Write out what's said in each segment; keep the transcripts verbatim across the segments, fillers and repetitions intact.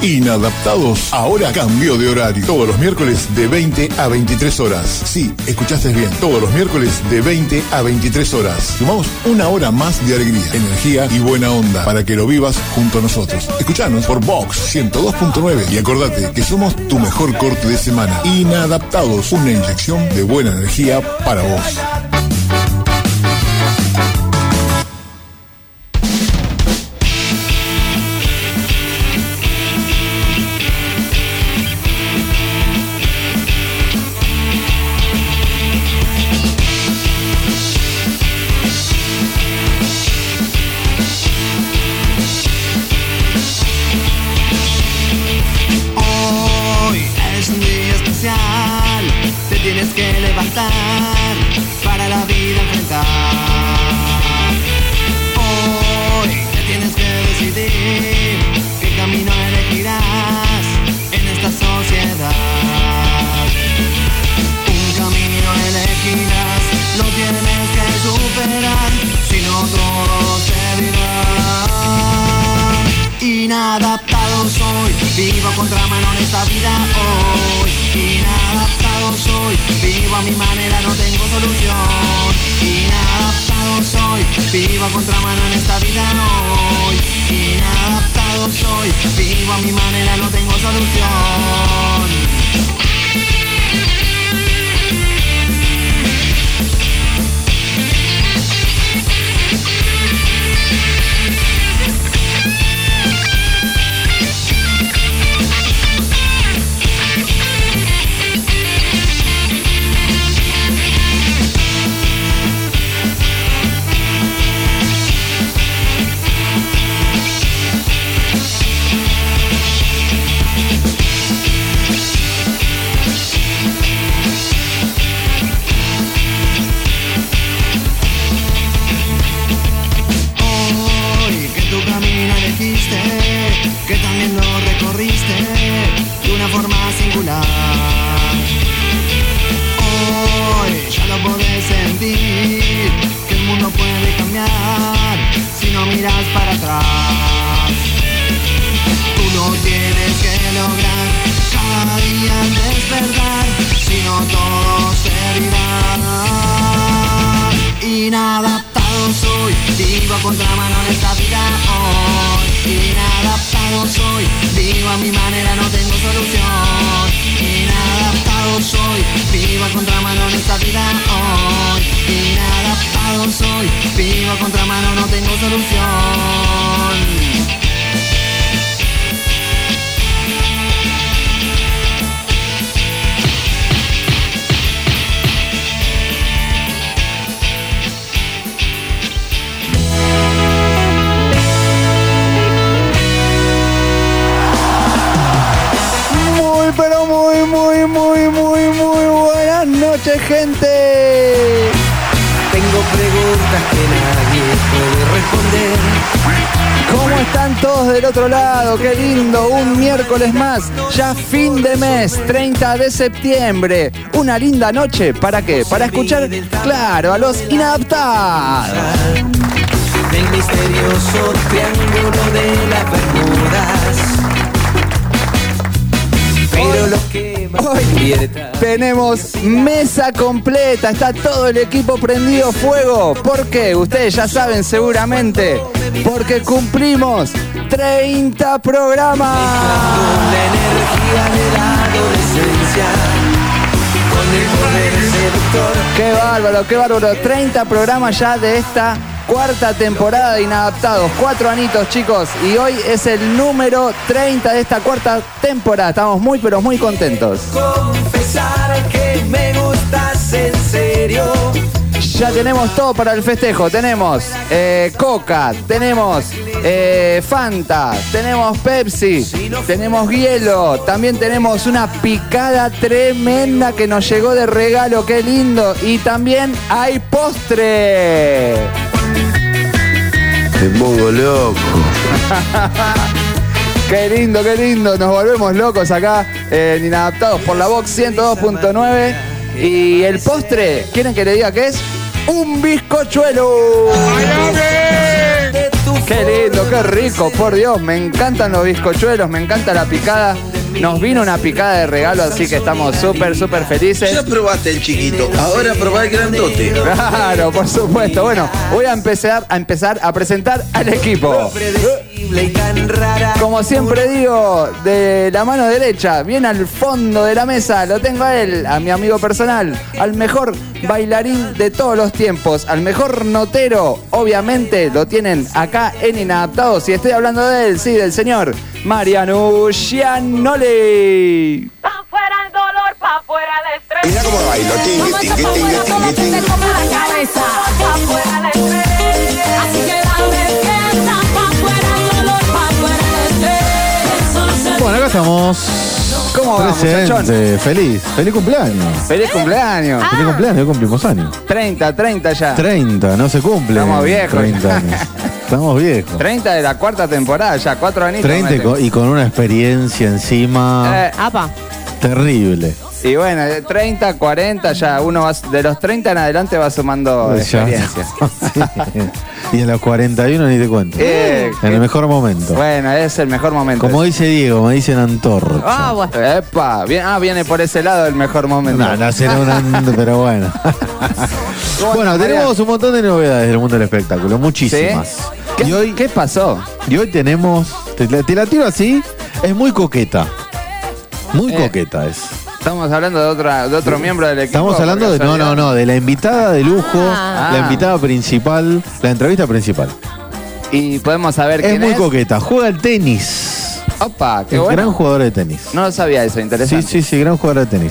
Inadaptados ahora cambió de horario. Todos los miércoles de veinte a veintitrés horas. Sí, escuchaste bien. Todos los miércoles de veinte a veintitrés horas. Sumamos una hora más de alegría, energía y buena onda para que lo vivas junto a nosotros. Escuchanos por Vox ciento dos punto nueve y acordate que somos tu mejor corte de semana. Inadaptados, una inyección de buena energía para vos. Para la vida enfrentar. Hoy te tienes que decidir qué camino elegirás en esta sociedad. Un camino elegirás, lo tienes que superar, si no todo se dirá. Inadaptado soy, vivo contramano en esta vida hoy. Inadaptado soy, vivo a mi manera, no tengo solución. Inadaptado soy, vivo a contramano en esta vida hoy. Inadaptado soy, vivo a mi manera, no tengo solución. Que también lo recorriste de una forma singular. Hoy ya lo podés sentir, que el mundo puede cambiar si no miras para atrás. Tú lo tienes que lograr, cada día despertar, si no todo se dirá. Inadaptado soy, vivo a contramano en esta vida hoy. Inadaptado soy, vivo a mi manera, no tengo solución. Inadaptado soy, vivo a contramano en esta vida hoy. Inadaptado soy, vivo a contramano, no tengo solución. Pero muy, muy, muy, muy, muy buenas noches, gente. Tengo preguntas que nadie puede responder. ¿Cómo están todos del otro lado? Qué lindo, un miércoles más, ya fin de mes, treinta de septiembre. Una linda noche, ¿para qué? Para escuchar, claro, a los inadaptados. Del misterioso triángulo de las Bermudas. Pero lo que hoy tenemos mesa completa, está todo el equipo prendido fuego. ¿Por qué? Ustedes ya saben seguramente, porque cumplimos treinta programas. La energía de la adolescencia, con el poder seductor. Qué bárbaro, qué bárbaro, treinta programas ya de esta cuarta temporada de Inadaptados, cuatro anitos, chicos, y hoy es el número treinta de esta cuarta temporada. Estamos muy pero muy contentos. Confesar que me gustas en serio. Ya tenemos todo para el festejo. Tenemos eh, Coca, tenemos eh, Fanta, tenemos Pepsi, tenemos hielo, también tenemos una picada tremenda que nos llegó de regalo, qué lindo, y también hay postre. Te pongo loco. Qué lindo, qué lindo. Nos volvemos locos acá en Inadaptados por la Vox ciento dos punto nueve. Y el postre, ¿quieren que le diga qué es? ¡Un bizcochuelo! De tu Qué lindo, qué rico, por Dios. Me encantan los bizcochuelos, me encanta la picada. Nos vino una picada de regalo, así que estamos súper, súper felices. Ya probaste el chiquito, ahora probá el grandote. Claro, por supuesto. Bueno, voy a empezar a empezar a presentar al equipo. Como siempre digo, de la mano derecha, bien al fondo de la mesa, lo tengo a él, a mi amigo personal, al mejor bailarín de todos los tiempos, al mejor notero, obviamente lo tienen acá en Inadaptados, y estoy hablando de él, sí, del señor Mariano Giannoli. Pa' fuera el dolor, pa' fuera el estrés. Mira cómo bailo, tingui, tingui, tingui, tingui, tingui. La cabeza, pa' fuera el estrés. Así que dame fiesta, pa' fuera el dolor, pa' fuera el estrés. Solo se Bueno, acá estamos. ¿Cómo va, muchachón? Presente, feliz, feliz cumpleaños. ¡Feliz cumpleaños! Feliz cumpleaños, hoy cumplimos años. treinta, treinta ya. treinta, no se cumple. Estamos viejos. treinta años. Estamos viejos. treinta de la cuarta temporada, ya cuatro añitos. treinta y meten. con, y con una experiencia encima Eh, Apa. terrible. y bueno, de treinta, cuarenta, ya uno va, de los treinta en adelante va sumando Ya. experiencia. Sí. Y en los cuarenta y uno ni te cuento. Eh, en el mejor momento. Bueno, es el mejor momento. Como dice Diego, me dicen antorcha. Ah, bueno. Epa, bien, ah, viene por ese lado el mejor momento. No, no será una, pero bueno. Bueno, tenemos un montón de novedades del mundo del espectáculo, muchísimas. ¿Sí? ¿Qué, Y hoy, ¿Qué pasó? y hoy tenemos, te, la- te la tiro así, es muy coqueta. Muy Eh, coqueta es. Estamos hablando de otra, de otro miembro del equipo. Estamos hablando de, no, no, no, de la invitada de lujo, Ah. la invitada principal, la entrevista principal. Y podemos saber Es quién muy es. coqueta, juega al tenis. Opa, qué Es bueno. gran jugador de tenis. No lo sabía eso, Sí, interesante. sí, sí, gran jugador de tenis.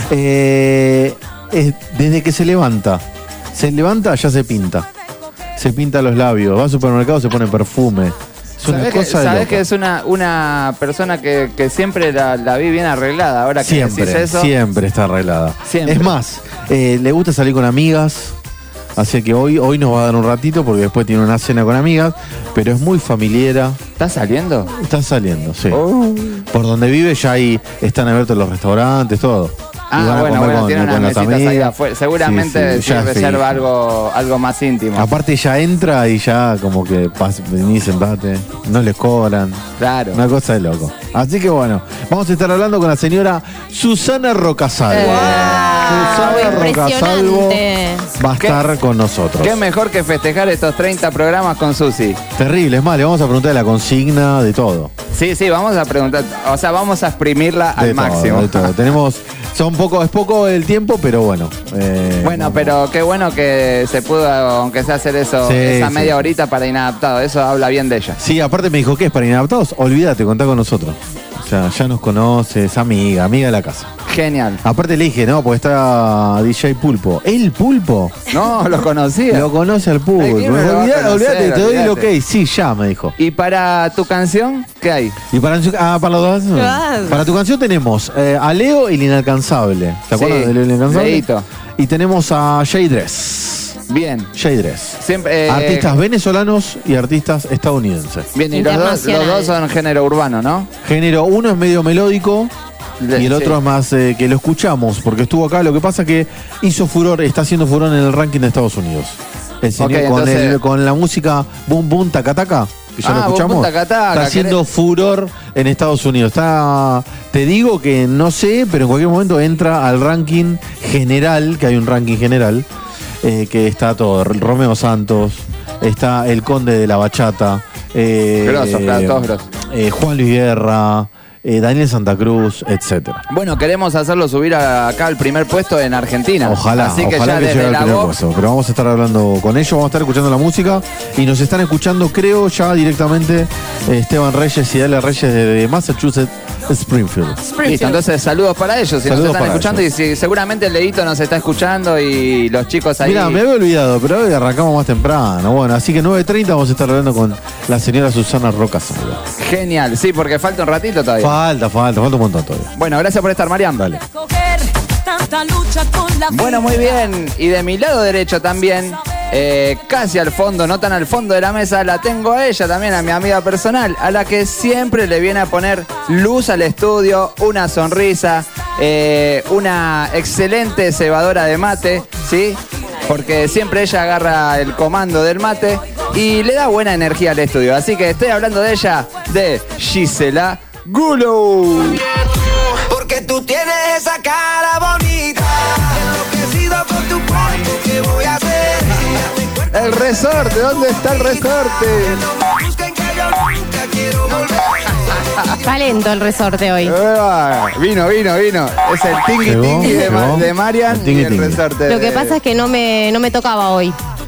Eh, es- desde que se levanta, se levanta, ya se pinta. Se pinta los labios, va al supermercado, se pone perfume. Es una ¿Sabés que, cosa de sabés loco. que es una, una persona que, que siempre la, la vi bien arreglada? Ahora que Siempre, decís eso. siempre está arreglada. Siempre. Es más, eh, le gusta salir con amigas, así que hoy, hoy nos va a dar un ratito porque después tiene una cena con amigas, pero es muy familiera. ¿Está saliendo? Está saliendo, sí. Oh. Por donde vive ya ahí están abiertos los restaurantes, todo. Y van Ah, a bueno, comer bueno, con- tiene unas con las mesitas ahí amigas. afuera. Seguramente Sí, sí, se ya es reserva fijo. algo, algo más íntimo. Aparte ya entra y ya como que pas, vení, sentate, no les cobran. Claro. Una cosa de loco. Así que bueno, vamos a estar hablando con la señora Susana Rocasalvo. Susana Rocasalvo Impresionante. va a ¿Qué? estar con nosotros. Qué mejor que festejar estos treinta programas con Susi. Terrible, es más, le vamos a preguntar de la consigna, de todo. Sí, sí, vamos a preguntar, o sea, vamos a exprimirla De al todo, máximo. de todo. Tenemos, son poco, es poco el tiempo, pero bueno. eh, Bueno, vamos. pero qué bueno que se pudo, aunque sea hacer eso, Sí, esa sí. media horita para Inadaptado. Eso habla bien de ella. Sí, aparte me dijo, ¿qué es para inadaptados? Olvídate, contá con nosotros. O sea, ya nos conoces, amiga, amiga de la casa. Genial. Aparte le dije, no, pues está D J Pulpo. ¿El Pulpo? No, lo conocía. Lo conoce al Pulpo. Ay, ¿quién no lo va a Olvídate, conocer? olvídate, te doy el ok. Olvídate. Sí, ya, me dijo. ¿Y para tu canción, qué hay? Y para, ah, para los dos. Ah. Para tu canción tenemos eh, a Leo, el inalcanzable. ¿Te acuerdas Sí, de Leo, el inalcanzable? Leito. Y tenemos a Jay Dress. Bien. Jay Dress. Siempre, eh, Artistas venezolanos y artistas estadounidenses. Bien, y los dos, los Internacional. dos son género urbano, ¿no? Género, uno es medio melódico De- y el otro sí. es más eh, que lo escuchamos, porque estuvo acá. Lo que pasa es que hizo furor, está haciendo furor en el ranking de Estados Unidos. El señor Ok, con, entonces- el- con la música Boom Boom Taca Taca, que ya Ah, lo Boom escuchamos. Boom Taca Taca, está haciendo ¿querés? furor en Estados Unidos. Está, te digo que no sé, pero en cualquier momento entra al ranking general, que hay un ranking general, eh, que está todo. Romeo Santos, está el Conde de la Bachata. Eh, Grosos, claro, todos grosos. eh, Juan Luis Guerra, eh, Daniel Santa Cruz, etcétera. Bueno, queremos hacerlo subir a- acá al primer puesto en Argentina. Ojalá, Así que ojalá ya que llegue desde al la primer voz. puesto. Pero vamos a estar hablando con ellos, vamos a estar escuchando la música y nos están escuchando, creo, ya directamente eh, Esteban Reyes y Ale Reyes de Massachusetts, Springfield. Listo, entonces saludos para ellos. Si Saludos nos están para escuchando ellos. y si, seguramente el Leito nos está escuchando y los chicos ahí. Mirá, me había olvidado, pero hoy arrancamos más temprano. Bueno, así que nueve treinta vamos a estar hablando con la señora Susana Rocasalvo. Genial, sí, porque falta un ratito todavía. Falta, falta, falta un montón todavía. Bueno, gracias por estar, Mariam. Dale. coger tanta lucha con la Bueno, muy vida. bien. Y de mi lado derecho también, eh, casi al fondo, no tan al fondo de la mesa, la tengo a ella también, a mi amiga personal, a la que siempre le viene a poner luz al estudio, una sonrisa, eh, una excelente cebadora de mate, ¿sí? Porque siempre ella agarra el comando del mate y le da buena energía al estudio. Así que estoy hablando de ella, de Gisela Gulo. Porque tú tienes esa cara bonita, enloquecido por tu cuerpo, ¿qué voy a hacer? El resorte, ¿dónde está el resorte? Busquen que yo nunca quiero volver. Talento el resorte hoy. Ah, Vino, vino, vino. Es el tingui Llegó, tingui de, Ma- llegó. de Marian El tingui y el tingui. resorte. Lo que de- pasa es que no me, no me tocaba hoy.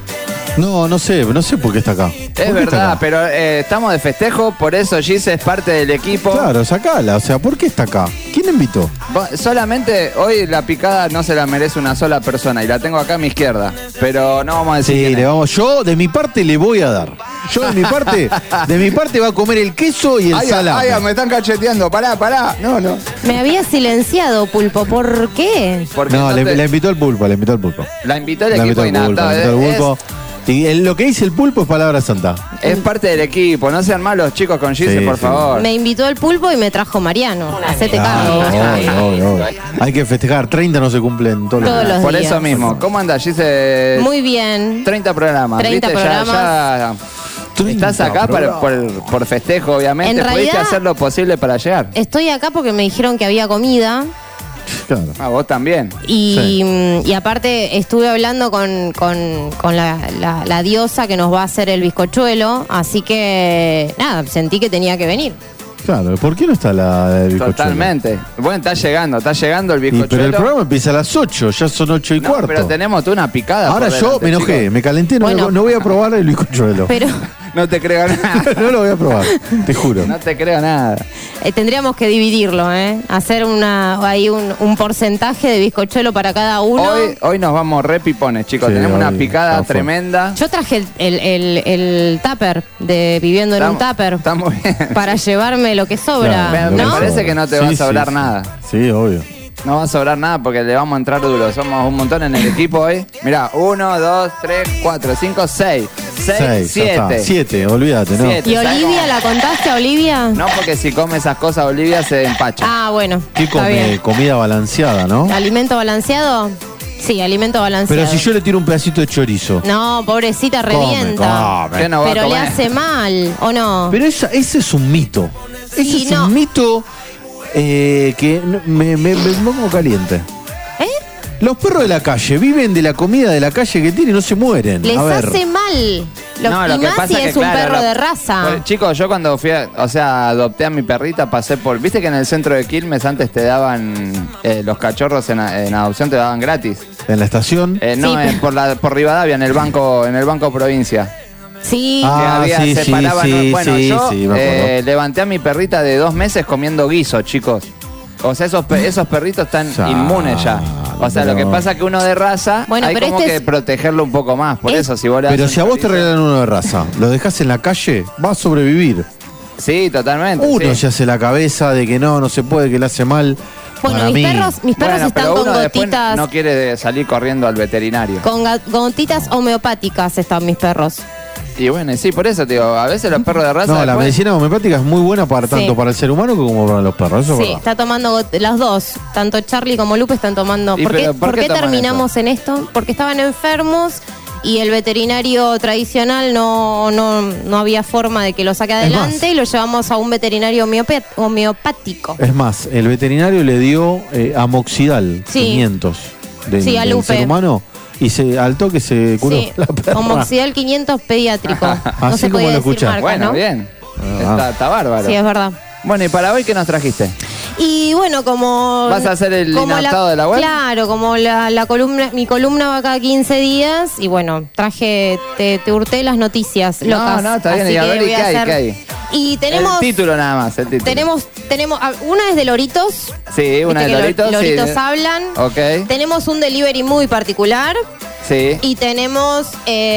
No, no sé, no sé por qué está acá. ¿Por Es qué está verdad, acá? pero eh, estamos de festejo, por eso Gise es parte del equipo. Claro, sacala. O sea, ¿por qué está acá? ¿Quién la invitó? Bo- Solamente hoy la picada no se la merece una sola persona y la tengo acá a mi izquierda. Pero no vamos a decir. Sí, quién le es. vamos. Yo de mi parte le voy a dar. Yo de mi parte, de mi parte va a comer el queso y el Ay, salame. ay, me están cacheteando. Pará, pará. No, no. Me había silenciado, Pulpo. ¿Por qué? Porque No, le, te- la invitó el pulpo, le invitó el pulpo. la invitó el La equipo invitó el pulpo, inadaptado. la invitó el Es- pulpo. Y el- lo que dice el pulpo es palabra santa. Es, parte del equipo. No sean malos, chicos, con Gise, Sí, por sí. favor. Me invitó el Pulpo y me trajo Mariano. Hacete Ah, cargo. obvio, obvio. Hay que festejar, treinta no se cumplen todos, Todos los días. los Por días. eso mismo. ¿Cómo anda, Gise? Muy bien. treinta programas. treinta ¿viste? Ya- programas. ya- Estás acá para- por, por festejo, obviamente. En Pudiste realidad- hacer lo posible para llegar. Estoy acá porque me dijeron que había comida. Claro. Ah, vos también. Y, Sí. mm, y aparte estuve hablando con, con- con la, la- la diosa que nos va a hacer el bizcochuelo, así que nada, sentí que tenía que venir. Claro, ¿por qué no está la el bizcochuelo? Totalmente. Bueno, está llegando, está llegando el Y, bizcochuelo. pero el programa empieza a las ocho, ya son ocho y No, cuarto. pero tenemos toda una picada. Ahora por yo delante, me enojé, chicos. me calenté, no, Bueno. no voy a probar el bizcochuelo. Pero No te creo nada. no lo voy a probar, te juro. No te creo nada. eh, tendríamos que dividirlo, ¿eh? Hacer una ahí un, un porcentaje de bizcochuelo para cada uno. Hoy, hoy nos vamos re pipones, chicos. Sí, Tenemos una hoy, picada a full. tremenda. Yo traje el, el, el, el tupper de viviendo en un Estamos- tupper Está muy bien. para llevarme lo que sobra, Me- me ¿no? parece que no te va a sobrar nada. Sí, obvio. No va a sobrar nada porque le vamos a entrar duro. Somos un montón en el equipo hoy. Mirá, uno, dos, tres, cuatro, cinco, seis. Seis, Seis, ya está. siete. Siete, olvídate, ¿no? Siete. ¿Y Olivia la contaste a Olivia? No, porque si come esas cosas, Olivia se empacha. Ah, bueno. ¿Qué está come? bien. Comida balanceada, ¿no? ¿Alimento balanceado? Sí, alimento balanceado. Pero si yo le tiro un pedacito de chorizo. No, pobrecita, Come, revienta. come. ¿Qué no va a Pero le comer? hace mal, ¿o no? Pero esa- ese es un mito. Sí, ese es no. un mito eh, que n- me, me, me pongo caliente. ¿Eh? Los perros de la calle viven de la comida de la calle que tienen y no se mueren. Les a ver. hace mal. Lo, No, y lo que más pasa si que, es un claro, perro lo- de raza. Pues, chicos, yo cuando fui, a- o sea, adopté a mi perrita, pasé por. ¿Viste que en el centro de Quilmes antes te daban eh, los cachorros en, a- en adopción te daban gratis? En la estación. Eh, no, Sí, eh, pero- por la por Rivadavia, en el banco, en el banco provincia. Sí. Ah, Que había, sí, sí, separaban- sí, bueno, sí, yo sí, me acuerdo. eh, levanté a mi perrita de dos meses comiendo guiso, chicos. O sea, esos, pe- esos perritos están Ya, inmunes ya. O sea, lo pero- que pasa es que uno de raza Bueno, hay pero como este que es- protegerlo un poco más. Por es- eso, si vos le das Pero un si a vos te chorizo- regalan uno de raza, lo dejas en la calle, va a sobrevivir. Sí, totalmente. Uno sí. se hace la cabeza de que no, no se puede, que le hace mal. Bueno, Para mis mí. perros, mis perros Bueno, están pero con uno después gotitas, no quiere salir corriendo al veterinario. con ga- gotitas homeopáticas están mis perros. Y bueno, sí, por eso, tío, a veces los perros de raza. No, la después- medicina homeopática es muy buena para tanto Sí. para el ser humano como para los perros. Eso es Sí, verdad. está tomando got- las dos. Tanto Charlie como Lupe están tomando. ¿Y ¿Por qué, pero por por qué qué toman terminamos en esto? Porque estaban enfermos y el veterinario tradicional no, no, no había forma de que lo saque Es adelante más. y lo llevamos a un veterinario homeopé- homeopático. Es más, el veterinario le dio eh, amoxidal Sí. quinientos del, Sí, a del Lupe. ser humano y se al toque se curó Sí, la perra. homoxidal quinientos pediátrico. No Así se como podía lo decir escuchás. marcas, Bueno, ¿no? bien. Ah. Está, está bárbaro. Sí, es verdad. Bueno, y para hoy, ¿qué nos trajiste? Y bueno, como... ¿Vas a hacer el como inadaptado de la web? Claro, como la, la columna, mi columna va cada quince días y bueno, traje, te, te hurté las noticias No, locas. no, está bien, así y a que ver, ¿y voy qué hay, hacer- qué hay? Y tenemos... El título nada más, el título. Tenemos, tenemos, ah, una es de Loritos. Sí, una de Viste que Loritos. lo- sí. Loritos hablan. Ok, Tenemos un delivery muy particular sí. y tenemos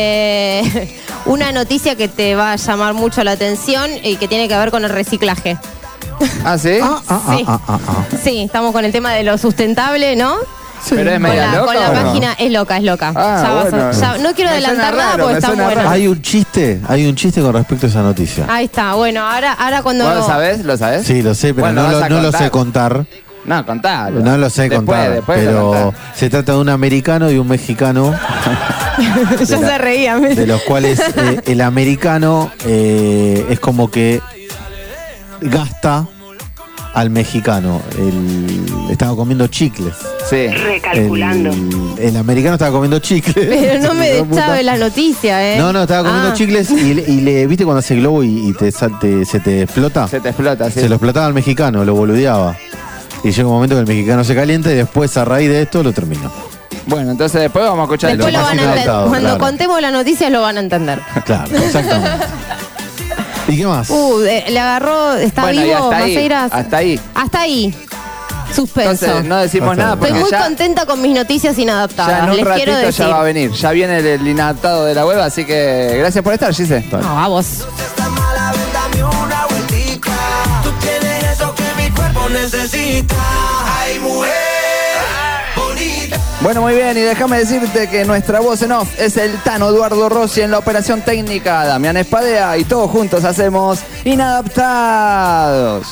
eh, una noticia que te va a llamar mucho la atención y que tiene que ver con el reciclaje. Ah, ¿sí? Ah, ah, ah, Sí. ah, ah, ah. Sí, estamos con el tema de lo sustentable, ¿no? Pero es Con media la, loca, con la ¿o no? página, es loca, es loca. Ah, Ya vas a- bueno. ya- no quiero Me suena adelantar nada raro, porque me está suena buena. raro. Hay un chiste, hay un chiste con respecto a esa noticia. Ahí está, bueno, ahora, ahora cuando... ¿Vos lo sabés? ¿Lo sabés? Sí, lo sé, pero Bueno, no, vas lo, a no lo sé contar. contar. No, contalo. No lo sé Después, contar, después lo pero contás. se trata de un americano y un mexicano, Ya se reía. me- de los cuales eh, el americano eh, es como que gasta al mexicano. El, estaba comiendo chicles. Sí. Recalculando. El, el americano estaba comiendo chicles. Pero no me Hijo de puta. deschave la noticia, ¿eh? No, no, estaba comiendo Ah. chicles y, le- y le, ¿viste cuando hace globo y, y te, sal- te- se te explota? Se te explota, sí. Se lo explotaba al mexicano, lo boludeaba. Y llega un momento que el mexicano se calienta y después a raíz de esto lo terminó. Bueno, entonces después vamos a escuchar Después el lo más van a entender. inadaptado, Cuando claro. contemos las noticias lo van a entender. Claro, exactamente. ¿Y qué más? Uh, de- le agarró, está Bueno, y vivo, hasta ahí, Maceiras. hasta ahí. Hasta ahí. Suspenso. Entonces no decimos Hasta nada ahí. porque Estoy muy ya, contenta con mis noticias ya inadaptadas. en un Les quiero ratito decir. ya va a venir. Ya viene el, el inadaptado de la web, así que gracias por estar, Gise. No, a vos. Está mala, ven, dame una vueltica. Tú tienes eso que mi cuerpo necesita. Ay, mujer bonita. Bueno, muy bien, y déjame decirte que nuestra voz en off es el Tano Eduardo Rossi en la operación técnica, Damián Espadea, y todos juntos hacemos Inadaptados.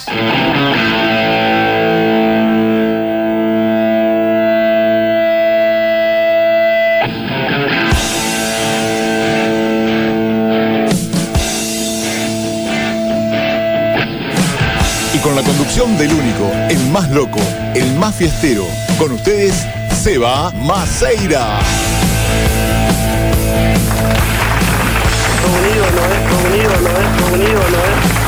Y con la conducción del único, el más loco, el más fiestero, con ustedes, Seba Maceira. Conmigo no es, conmigo no es, conmigo no es.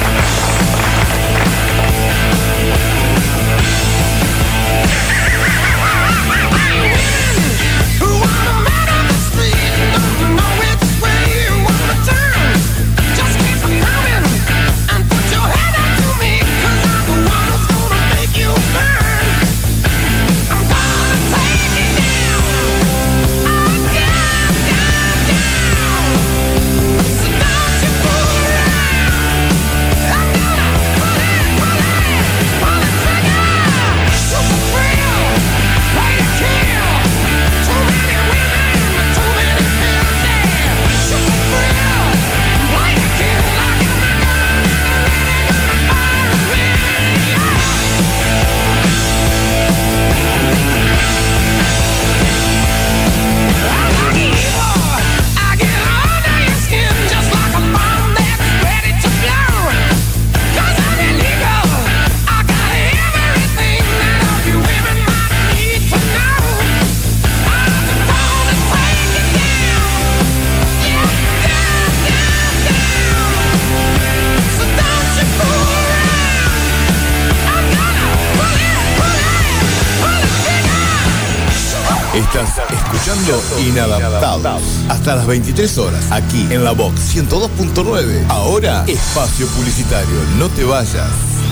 Estás escuchando Inadaptados hasta las veintitrés horas, aquí en la Vox ciento dos punto nueve. Ahora, espacio publicitario. No te vayas.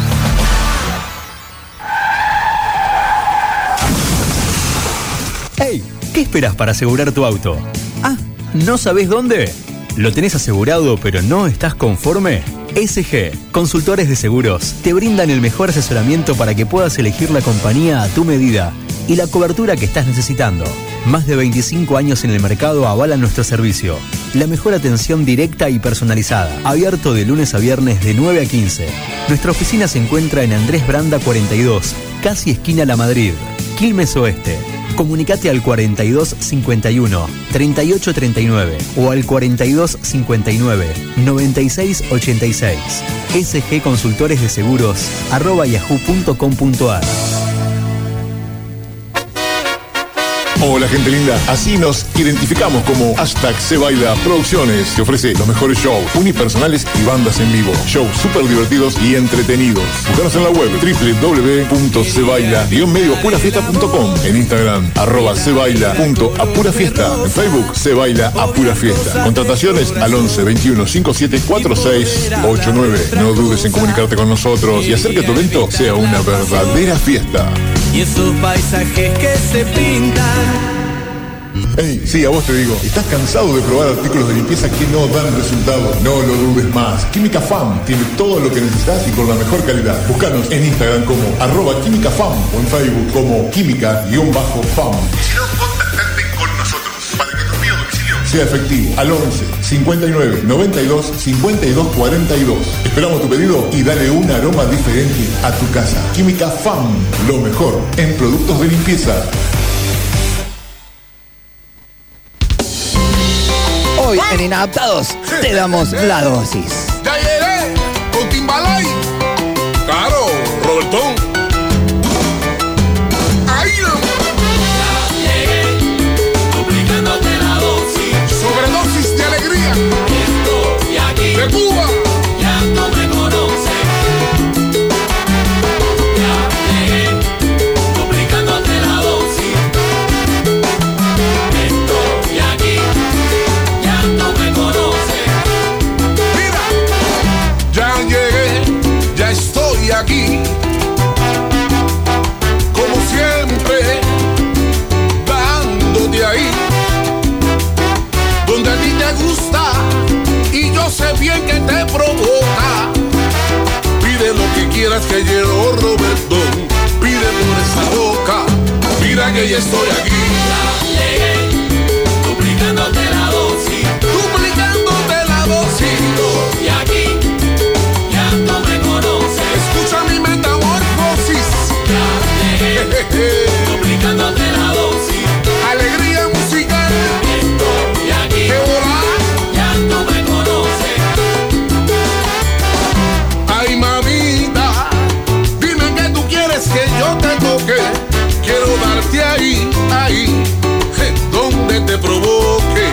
Hey, ¿qué esperas para asegurar tu auto? Ah, ¿no sabés dónde? ¿Lo tenés asegurado pero no estás conforme? S G, Consultores de Seguros, te brindan el mejor asesoramiento para que puedas elegir la compañía a tu medida y la cobertura que estás necesitando. Más de veinticinco años en el mercado avalan nuestro servicio. La mejor atención directa y personalizada. Abierto de lunes a viernes de nueve a quince. Nuestra oficina se encuentra en Andrés Branda cuarenta y dos, casi esquina La Madrid, Quilmes Oeste. Comunicate al cuarenta y dos cincuenta y uno, treinta y ocho treinta y nueve o al cuarenta y dos cincuenta y nueve, noventa y seis ochenta y seis. S G Consultores de Seguros, arroba yahoo punto com punto ar. Hola gente linda, así nos identificamos como hashtag Se Baila Producciones, que ofrece los mejores shows unipersonales y bandas en vivo. Shows súper divertidos y entretenidos. Búscanos en la web doble u doble u doble u punto se baila guión medio apura fiesta punto com, en Instagram arroba sebaila punto apura fiesta, en Facebook Se Baila Apura Fiesta. Contrataciones al once veintiuno cincuenta y siete cuarenta y seis ochenta y nueve. No dudes en comunicarte con nosotros y hacer que tu evento sea una verdadera fiesta. Y esos paisajes que se pintan. Hey, sí, a vos te digo, ¿estás cansado de probar artículos de limpieza que no dan resultado? No lo dudes más. Química Fam tiene todo lo que necesitas y con la mejor calidad. Búscanos en Instagram como arroba Química Fam o en Facebook como Química-Fam. Si no, contactate con nosotros para que tu envío a domicilio sea efectivo. Al once, cincuenta y nueve, noventa y dos, cincuenta y dos, cuarenta y dos. Esperamos tu pedido y dale un aroma diferente a tu casa. Química F A M, lo mejor en productos de limpieza. Hoy en Inadaptados te damos la dosis. Ya llegué con Timbalay. Claro, Robertón. Ahí no. Ya llegué, duplicándote la dosis. Sobredosis de alegría. Estoy aquí. De Cuba. Ya tú me conoces. Ya llegué, duplicándote la dosis. Estoy aquí. Ya tú me conoces. Mira. Ya llegué, ya estoy aquí. Como siempre, dándote ahí. Donde a ti te gusta y yo sé bien que te provoca. Pide lo que quieras que llevo, Robertón. Pide por esa boca. Mira que ya estoy aquí. Ya llegué, duplicándote la dosis. Duplicándote la dosis. Estoy aquí. Ya tú me conoces. Escucha mi metamorfosis. Ya llegué, duplicándote la dosis. Alegría musical. Estoy aquí. ¿Qué hola? Ya tú me conoces. Ay, mamita, dime que tú quieres que yo te toque. Quiero darte ahí, ahí, donde te provoque.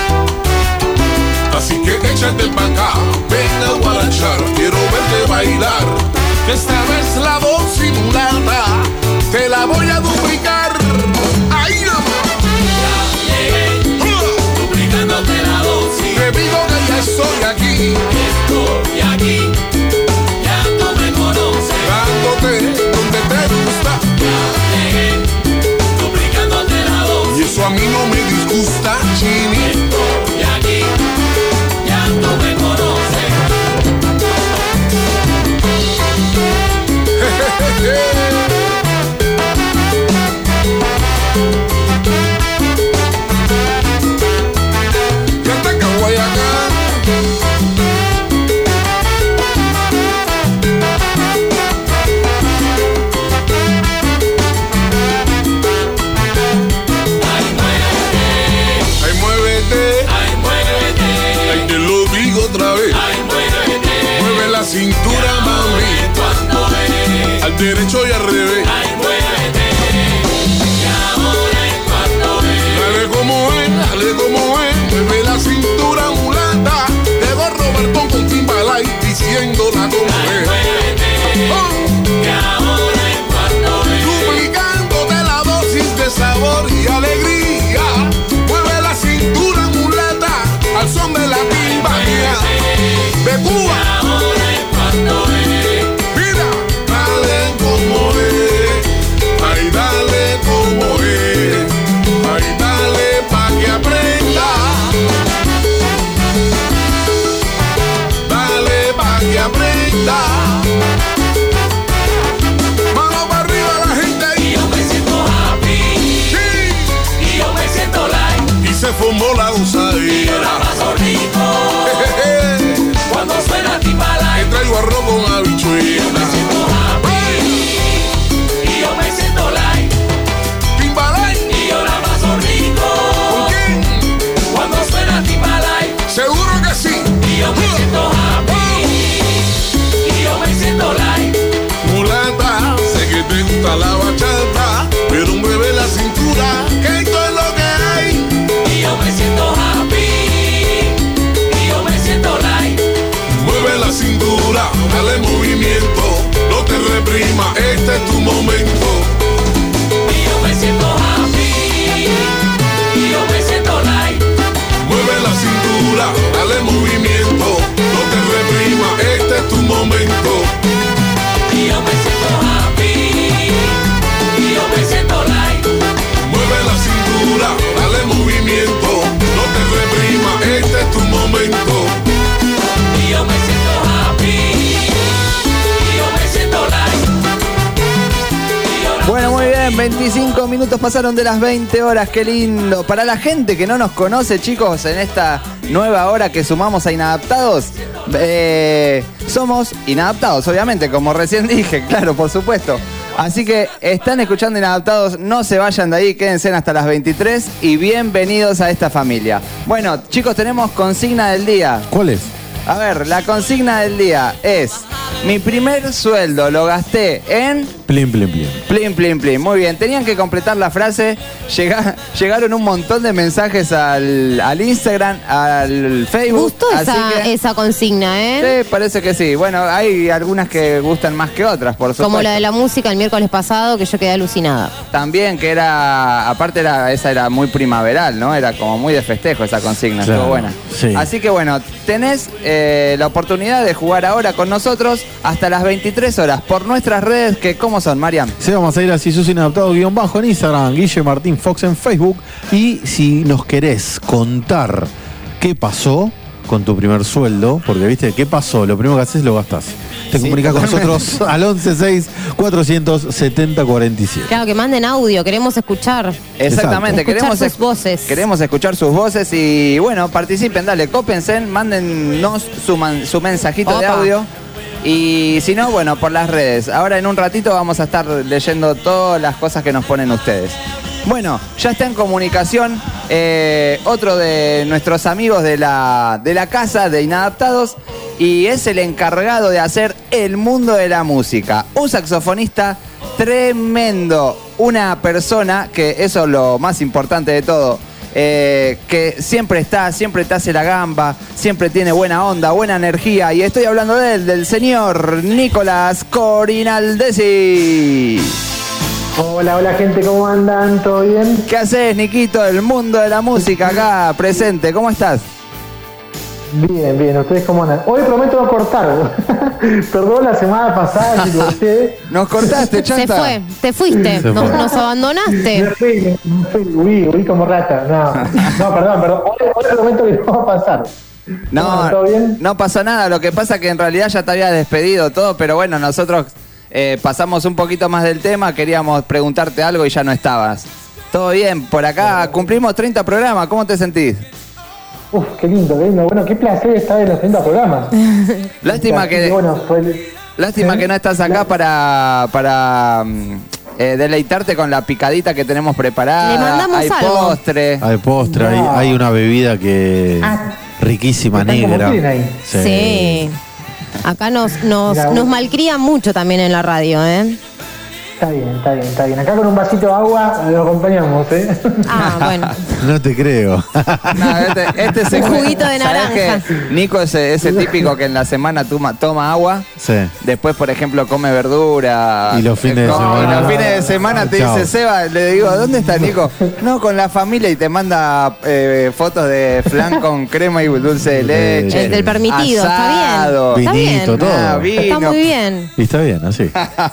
Así que échate pa' acá, ven a guarachar, quiero verte bailar. Que esta vez la voz simulada te la voy a duplicar. Ahí nomás. Ya llegué, uh. duplicándote la dosis. Te digo que ya estoy aquí. Estoy aquí. Ya tú me conoces. Dándote donde te gusta. Ya llegué, duplicándote la dosis. Y eso a mí no me disgusta, Chini. Estoy aquí. Ya tú me conoces. Ya está Caguayacán. Ay, muévete. Ay, muévete. Ay, te lo digo otra vez. Ay, muévete. Mueve la cintura, mami. Cuando ves. Al derecho y al revés. Ay, muévete. Y ahora es cuando ves. Dale como es, dale como es. Mueve la cintura, mulata. Llegó Robertón con Timbalay diciéndola como es. Oh. Y ahora es cuando ves. Duplicándote la dosis de sabor y alegría. Mueve la cintura, mulata. Al son de la timba mía. De Cuba. Y ahora es cuando ves. Mira, dale como es. Ay, dale como es. Ay, dale pa' que aprenda. Dale pa' que aprenda. Mano para arriba la gente ahí. Y yo me siento happy. Sí. Y yo me siento light. Y se formó la gozadera. Y yo la paso rico. Cuando suena Timbalay. Que traigo arroz con habichuela. Y yo me siento happy. Y yo me siento light. Timbalay. Y yo la paso rico. ¿Con quién? Cuando suena Timbalay. Seguro que sí. Y yo me siento happy. Y yo me siento light. Mulata, sé que te gusta la bachata, pero mueve la cintura, que esto es lo que hay. Y yo me siento happy. Y yo me siento light. Mueve la cintura, dale movimiento, no te reprima, este es tu momento. Y yo me siento happy. Y yo me siento light. Mueve la cintura, dale movimiento, no te reprima, este es tu momento. Y yo me siento happy. Y yo me siento light. Mueve la cintura, dale movimiento, no te reprima, este es tu momento. Y yo me siento happy. Y yo me siento light. Bueno, muy bien, veinticinco minutos pasaron de las veinte horas, qué lindo. Para la gente que no nos conoce, chicos, en esta nueva hora que sumamos a Inadaptados, eh, somos Inadaptados, obviamente, como recién dije, claro, por supuesto. Así que están escuchando Inadaptados, no se vayan de ahí, quédense hasta las veintitrés y bienvenidos a esta familia. Bueno, chicos, tenemos consigna del día. ¿Cuál es? A ver, la consigna del día es: mi primer sueldo lo gasté en... Plim, plim, plim. Plim, plim, plim. Muy bien, tenían que completar la frase. Llega, llegaron un montón de mensajes al, al Instagram, al Facebook. Gustó esa, que, esa consigna, ¿eh? Sí, parece que sí. Bueno, hay algunas que gustan más que otras, por supuesto. Como la de la música el miércoles pasado, que yo quedé alucinada. También, que era, aparte era, esa era muy primaveral, ¿no? Era como muy de festejo esa consigna, claro, estuvo buena. Sí. Así que bueno, tenés eh, la oportunidad de jugar ahora con nosotros hasta las veintitrés horas por nuestras redes, que ¿cómo son, Mariam? Sí, vamos a ir a Si Sos Inadaptado guión bajo en Instagram, Guille Martín Fox en Facebook. Y si nos querés contar qué pasó con tu primer sueldo, porque viste, ¿qué pasó? Lo primero que haces lo gastás. Te Sí, comunicas con totalmente. nosotros al once seis cuatrocientos setenta cuarenta y siete. Claro, que manden audio, queremos escuchar. Exactamente, Escuchar queremos, sus voces. queremos escuchar sus voces y bueno, participen, dale, cópense, mándennos su, man- su mensajito de Opa. audio. Y si no, bueno, por las redes. Ahora en un ratito vamos a estar leyendo todas las cosas que nos ponen ustedes. Bueno, ya está en comunicación eh, otro de nuestros amigos de la, de la casa de Inadaptados y es el encargado de hacer el mundo de la música. Un saxofonista tremendo, una persona que eso es lo más importante de todo. Eh, que siempre está, siempre te hace la gamba, siempre tiene buena onda, buena energía. Y estoy hablando de él, del señor Nicolás Corinaldesi. Hola, hola gente, ¿cómo andan? ¿Todo bien? ¿Qué haces, Niquito? El mundo de la música acá presente, ¿cómo estás? Bien, bien, ¿ustedes cómo andan? Hoy prometo no cortar. Perdón la semana pasada que corté. Nos cortaste, Se chanta. fue, te fuiste, Se nos, fue. nos abandonaste. Me fui, me fui, huí, huí como rata. No, no, perdón, perdón. Hoy, hoy prometo que no va a pasar. No, ¿Todo bien? no pasó nada. Lo que pasa es que en realidad ya te había despedido todo, pero bueno, nosotros eh, pasamos un poquito más del tema, queríamos preguntarte algo y ya no estabas. Todo bien, por acá cumplimos treinta programas, ¿cómo te sentís? Uf, qué lindo, qué lindo. Bueno, qué placer estar en los treinta programas. Lástima Así que, bueno, fue el- lástima ¿Eh? que no estás acá para, para mm, eh, deleitarte con la picadita que tenemos preparada. Le mandamos Hay algo. postre. Hay postre, hay, No. hay una bebida que Ah. riquísima, Están como negra. quieren ahí. Sí. Acá nos, nos, Mira, nos vos. malcrían mucho también en la radio, ¿eh? Está bien, está bien, está bien. Acá con un vasito de agua lo acompañamos, ¿eh? Ah, bueno. No te creo. No, este, este es el Un juguito de ¿sabés naranja. que Nico es ese típico que en la semana toma, toma agua, Sí. después, por ejemplo, come verdura. Y los fines de Eh, come- semana- y los fines de semana te Chao. dice Seba, le digo, ¿dónde está Nico? No, con la familia y te manda eh, fotos de flan con crema y dulce de leche. El del permitido, asado, está bien. Está Vinito, bien. todo. Ah, vino. Está muy bien. Y está bien, así.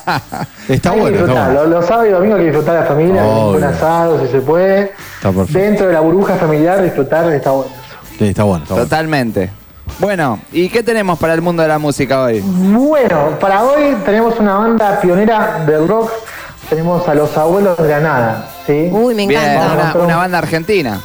Está Hay que bueno, está disfrutar, bueno. Los, los sábados y domingos hay que disfrutar de la familia, Obvio. un asado si se puede. Está perfecto. Dentro de la burbuja familiar, disfrutar está bueno. Sí, está bueno, está bueno. Totalmente. Bueno, ¿y qué tenemos para el mundo de la música hoy? Bueno, para hoy tenemos una banda pionera del rock. Tenemos a Los Abuelos de Granada, ¿sí? Uy, me Bien, encanta. una, una banda argentina.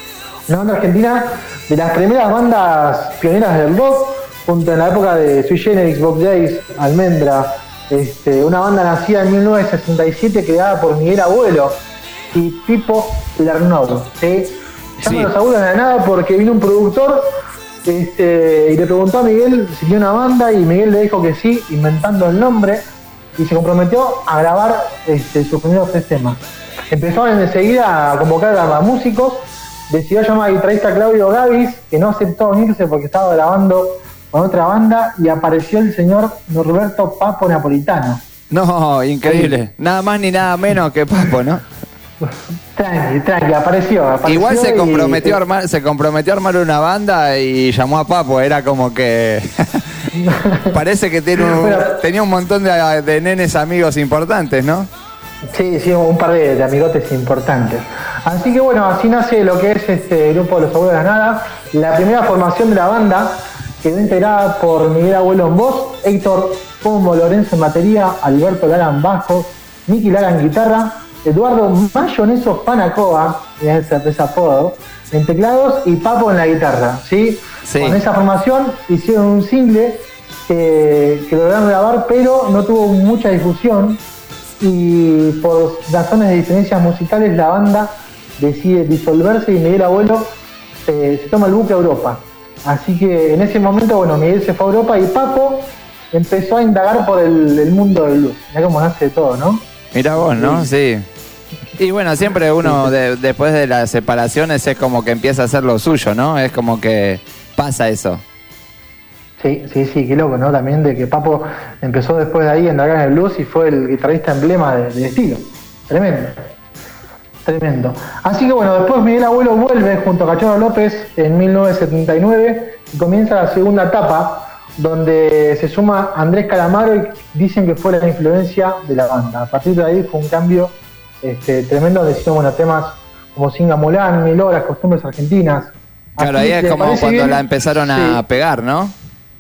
Una banda argentina de las primeras bandas pioneras del rock, junto en la época de Sui Generis, Bob Days, Almendra. Este, una banda nacida en mil novecientos sesenta y siete, creada por Miguel Abuelo y Pipo Lernow. ¿Sí? Se llama Sí. Los Abuelos de Granada porque vino un productor este, y le preguntó a Miguel si quería una banda y Miguel le dijo que sí, inventando el nombre, y se comprometió a grabar este, sus primeros tres temas. Empezaron enseguida a convocar a músicos, decidió llamar al guitarrista Claudio Gavis, que no aceptó unirse porque estaba grabando con otra banda, y apareció el señor Norberto Papo Napolitano. No, increíble. Nada más ni nada menos que Papo, ¿no? Tranqui, tranqui, apareció. apareció Igual se y- comprometió, a armar, se comprometió a armar una banda y llamó a Papo, era como que... Parece que tiene un- Bueno. tenía un montón de, de nenes amigos importantes, ¿no? Sí, sí, un par de, de amigotes importantes. Así que bueno, así nace lo que es este grupo de Los Abuelos de Granada. La primera formación de la banda quedó integrada por Miguel Abuelo en voz, Héctor Pombo Lorenzo en batería, Alberto Lara en bajo, Nicky Lara en guitarra Eduardo Mayoneso Panacoa, ese, ese apodo, en teclados y Papo en la guitarra, ¿sí? Sí. Con esa formación hicieron un single que, que lograron grabar, pero no tuvo mucha difusión y por razones de diferencias musicales la banda decide disolverse y Miguel Abuelo eh, se toma el buque a Europa. Así que en ese momento, bueno, Miguel se fue a Europa y Papo empezó a indagar por el, el mundo del blues. Mirá cómo nace todo, ¿no? Mirá vos, ¿no? Sí. Y bueno, siempre uno de- después de las separaciones es como que empieza a hacer lo suyo, ¿no? Es como que pasa eso. Sí, sí, sí, qué loco, ¿no? También de que Papo empezó después de ahí a indagar en el blues y fue el guitarrista emblema de- del estilo. Tremendo. Tremendo. Así que bueno, después Miguel Abuelo vuelve junto a Cachorro López en mil novecientos setenta y nueve y comienza la segunda etapa donde se suma Andrés Calamaro y dicen que fue la influencia de la banda. A partir de ahí fue un cambio este, tremendo donde hicieron bueno, temas como Singa Mulán, Mil Horas, Costumbres Argentinas. Claro, Así, ahí es ¿les como parece cuando bien? la empezaron a Sí. pegar, ¿no?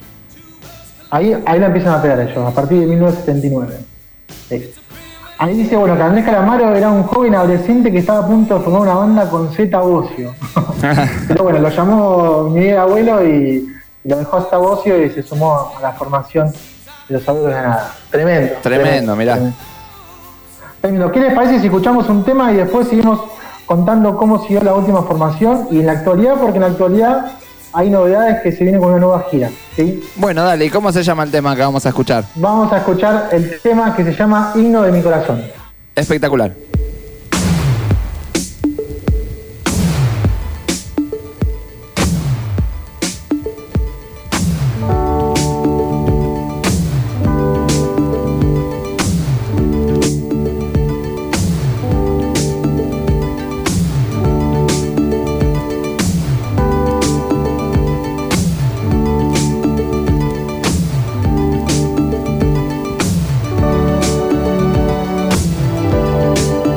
Ahí, ahí la empiezan a pegar ellos, a partir de mil novecientos setenta y nueve. Sí. Ahí dice, bueno, que Andrés Calamaro era un joven adolescente que estaba a punto de formar una banda con Zeta Bosio. Pero bueno, lo llamó Miguel Abuelo y, y lo dejó a Zeta Bosio y se sumó a la formación de los Abuelos de Nada. Tremendo. Tremendo, mirá. Tremendo. Tremendo. ¿Qué les parece si escuchamos un tema y después seguimos contando cómo siguió la última formación y en la actualidad? Porque en la actualidad hay novedades que se vienen con una nueva gira, ¿sí? Bueno, dale, ¿y cómo se llama el tema que vamos a escuchar? Vamos a escuchar el tema que se llama Himno de mi corazón. Espectacular. Himno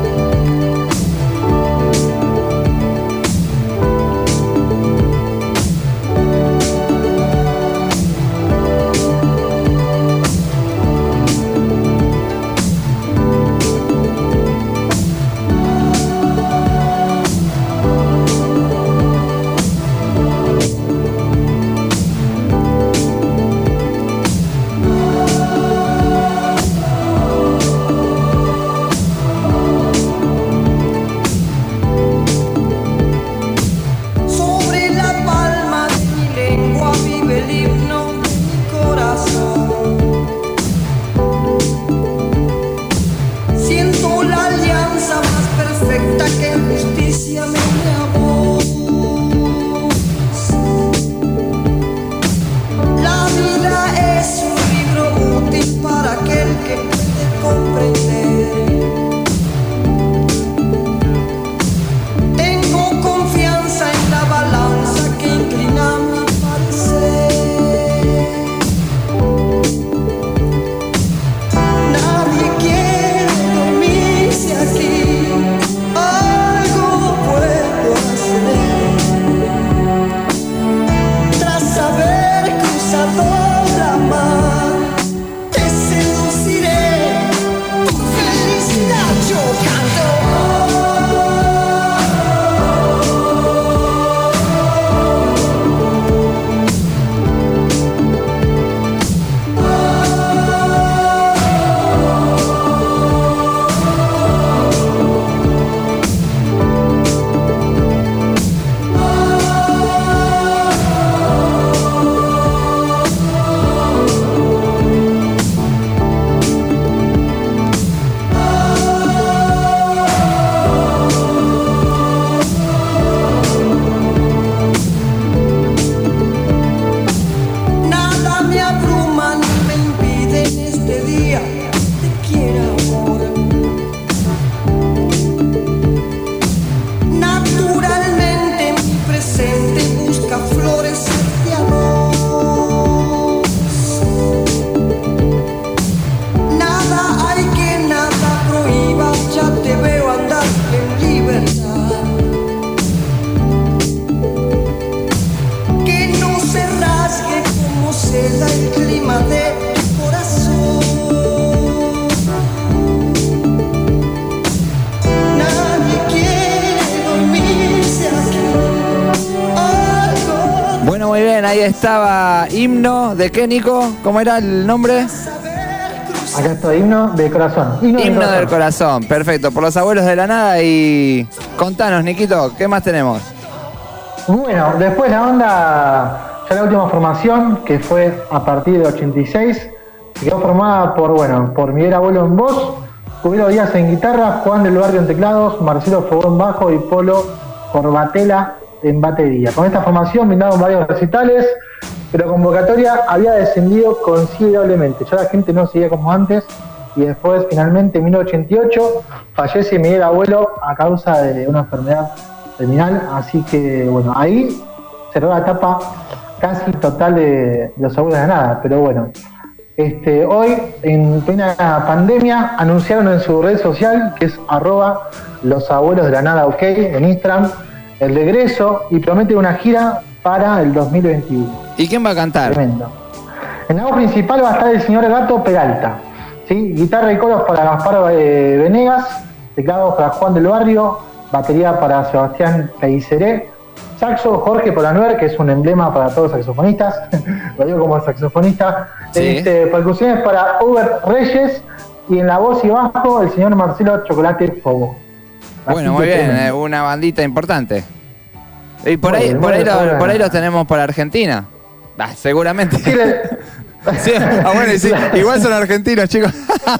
ahí estaba Himno, ¿de qué, Nico? ¿Cómo era el nombre? Acá está Himno del Corazón. Himno, Himno del del Corazón, perfecto. Por los Abuelos de la Nada. Y contanos, Niquito, ¿qué más tenemos? Bueno, después la banda, ya la última formación, que fue a partir de ochenta y seis, quedó formada por, bueno, por Miguel Abuelo en voz, Cubero Díaz en guitarra, Juan del Barrio en teclados, Marcelo Fogón en bajo y Polo Corbatela en batería. Con esta formación brindaron varios recitales, pero la convocatoria había descendido considerablemente. Ya la gente no seguía como antes y después, finalmente, en mil novecientos ochenta y ocho, fallece Miguel Abuelo a causa de una enfermedad terminal. Así que, bueno, ahí cerró la etapa casi total de, de los Abuelos de la Nada. Pero bueno, este, hoy, en plena pandemia, anunciaron en su red social, que es arroba los Abuelos de la Nada, ok, en Instagram, el regreso y promete una gira para el dos mil veintiuno. ¿Y quién va a cantar? Tremendo. En la voz principal va a estar el señor Gato Peralta, ¿sí? Guitarra y coros para Gaspar eh, Venegas, teclados para Juan del Barrio, batería para Sebastián Peiseré, saxo Jorge Polanuer, que es un emblema para todos los saxofonistas, lo digo como saxofonista, Sí. este, percusiones para Uber Reyes, y en la voz y bajo el señor Marcelo Chocolate Fogo. Así Bueno, muy que bien, tremendo. eh, una bandita importante. Y por Muy ahí, bien, por ahí, bueno, lo- ahora- por ahí los tenemos por Argentina. Ah, seguramente. Sí, le- Sí, ah, bueno, y sí, igual son argentinos, chicos.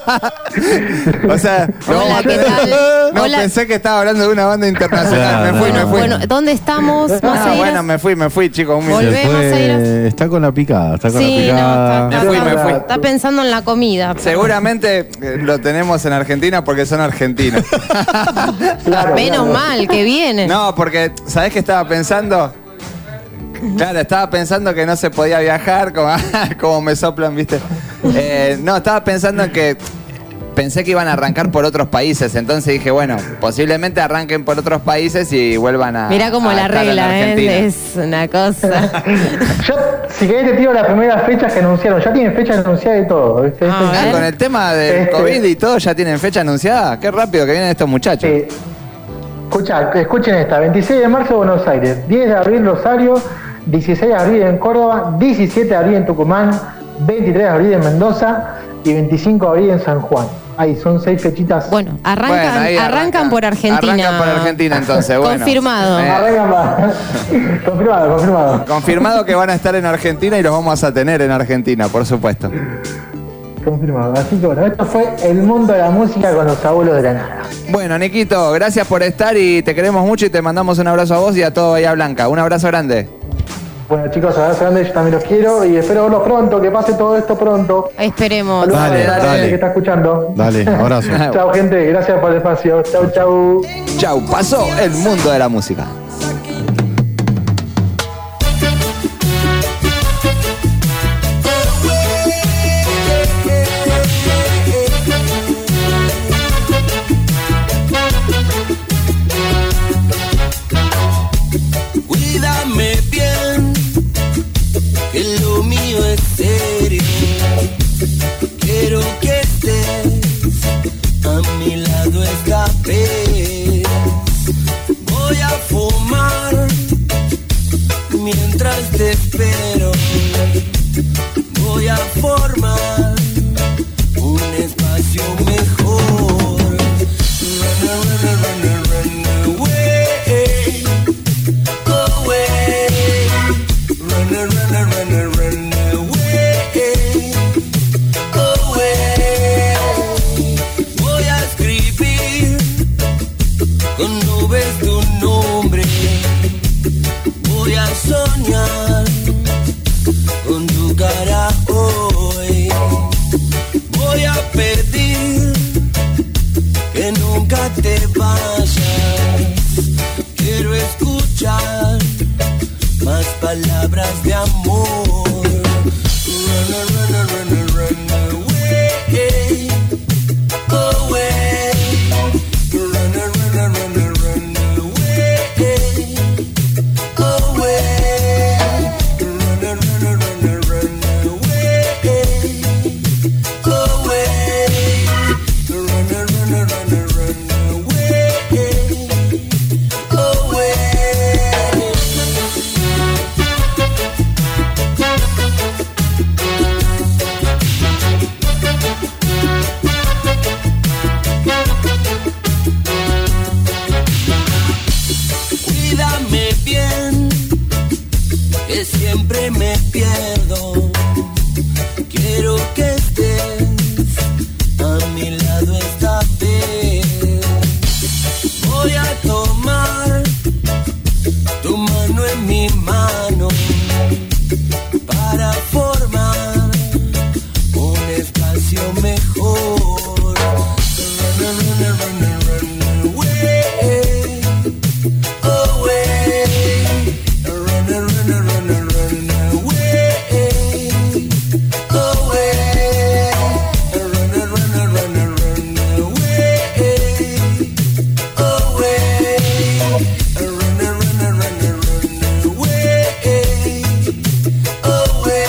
O sea, no, Hola, vamos a ¿qué tener- tal? no Hola. pensé que estaba hablando de una banda internacional. Claro, me fui, no. me fui. Bueno, ¿dónde estamos? Ah, Moseiras? bueno, me fui, me fui, chicos. Un minuto. Volvemos Fue- a ir está con la picada, está con Sí, la picada. no, Me está, fui, está- me fui. está pensando en la comida. Seguramente eh, lo tenemos en Argentina porque son argentinos. claro, Menos claro. mal que vienen. No, porque, ¿sabés qué estaba pensando? Claro, estaba pensando que no se podía viajar, como, como me soplan, ¿viste? Eh, no, estaba pensando en que pensé que iban a arrancar por otros países, entonces dije, bueno, posiblemente arranquen por otros países y vuelvan a. Mirá como a la estar en regla, Argentina. ¿eh? Es una cosa. Yo, si querés, te tiro las primeras fechas que anunciaron. Ya tienen fecha anunciada y todo, ¿viste? Ah, Este- Ah, ver. con el tema del Este- COVID y todo, ya tienen fecha anunciada. Qué rápido que vienen estos muchachos. Eh, escucha, escuchen esta. veintiséis de marzo, Buenos Aires. diez de abril, Rosario. dieciséis de abril en Córdoba. diecisiete de abril en Tucumán. veintitrés de abril en Mendoza. Y veinticinco de abril en San Juan. Ahí son seis fechitas. Bueno, arrancan, Bueno, ahí arrancan arranca. por Argentina. Arrancan por Argentina, entonces, bueno. Confirmado. Eh. Arrancan más. confirmado, confirmado. Confirmado que van a estar en Argentina y los vamos a tener en Argentina, por supuesto. Confirmado. Así que bueno, esto fue el mundo de la música con los Abuelos de la Nada. Bueno, Niquito, gracias por estar y te queremos mucho y te mandamos un abrazo a vos y a todo Bahía Blanca. Un abrazo grande. Bueno, chicos, abrazo grande, yo también los quiero y espero verlos pronto, que pase todo esto pronto. Esperemos. Saludos Dale, a la gente dale. que está escuchando. Dale, abrazo. Chao, gente, gracias por el espacio. Chau, chau. Chau, pasó el mundo de la música. Cuídame bien, que lo mío es serio. Quiero que estés a mi lado, escapes. Voy a fumar. espacio mejor. Run, run, run, run, run away, away. Run, run, run, run, run away, away. Run, run, run, run, run away, away. Run, run, run, run, run away, away.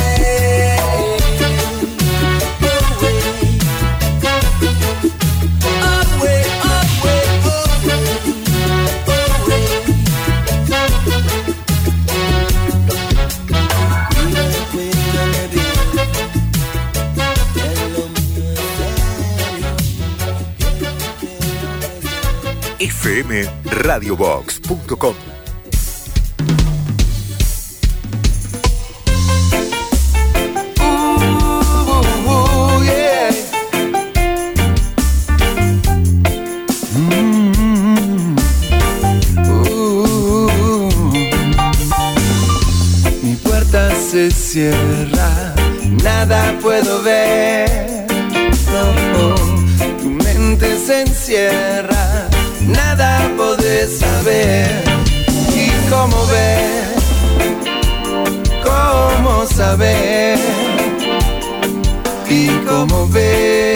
f m radio box punto com. Ooh, yeah. Mm-hmm. Ooh. Mi puerta se cierra, nada puedo ver. No, tu mente se encierra, nada podés saber. ¿Y cómo ver? ¿Cómo saber? ¿Y cómo ver?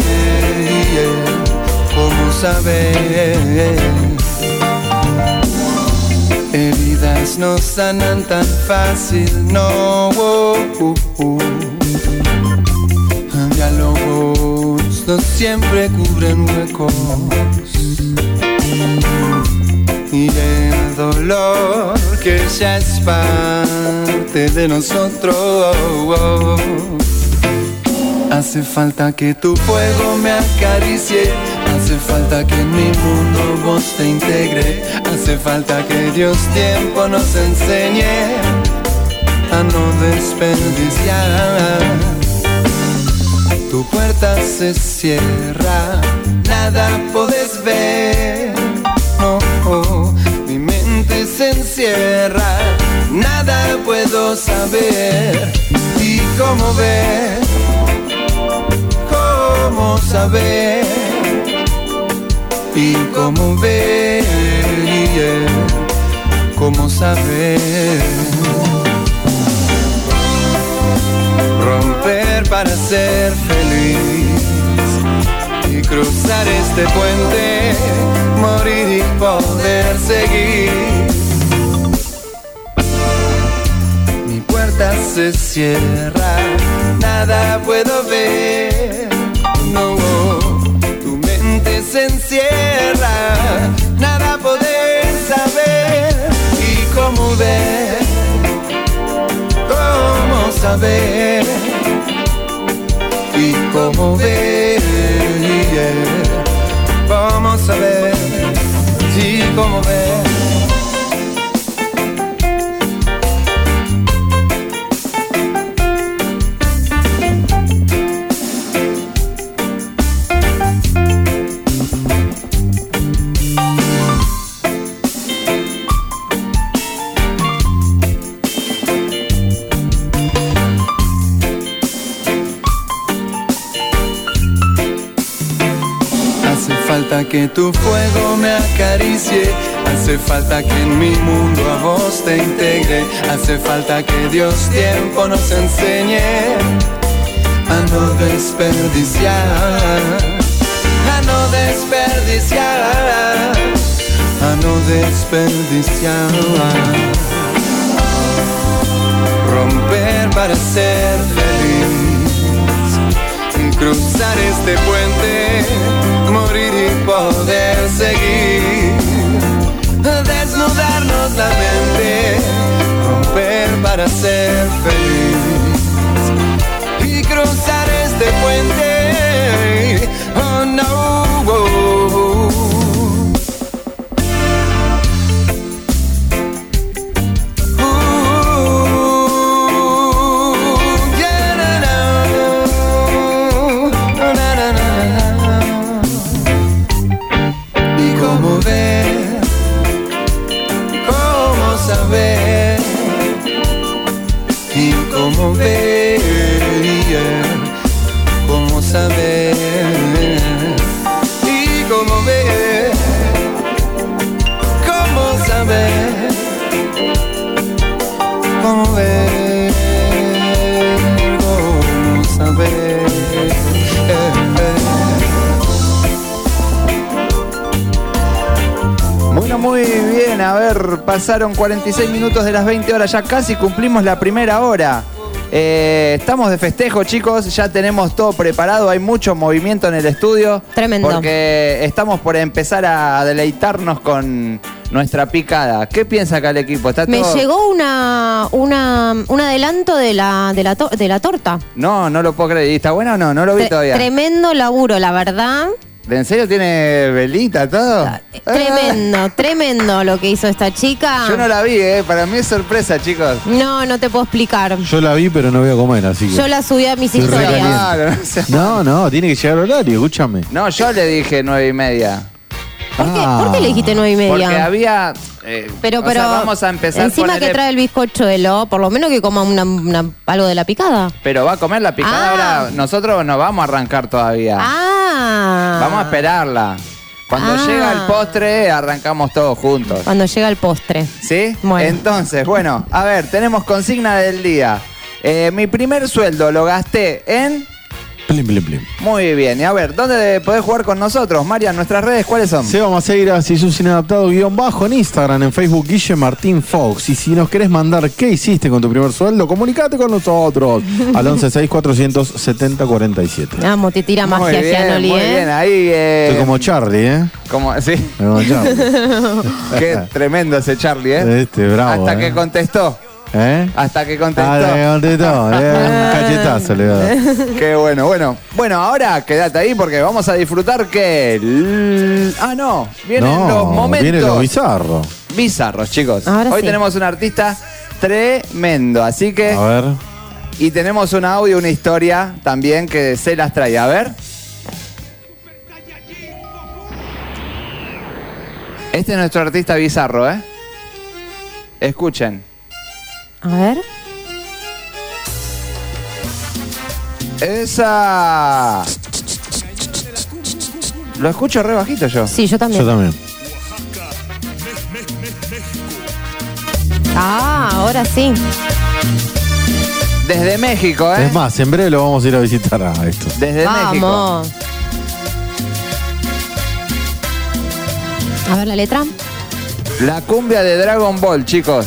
¿Cómo saber? Heridas no sanan tan fácil, no. Oh, oh, oh. Diálogos no siempre cubren huecos. Y el dolor que ya es parte de nosotros. Hace falta que tu fuego me acaricie, hace falta que en mi mundo vos te integre, hace falta que Dios tiempo nos enseñe a no desperdiciar. Tu puerta se cierra, nada podés ver. Oh, oh, mi mente se encierra, nada puedo saber. ¿Y cómo ver? ¿Cómo saber? ¿Y cómo ver? ¿Cómo saber? Romper para ser feliz y cruzar este puente, morir y poder seguir. Mi puerta se cierra, nada puedo ver. No, tu mente se encierra, nada podés saber. ¿Y cómo ver? ¿Cómo saber? ¿Y cómo ver? Vamos a ver, sí, cómo ver. Que tu fuego me acaricie, hace falta que en mi mundo a vos te integre, hace falta que Dios tiempo nos enseñe a no desperdiciar, a no desperdiciar, a no desperdiciar. Romper para ser feliz y cruzar este puente, morir y poder seguir, desnudarnos la mente, romper para ser feliz y cruzar este puente. Oh no, oh, oh. Saber y cómo ver, muy bien. A ver, pasaron cuarenta y seis minutos de las veinte horas. Ya casi cumplimos la primera hora. Eh, estamos de festejo, chicos. Ya tenemos todo preparado. Hay mucho movimiento en el estudio. Tremendo. Porque estamos por empezar a deleitarnos con nuestra picada. ¿Qué piensa acá el equipo? ¿Está Me todo? llegó una, una, un adelanto de la, de, la to- de la torta. No, no lo puedo creer. ¿Y ¿Está bueno o no? No lo vi Tre- todavía. Tremendo laburo, la verdad. ¿En serio tiene velita todo? Tremendo, tremendo lo que hizo esta chica. Yo no la vi, ¿eh? Para mí es sorpresa, chicos. No, no te puedo explicar. Yo la vi, pero no voy a comer, así que. Yo la subí a mis Estoy re historias. caliente. Claro, no, No, no, tiene que llegar el horario, escúchame. No, yo le dije nueve y media. ¿Por qué, ¿Por qué le dijiste nueve y media? Porque había... eh, Pero, o pero sea, vamos a empezar encima con que el- trae el bizcochuelo, por lo menos que coma una, una- algo de la picada. Pero va a comer la picada Ah. ahora. Nosotros no vamos a arrancar todavía. Ah. Vamos a esperarla. Cuando Ah. llega el postre, arrancamos todos juntos. Cuando llega el postre. ¿Sí? Bueno. Entonces, bueno, a ver, tenemos consigna del día. Eh, mi primer sueldo lo gasté en... Plim, plim, plim. Muy bien. Y a ver, ¿dónde podés jugar con nosotros? Marian, ¿nuestras redes cuáles son? Se vamos a ir a Si sos inadaptado guión bajo en Instagram, en Facebook Guille Martín Fox. Y si nos querés mandar qué hiciste con tu primer sueldo, comunicate con nosotros al once seis cuatrocientos setenta cuarenta y siete. Vamos, te tira Muy magia, bien, Gianoli, muy ¿eh? bien. Ahí... eh, Estoy como Charlie, ¿eh? como- sí. Estoy como Charlie. Qué tremendo ese Charlie, ¿eh? Este, bravo. Hasta ¿eh? que contestó. ¿Eh? Hasta que contestó. Hasta que contestó. Le da un cachetazo, le da. Qué bueno, bueno. Bueno, ahora quédate ahí porque vamos a disfrutar que... el- Ah, no. Vienen No, los momentos viene lo bizarro. bizarros, chicos. Ahora Hoy sí. tenemos un artista tremendo, así que... A ver. Y tenemos un audio, una historia también que se las trae. A ver. Este es nuestro artista bizarro, ¿eh? Escuchen. A ver. Esa. Lo escucho re bajito yo. Sí, yo también. Yo también. Ah, ahora sí. Desde México, ¿eh? Es más, en breve lo vamos a ir a visitar a esto. Desde México. Vamos. A ver la letra. La cumbia de Dragon Ball, chicos.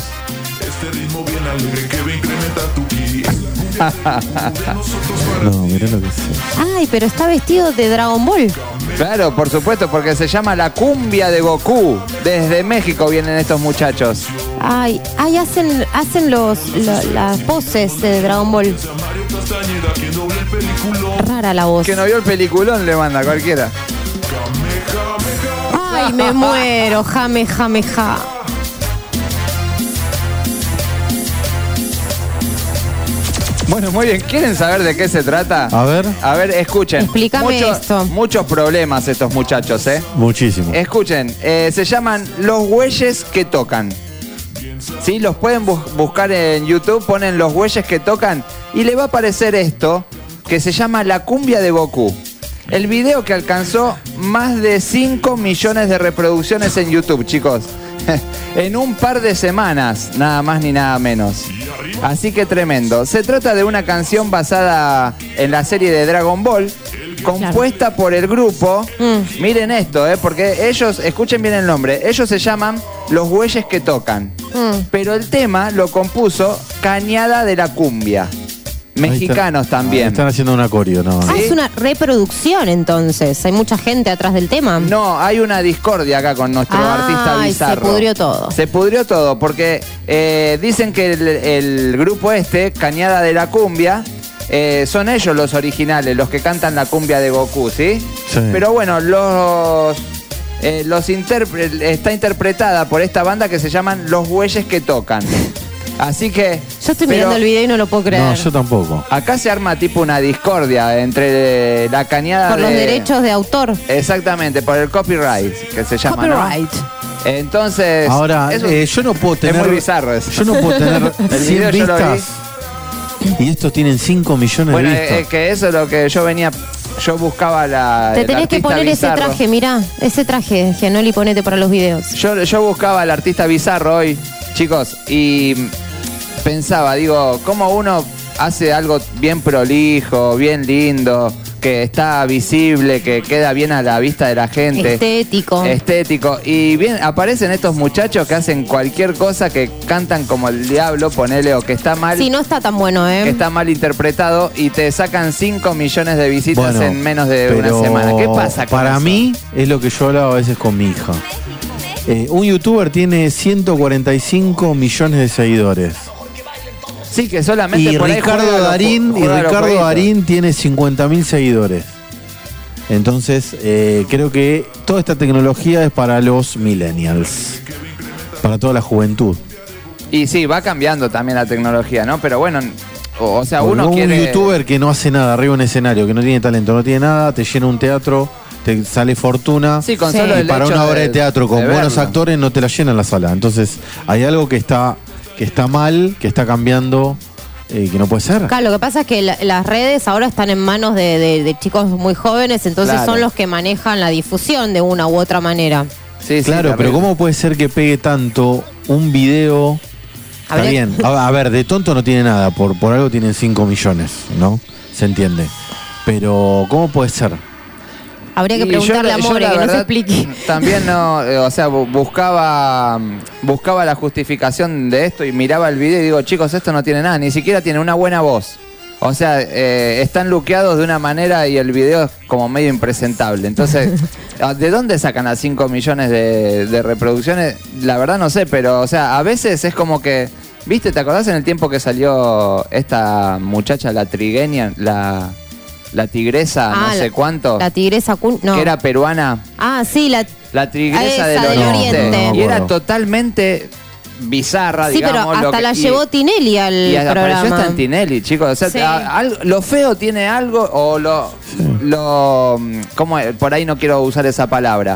No, mirá lo que es. Ay, pero está vestido de Dragon Ball. Claro, por supuesto, porque se llama la cumbia de Goku. Desde México vienen estos muchachos. Ay, ay, hacen, hacen los, lo- las poses de Dragon Ball. Rara la voz. Que no vio el peliculón le manda cualquiera. Ay, me muero. Jame, jame, ja. Bueno, muy bien. ¿Quieren saber de qué se trata? A ver. A ver, escuchen. Explícame Muchos- esto. Muchos problemas estos muchachos, ¿eh? Muchísimo. Escuchen, eh, se llaman los güeyes que tocan. ¿Sí? Los pueden bu- buscar en YouTube, ponen los güeyes que tocan y le va a aparecer esto que se llama La cumbia de Goku. El video que alcanzó más de cinco millones de reproducciones en YouTube, chicos. En un par de semanas, nada más ni nada menos. Así que tremendo. Se trata de una canción basada en la serie de Dragon Ball, compuesta por el grupo. Mm. Miren esto, eh, porque ellos, escuchen bien el nombre, ellos se llaman Los Güeyes que Tocan. Mm. Pero el tema lo compuso Cañada de la Cumbia. Mexicanos Ahí está- también. ahí Están haciendo un acorio, ¿no? Ah, es una reproducción entonces. Hay mucha gente atrás del tema. No, hay una discordia acá con nuestro Ay, artista bizarro. se pudrió todo. Se pudrió todo porque eh, dicen que el, el grupo este, Cañada de la Cumbia, eh, son ellos los originales, los que cantan la cumbia de Goku, ¿sí? Sí. Pero bueno, los, eh, los interpre- está interpretada por esta banda que se llaman Los Güeyes que Tocan. Así que... Yo estoy pero mirando el video y no lo puedo creer. No, yo tampoco. acá se arma tipo una discordia entre la cañada Por de... los derechos de autor. Exactamente, por el copyright, que se llama, ¿no? Copyright. Entonces... Ahora, eso eh, yo no puedo tener. es muy bizarro eso. Yo no puedo tener El cien video yo lo vi. vistas. Y estos tienen cinco millones Bueno, de es vistas. que eso es lo que yo venía... Yo buscaba la... Te el tenés que artista poner bizarro. ese traje, mirá. Ese traje, Gianoli, ponete para los videos. Yo, yo buscaba al artista bizarro hoy, chicos, y pensaba, digo, ¿cómo uno hace algo bien prolijo, bien lindo, que está visible, que queda bien a la vista de la gente. Estético. Estético. Y bien, aparecen estos muchachos que hacen cualquier cosa, que cantan como el diablo, ponele, o que está mal. Sí, no está tan bueno, ¿eh? Que está mal interpretado y te sacan cinco millones de visitas Bueno, en menos de pero una semana. ¿Qué pasa con Para eso? mí, es lo que yo hablaba a veces con mi hija. Eh, un youtuber tiene ciento cuarenta y cinco millones de seguidores. Sí, que solamente Y por ahí Ricardo juega los- Darín, y juega los Ricardo jueguitos. Darín tiene cincuenta mil seguidores. Entonces, eh, creo que toda esta tecnología es para los millennials, para toda la juventud. Y sí, va cambiando también la tecnología, ¿no? Pero bueno, o, o sea, Porque uno un quiere... youtuber que no hace nada arriba de un escenario, que no tiene talento, no tiene nada, te llena un teatro, te sale fortuna. Sí, con y solo el para hecho una obra de, de- teatro con de buenos verlo. actores no te la llena la sala. Entonces, hay algo que está, que está mal, que está cambiando, eh, que no puede ser. Claro, lo que pasa es que la- las redes ahora están en manos de, de- de chicos muy jóvenes, entonces Claro. son los que manejan la difusión de una u otra manera. Sí, sí, Claro, pero terrible. ¿cómo puede ser que pegue tanto un video? Está Habría- bien, a, a ver, de tonto no tiene nada, por, por algo tienen cinco millones, ¿no? Se entiende. Pero, ¿cómo puede ser? Habría que Y preguntarle yo- a yo More la que no se verdad explique. También no, eh, o sea, bu- buscaba buscaba la justificación de esto y miraba el video y digo, chicos, esto no tiene nada, ni siquiera tiene una buena voz. O sea, eh, están luqueados de una manera y el video es como medio impresentable. Entonces, ¿de dónde sacan las cinco millones de, de reproducciones? La verdad no sé, pero, o sea, a veces es como que, ¿viste? ¿Te acordás en el tiempo que salió esta muchacha, la trigueña, la, la tigresa, Ah, no sé la- cuánto? La tigresa Kun- no. Que era peruana. Ah, sí, la La tigresa Esa del del oriente. Oriente. No, no me y era acuerdo. totalmente bizarra, Sí, pero digamos. lo hasta que- la y- llevó Tinelli al y apareció programa. hasta en Tinelli, chicos. O sea, Sí. a- al- lo feo tiene algo, o lo. lo ¿cómo es? Por ahí no quiero usar esa palabra.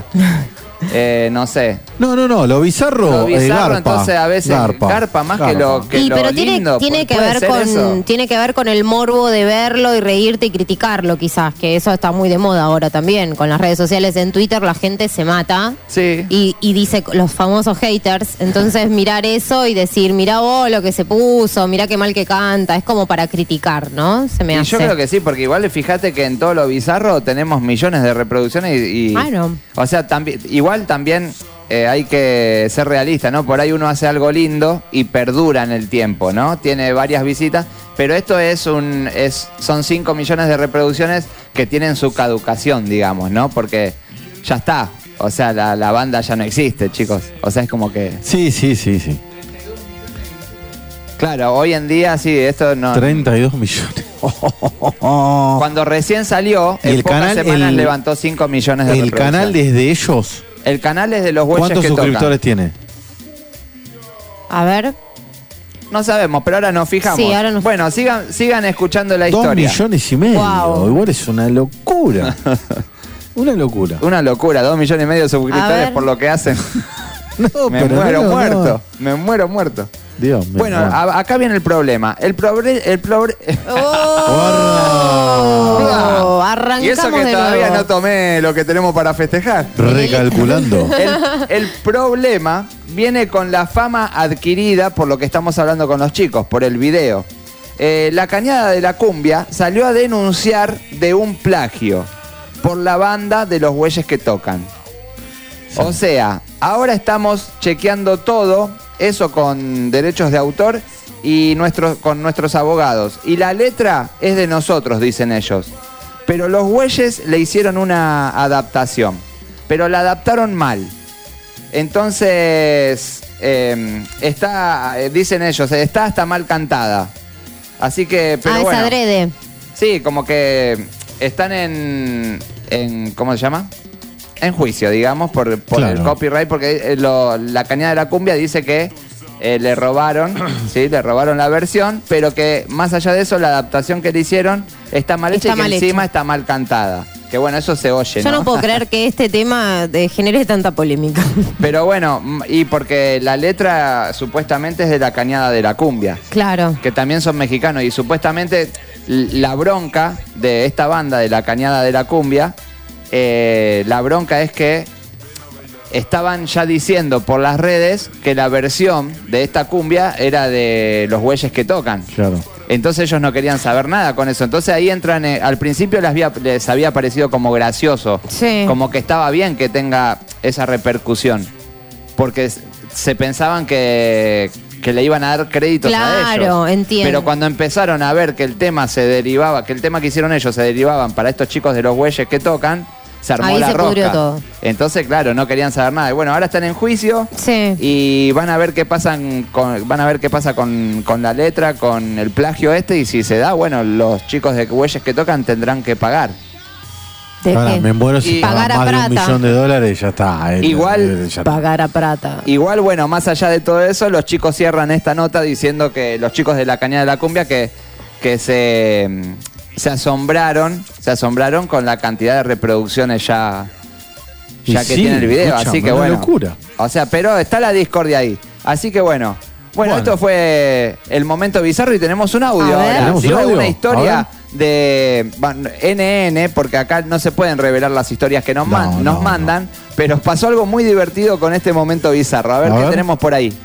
Eh, no sé. No, no, no, lo bizarro, Lo es bizarro, garpa. entonces a veces garpa, garpa, más que lo que Y lo pero tiene, lindo. tiene ¿Pu- que puede ver ser con eso? tiene que ver con el morbo de verlo y reírte y criticarlo quizás, que eso está muy de moda ahora también. Con las redes sociales en Twitter la gente se mata Sí. y, y dice los famosos haters. Entonces mirar eso y decir, mirá vos lo que se puso, mirá qué mal que canta, es como para criticar, ¿no? Se me Y hace. yo creo que sí, porque igual fíjate que en todo lo bizarro tenemos millones de reproducciones y, y- Claro. o sea, también igual también eh, hay que ser realista, ¿no? Por ahí uno hace algo lindo y perdura en el tiempo, ¿no? Tiene varias visitas, pero esto es un es son cinco millones de reproducciones que tienen su caducación, digamos, ¿no? Porque ya está, o sea, la, la banda ya no existe, chicos. O sea, es como que Sí, sí, sí, sí. claro, hoy en día sí, esto no treinta y dos millones. Cuando recién salió, Y en el pocas canal, semanas el- levantó cinco millones de El reproducciones. canal desde ellos, El canal es de los güeyes ¿cuántos que suscriptores tocan. tiene? A ver. No sabemos, pero ahora nos fijamos. Sí, ahora nos- Bueno, sigan, sigan escuchando la Dos historia. millones y medio. Wow. Igual es una locura. Una locura. Una locura, dos millones y medio de A suscriptores ver. por lo que hacen. No, Me pero muero no, no. muerto. Me muero muerto. Dios mío. Bueno, a- acá viene el problema. El problema. El probre- Oh, y arrancamos eso que de todavía nuevo. no tomé lo que tenemos para festejar. Recalculando. El, el problema viene con la fama adquirida por lo que estamos hablando con los chicos, por el video. Eh, la Cañada de la Cumbia salió a denunciar de un plagio por la banda de los güeyes que tocan. O sea, ahora estamos chequeando todo, eso con derechos de autor y nuestros, con nuestros abogados. Y la letra es de nosotros, dicen ellos. Pero los güeyes le hicieron una adaptación. Pero la adaptaron mal. Entonces, eh, está, eh, dicen ellos, está hasta mal cantada. Así que, pero ah, bueno. es adrede. Sí, como que están en, en ¿cómo se llama? En juicio, digamos, por, por Claro. el copyright, porque eh, lo- la Cañada de la Cumbia dice que eh, le robaron, sí, le robaron la versión, pero que más allá de eso, la adaptación que le hicieron está mal hecha Está y que mal encima hecha. está mal cantada. Que bueno, eso se oye, Yo no puedo creer que este tema eh, genere tanta polémica. Pero bueno, mm, y porque la letra supuestamente es de la Cañada de la Cumbia. Claro. Que también son mexicanos y supuestamente l- la bronca de esta banda de la Cañada de la Cumbia, eh, la bronca es que estaban ya diciendo por las redes que la versión de esta cumbia era de los güeyes que tocan. Claro. Entonces ellos no querían saber nada con eso. Entonces ahí entran, eh, al principio les había, les había parecido como gracioso, Sí. como que estaba bien que tenga esa repercusión, porque s- se pensaban que, que le iban a dar créditos a ellos. Claro, entiendo. Pero cuando empezaron a ver que el tema se derivaba, que el tema que hicieron ellos se derivaban para estos chicos de los bueyes que tocan, se armó Ahí la se pudrió rosca. todo. Entonces, claro, no querían saber nada. Y bueno, ahora están en juicio Sí. y van a ver qué pasan con, van a ver qué pasa con, con la letra, con el plagio este, y si se da, bueno, los chicos de bueyes que tocan tendrán que pagar. ¿De Ahora, qué? me muero si Y- pagas Pagar a más de un Prata. millón de dólares, ya está. eh, Igual- eh, ya está. Pagar a Prata. Igual, bueno, más allá de todo eso, los chicos cierran esta nota diciendo que los chicos de la Cañada de la Cumbia que, que se, mm, se asombraron, se asombraron con la cantidad de reproducciones ya, Y ya que sí, tiene el video. escucha, Así que una bueno. locura. O sea, pero está la discordia ahí. Así que bueno. Bueno, Bueno. esto fue el momento bizarro y tenemos un audio A ver. ahora. ¿Tenemos Sí, un audio? una A historia de bueno, N N, porque acá no se pueden revelar las historias que nos, No, man- nos no, mandan, pero pasó algo muy divertido con este momento bizarro. A ver A qué ver. tenemos por ahí.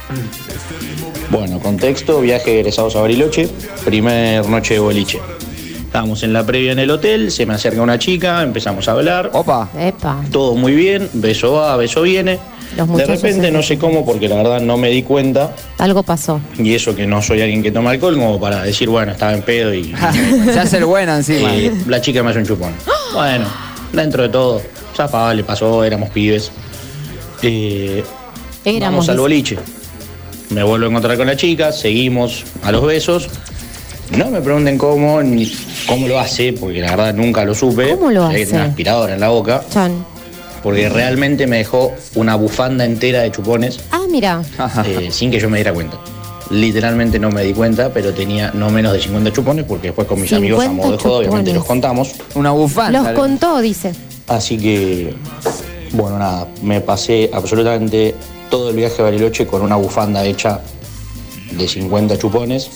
Bueno, contexto, viaje de egresados a Bariloche, primer noche de boliche. Estábamos en la previa en el hotel, se me acerca una chica, empezamos a hablar. Opa. Epa. Todo muy bien, beso va, beso viene. Los De muchachos repente, se- no sé cómo, porque la verdad no me di cuenta, Algo pasó. y eso que no soy alguien que toma alcohol, como para decir, bueno, estaba en pedo y Se hace el bueno encima. eh, la chica me hace un chupón. Bueno, dentro de todo, zafable, pasó, éramos pibes. Eh, Éramos. Vamos al dice. boliche. Me vuelvo a encontrar con la chica, seguimos a los besos. No me pregunten cómo ni cómo lo hace, porque la verdad nunca lo supe. ¿Cómo lo Sé que hace? tiene una aspiradora en la boca, Chan. porque realmente me dejó una bufanda entera de chupones Ah, mira. eh, sin que yo me diera cuenta. Literalmente no me di cuenta, pero tenía no menos de cincuenta chupones, porque después con mis amigos a modo de joda obviamente chupones. los contamos. Una bufanda. Los contó, dice. Así que, bueno, nada, me pasé absolutamente todo el viaje a Bariloche con una bufanda hecha de cincuenta chupones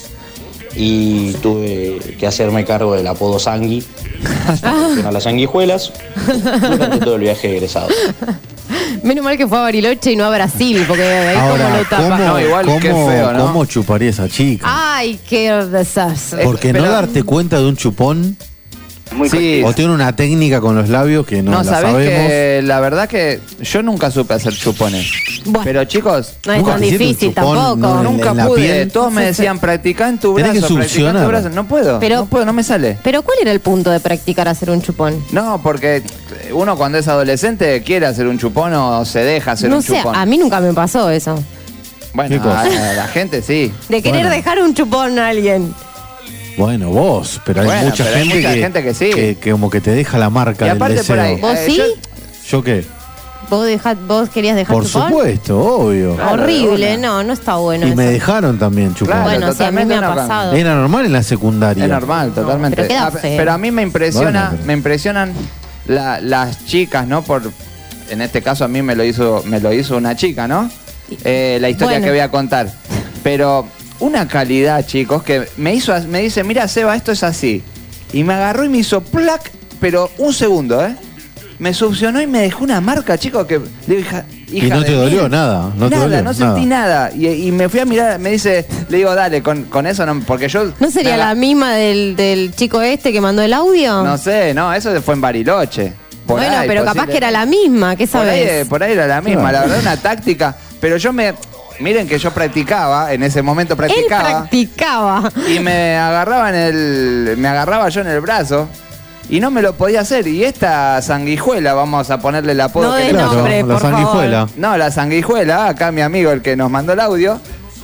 y tuve que hacerme cargo del apodo Sangui, a las sanguijuelas, durante todo el viaje egresado. Menos mal que fue a Bariloche y no a Brasil, porque ahí como Ahora, lo tapa. ¿cómo, No, igual, cómo- qué feo, ¿no? cómo chuparía esa chica? Ay, qué desastre. Porque pero- no darte cuenta de un chupón, Sí. o tiene una técnica con los labios que no, No, la sabés sabemos. que la verdad que yo nunca supe hacer chupones. Bueno. Pero chicos, No es Nunca tan hiciste un difícil chupón, tampoco. no, en- nunca en la pude. piel. Todos me decían, practica en tu brazo, Tenés que practica en tu succionar. brazo. No puedo, Pero- no puedo, no me sale. Pero ¿cuál era el punto de practicar hacer un chupón? No, porque uno cuando es adolescente quiere hacer un chupón o se deja hacer No un sé, chupón. a mí nunca me pasó eso. ¿Qué Bueno, cosa? a, a la gente sí. De querer Bueno. dejar un chupón a alguien. Bueno, vos, pero hay Bueno, mucha, pero hay gente, mucha que, gente que sí. que, que como que te deja la marca Y del aparte deseo. por ahí. ¿Vos Eh, sí? yo- ¿Yo qué? ¿Vos, dejá- vos querías dejar Por chupón? supuesto, obvio. Claro, Horrible, de una. no, no está bueno Y eso. me dejaron también chupar. Claro, Bueno, sí, a mí me totalmente ha no, pasado. Era normal en la secundaria. Es normal, totalmente. pero queda Ah, feo. pero a mí me impresiona, Bueno, pero- me impresionan la- las chicas, ¿no? Por, en este caso a mí me lo hizo, me lo hizo una chica, ¿no? Eh, la historia Bueno. que voy a contar. Pero una calidad, chicos, que me hizo, me dice, mira, Seba, esto es así. Y me agarró y me hizo plac, pero un segundo, ¿eh? Me succionó y me dejó una marca, chicos, que le digo, hija, Y hija no te de dolió mil. nada. No te nada, dolió, no sentí nada. Y, y me fui a mirar, me dice, le digo, dale, con, con eso no, porque yo... ¿No sería me la aga- misma del, del chico este que mandó el audio? No sé, no, eso fue en Bariloche. Por bueno, ahí, pero capaz posible- que era la misma, ¿qué por ahí, sabes? por ahí era la misma, Claro. la verdad, una táctica. Pero yo me... Miren que yo practicaba, en ese momento Él practicaba. practicaba. Y me agarraba en el. Me agarraba yo en el brazo. Y no me lo podía hacer. Y esta sanguijuela, vamos a ponerle el apodo No que de le Claro, nombre, la por sanguijuela. favor. No, la sanguijuela, acá mi amigo, el que nos mandó el audio.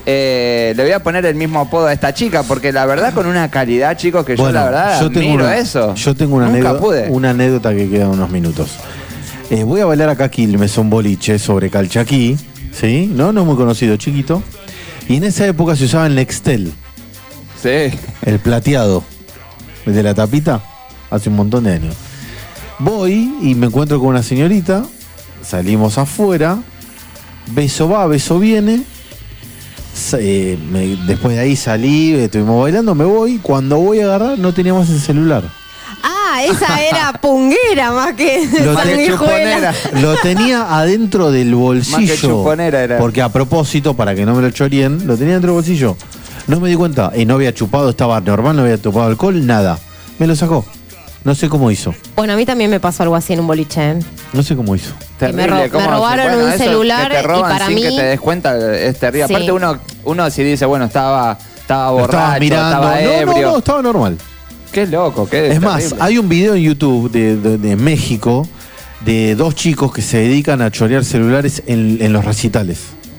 eh, le voy a poner el mismo apodo a esta chica, porque la verdad con una calidad, chicos, que yo la verdad yo tengo admiro una, eso. Yo tengo una, Nunca anécdota, pude. una anécdota que queda unos minutos. Eh, voy a bailar acá Quilmes, un boliche sobre Calchaquí, ¿sí? No, no es muy conocido, chiquito. Y en esa época se usaba el Nextel, Sí. el plateado, el de la tapita, hace un montón de años. Voy y me encuentro con una señorita, salimos afuera, beso va, beso viene. Sa- eh, me- después de ahí salí, estuvimos bailando, me voy. Cuando voy a agarrar, no tenía más el celular. Ah, esa era punguera más que Lo, te- sanguijuela. lo tenía adentro del bolsillo. chuponera era. Porque a propósito, para que no me lo chorien, lo tenía dentro del bolsillo. No me di cuenta. Y no había chupado, estaba normal, no había chupado alcohol, nada. Me lo sacó. No sé cómo hizo. Bueno, a mí también me pasó algo así en un boliche. ¿eh? No sé cómo hizo. Que me, ro- ¿cómo? me robaron Bueno, un eso celular que te roban y para sin mí... que te des cuenta es terrible. Sí. Aparte uno, uno si dice, bueno, estaba, estaba Lo borracho, estaba mirando. estaba no, ebrio. no, no, estaba normal. Qué loco, qué Es más, terrible. hay un video en YouTube de, de- de México de dos chicos que se dedican a chorear celulares en, en los recitales.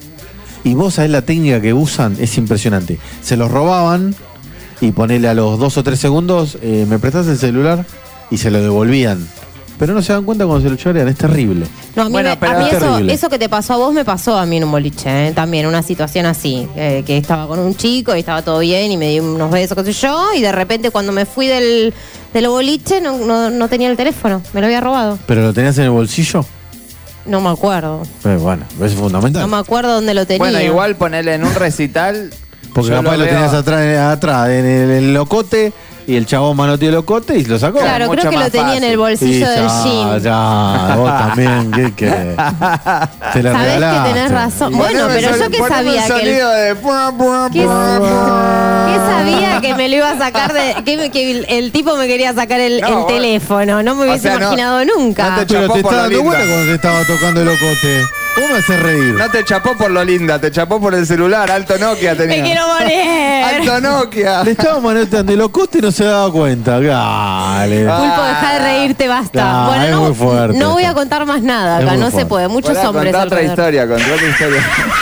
Y vos sabés la técnica que usan, es impresionante. Se los robaban y ponele a los dos o tres segundos, eh, ¿me prestás el celular? Y se lo devolvían. Pero no se dan cuenta cuando se lo chorean, es terrible. No, a mí, Bueno, me- pero- a mí Es eso, terrible. eso que te pasó a vos me pasó a mí en un boliche, ¿eh? También una situación así, eh, que estaba con un chico y estaba todo bien y me dio unos besos, qué sé yo, y de repente cuando me fui del, del boliche no, no, no tenía el teléfono, me lo había robado. ¿Pero lo tenías en el bolsillo? No me acuerdo, Eh, bueno, eso es fundamental. no me acuerdo dónde lo tenía. Bueno, igual ponerle en un recital. Porque yo capaz lo, veo- tenías atrás, atrás en el, en el locote y el chabón manoteó el locote y lo sacó. Claro, mucho creo que lo más tenía en el fácil. bolsillo Y del ya, jean. ya, vos también, ¿qué querés? Te la Sabés regalaste. que tenés razón. Bueno, Poneme pero sol- yo que poneme sabía un que el- sonido de pua, pua, ¿Qué, pua, pua. qué sabía que me lo iba a sacar de. Que, me- que el, el tipo me quería sacar el, No, el bueno. teléfono. No me O hubiese sea, no- imaginado nunca. no te Pero chapó te por estaba lo dando linda. cuenta cuando te estaba tocando el locote. ¿Cómo me haces reír? No te chapó por lo linda, te chapó por el celular. Alto Nokia tenía. Me quiero morir. Alto Nokia. Le estaba manoteando el locote y no se daba cuenta. Dale. Ah. Pulpo, deja de reírte, basta. No, bueno, es no, muy fuerte no voy esto. a contar más nada Es acá, muy no se fuerte. puede. Muchos Pará, hombres contá otra alrededor. historia, contá otra historia.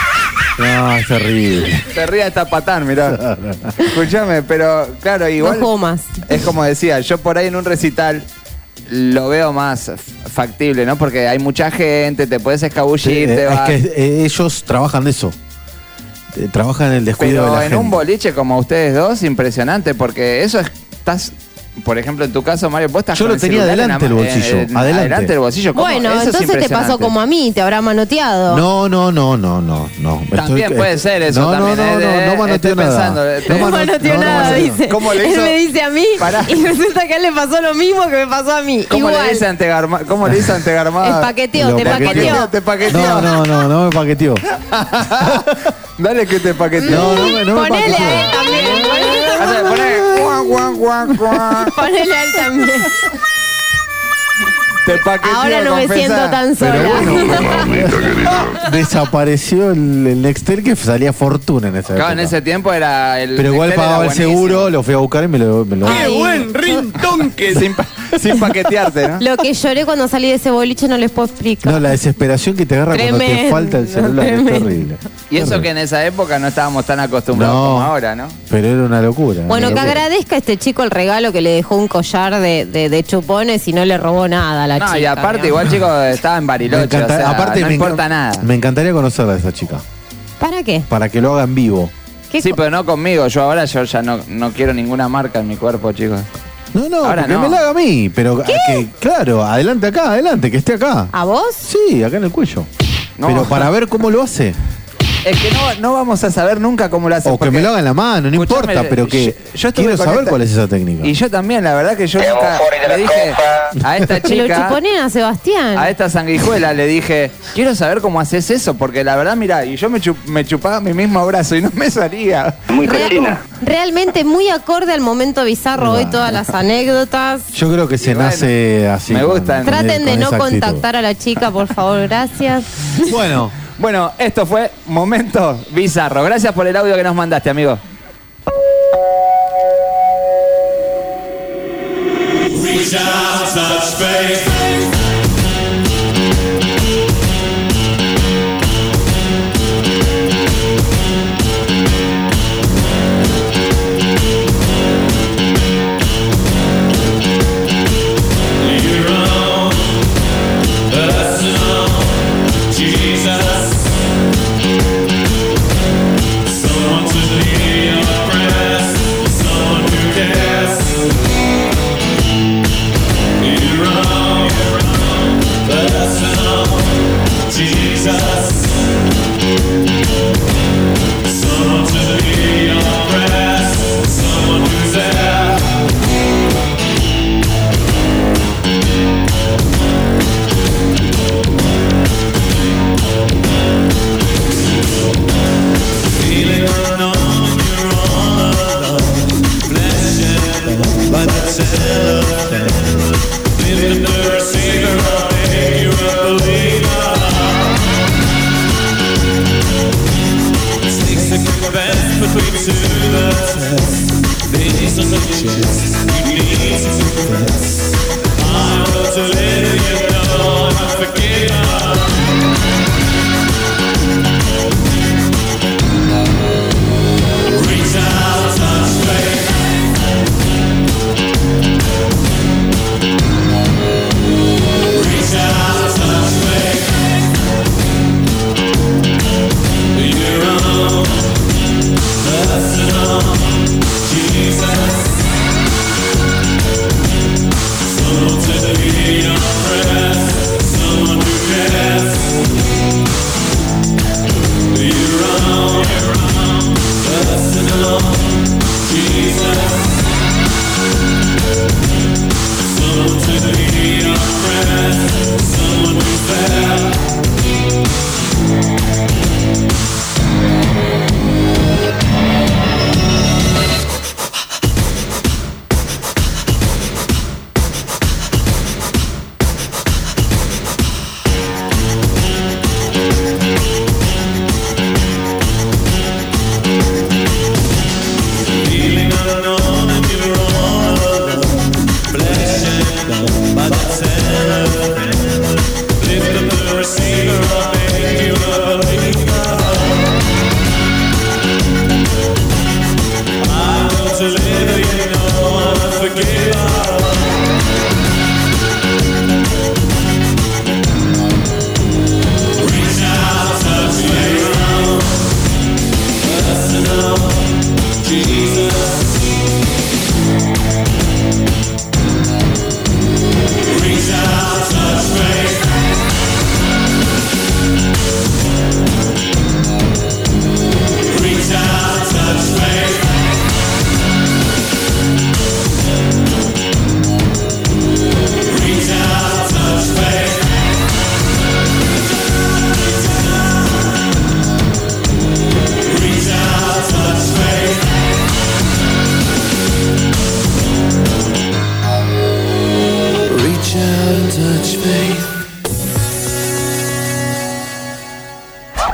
No, es terrible. Se ríe hasta patán, mirá. Escuchame, pero claro, No igual. juego más. Es como decía, yo por ahí en un recital lo veo más factible, ¿no? Porque hay mucha gente, te puedes escabullir, Eh, te es vas. que eh, ellos trabajan de eso. Eh, trabajan en el descuido Pero de la en gente. un boliche como ustedes dos, impresionante, porque eso es, estás, por ejemplo, en tu caso, Mario, vos estás Yo con lo el tenía celular en adelante la ma- el bolsillo, en- en- adelante. Adelante del bolsillo. ¿Cómo? Bueno, Eso es entonces te pasó impresionante. como a mí, te habrá manoteado. No, no, no, no, no, no. También Estoy- puede ser eso no, también, No, no, eh, no, eh, no manoteo estoy nada. pensando, eh, No te- manoteó no, no nada, manoteo. dice. ¿Cómo le Él hizo? me dice a mí Pará. y resulta que a él le pasó lo mismo que me pasó a mí. ¿Cómo Igual. le dice ante Garma- ¿Cómo le dice ante Garmada? Espaqueteó, Lo te paqueteó. Te paqueteó. No, no, no, no me paqueteó. Dale que te paqueteó. No, no, me- no me Ponele paqueteó. a él también. Hace- poné, guau, guau, guau, guau. Ponele a él también. Te paqueteó. Ahora no me confesá. siento tan Pero sola. bueno, desapareció el, el Nextel que salía fortuna en esa Claro, época. en ese tiempo era el. Pero igual Nextel era pagaba el buenísimo. seguro, lo fui a buscar y me lo... Me lo Ay, buen rintón que Sin, pa- sin paquetearte, ¿no? Lo que lloré cuando salí de ese boliche no les puedo explicar. No, la desesperación que te agarra cuando te Tremendo, falta el celular tremendo. es terrible. Y eso que en esa época no estábamos tan acostumbrados No. como ahora, ¿no? Pero era una locura. Bueno, una que locura. agradezca a este chico el regalo que le dejó un collar de, de, de chupones y no le robó nada a la No, chica. y aparte, digamos. igual, chicos, estaba en Me Bariloche. encanta- o sea, aparte no me importa enca- nada. Me encantaría conocerla a esa chica. ¿Para qué? Para que lo haga en vivo. ¿Qué Sí, co- pero no conmigo. Yo ahora yo ya no, no quiero ninguna marca en mi cuerpo, chicos. No, no, Ahora porque no. me la haga a mí. Pero que, claro, adelante acá, adelante, que esté acá. ¿A vos? Sí, acá en el cuello. No. Pero para ver cómo lo hace. Es que no, no vamos a saber nunca cómo lo hace. O que me lo haga en la mano, no Escuchame, importa, pero que yo- yo estuve quiero con saber esta- cuál es esa técnica. Y yo también, la verdad que yo nunca le dije a esta Que lo chica, chuponen a Sebastián. a esta sanguijuela, le dije, quiero saber cómo haces eso, porque la verdad, mira, y yo me, chup- me chupaba mi mismo brazo y no me salía. Muy Real- cochina. realmente muy acorde al momento bizarro hoy, todas las anécdotas. Yo creo que se Y bueno, nace así. me con- gustan. con- Traten de con no esa actitud. contactar a la chica, por favor, gracias. Bueno, Bueno, esto fue Momento Bizarro. Gracias por el audio que nos mandaste, amigo. Someone who cares. You're wrong.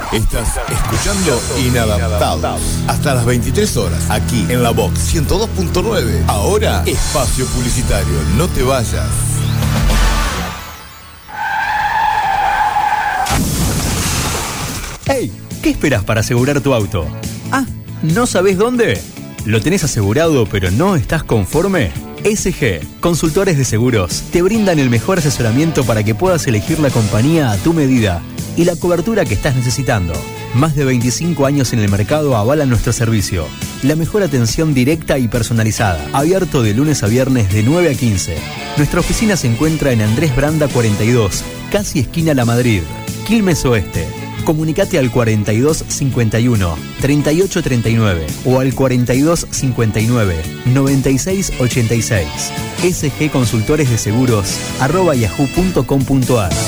Estás escuchando Inadaptados. Hasta las veintitrés horas, aquí en la Vox ciento dos punto nueve. Ahora, espacio publicitario. No te vayas. Hey, ¿qué esperas para asegurar tu auto? Ah, ¿no sabés dónde? ¿Lo tenés asegurado pero no estás conforme? S G, Consultores de Seguros, te brindan el mejor asesoramiento para que puedas elegir la compañía a tu medida y la cobertura que estás necesitando. Más de veinticinco años en el mercado avalan nuestro servicio. La mejor atención directa y personalizada. Abierto de lunes a viernes de nueve a quince. Nuestra oficina se encuentra en Andrés Branda cuarenta y dos, casi esquina La Madrid, Quilmes Oeste. Comunicate al cuarenta y dos cincuenta y uno, treinta y ocho treinta y nueve o al cuarenta y dos cincuenta y nueve, noventa y seis ochenta y seis. S G Consultores de Seguros, arroba yahoo punto com punto ar.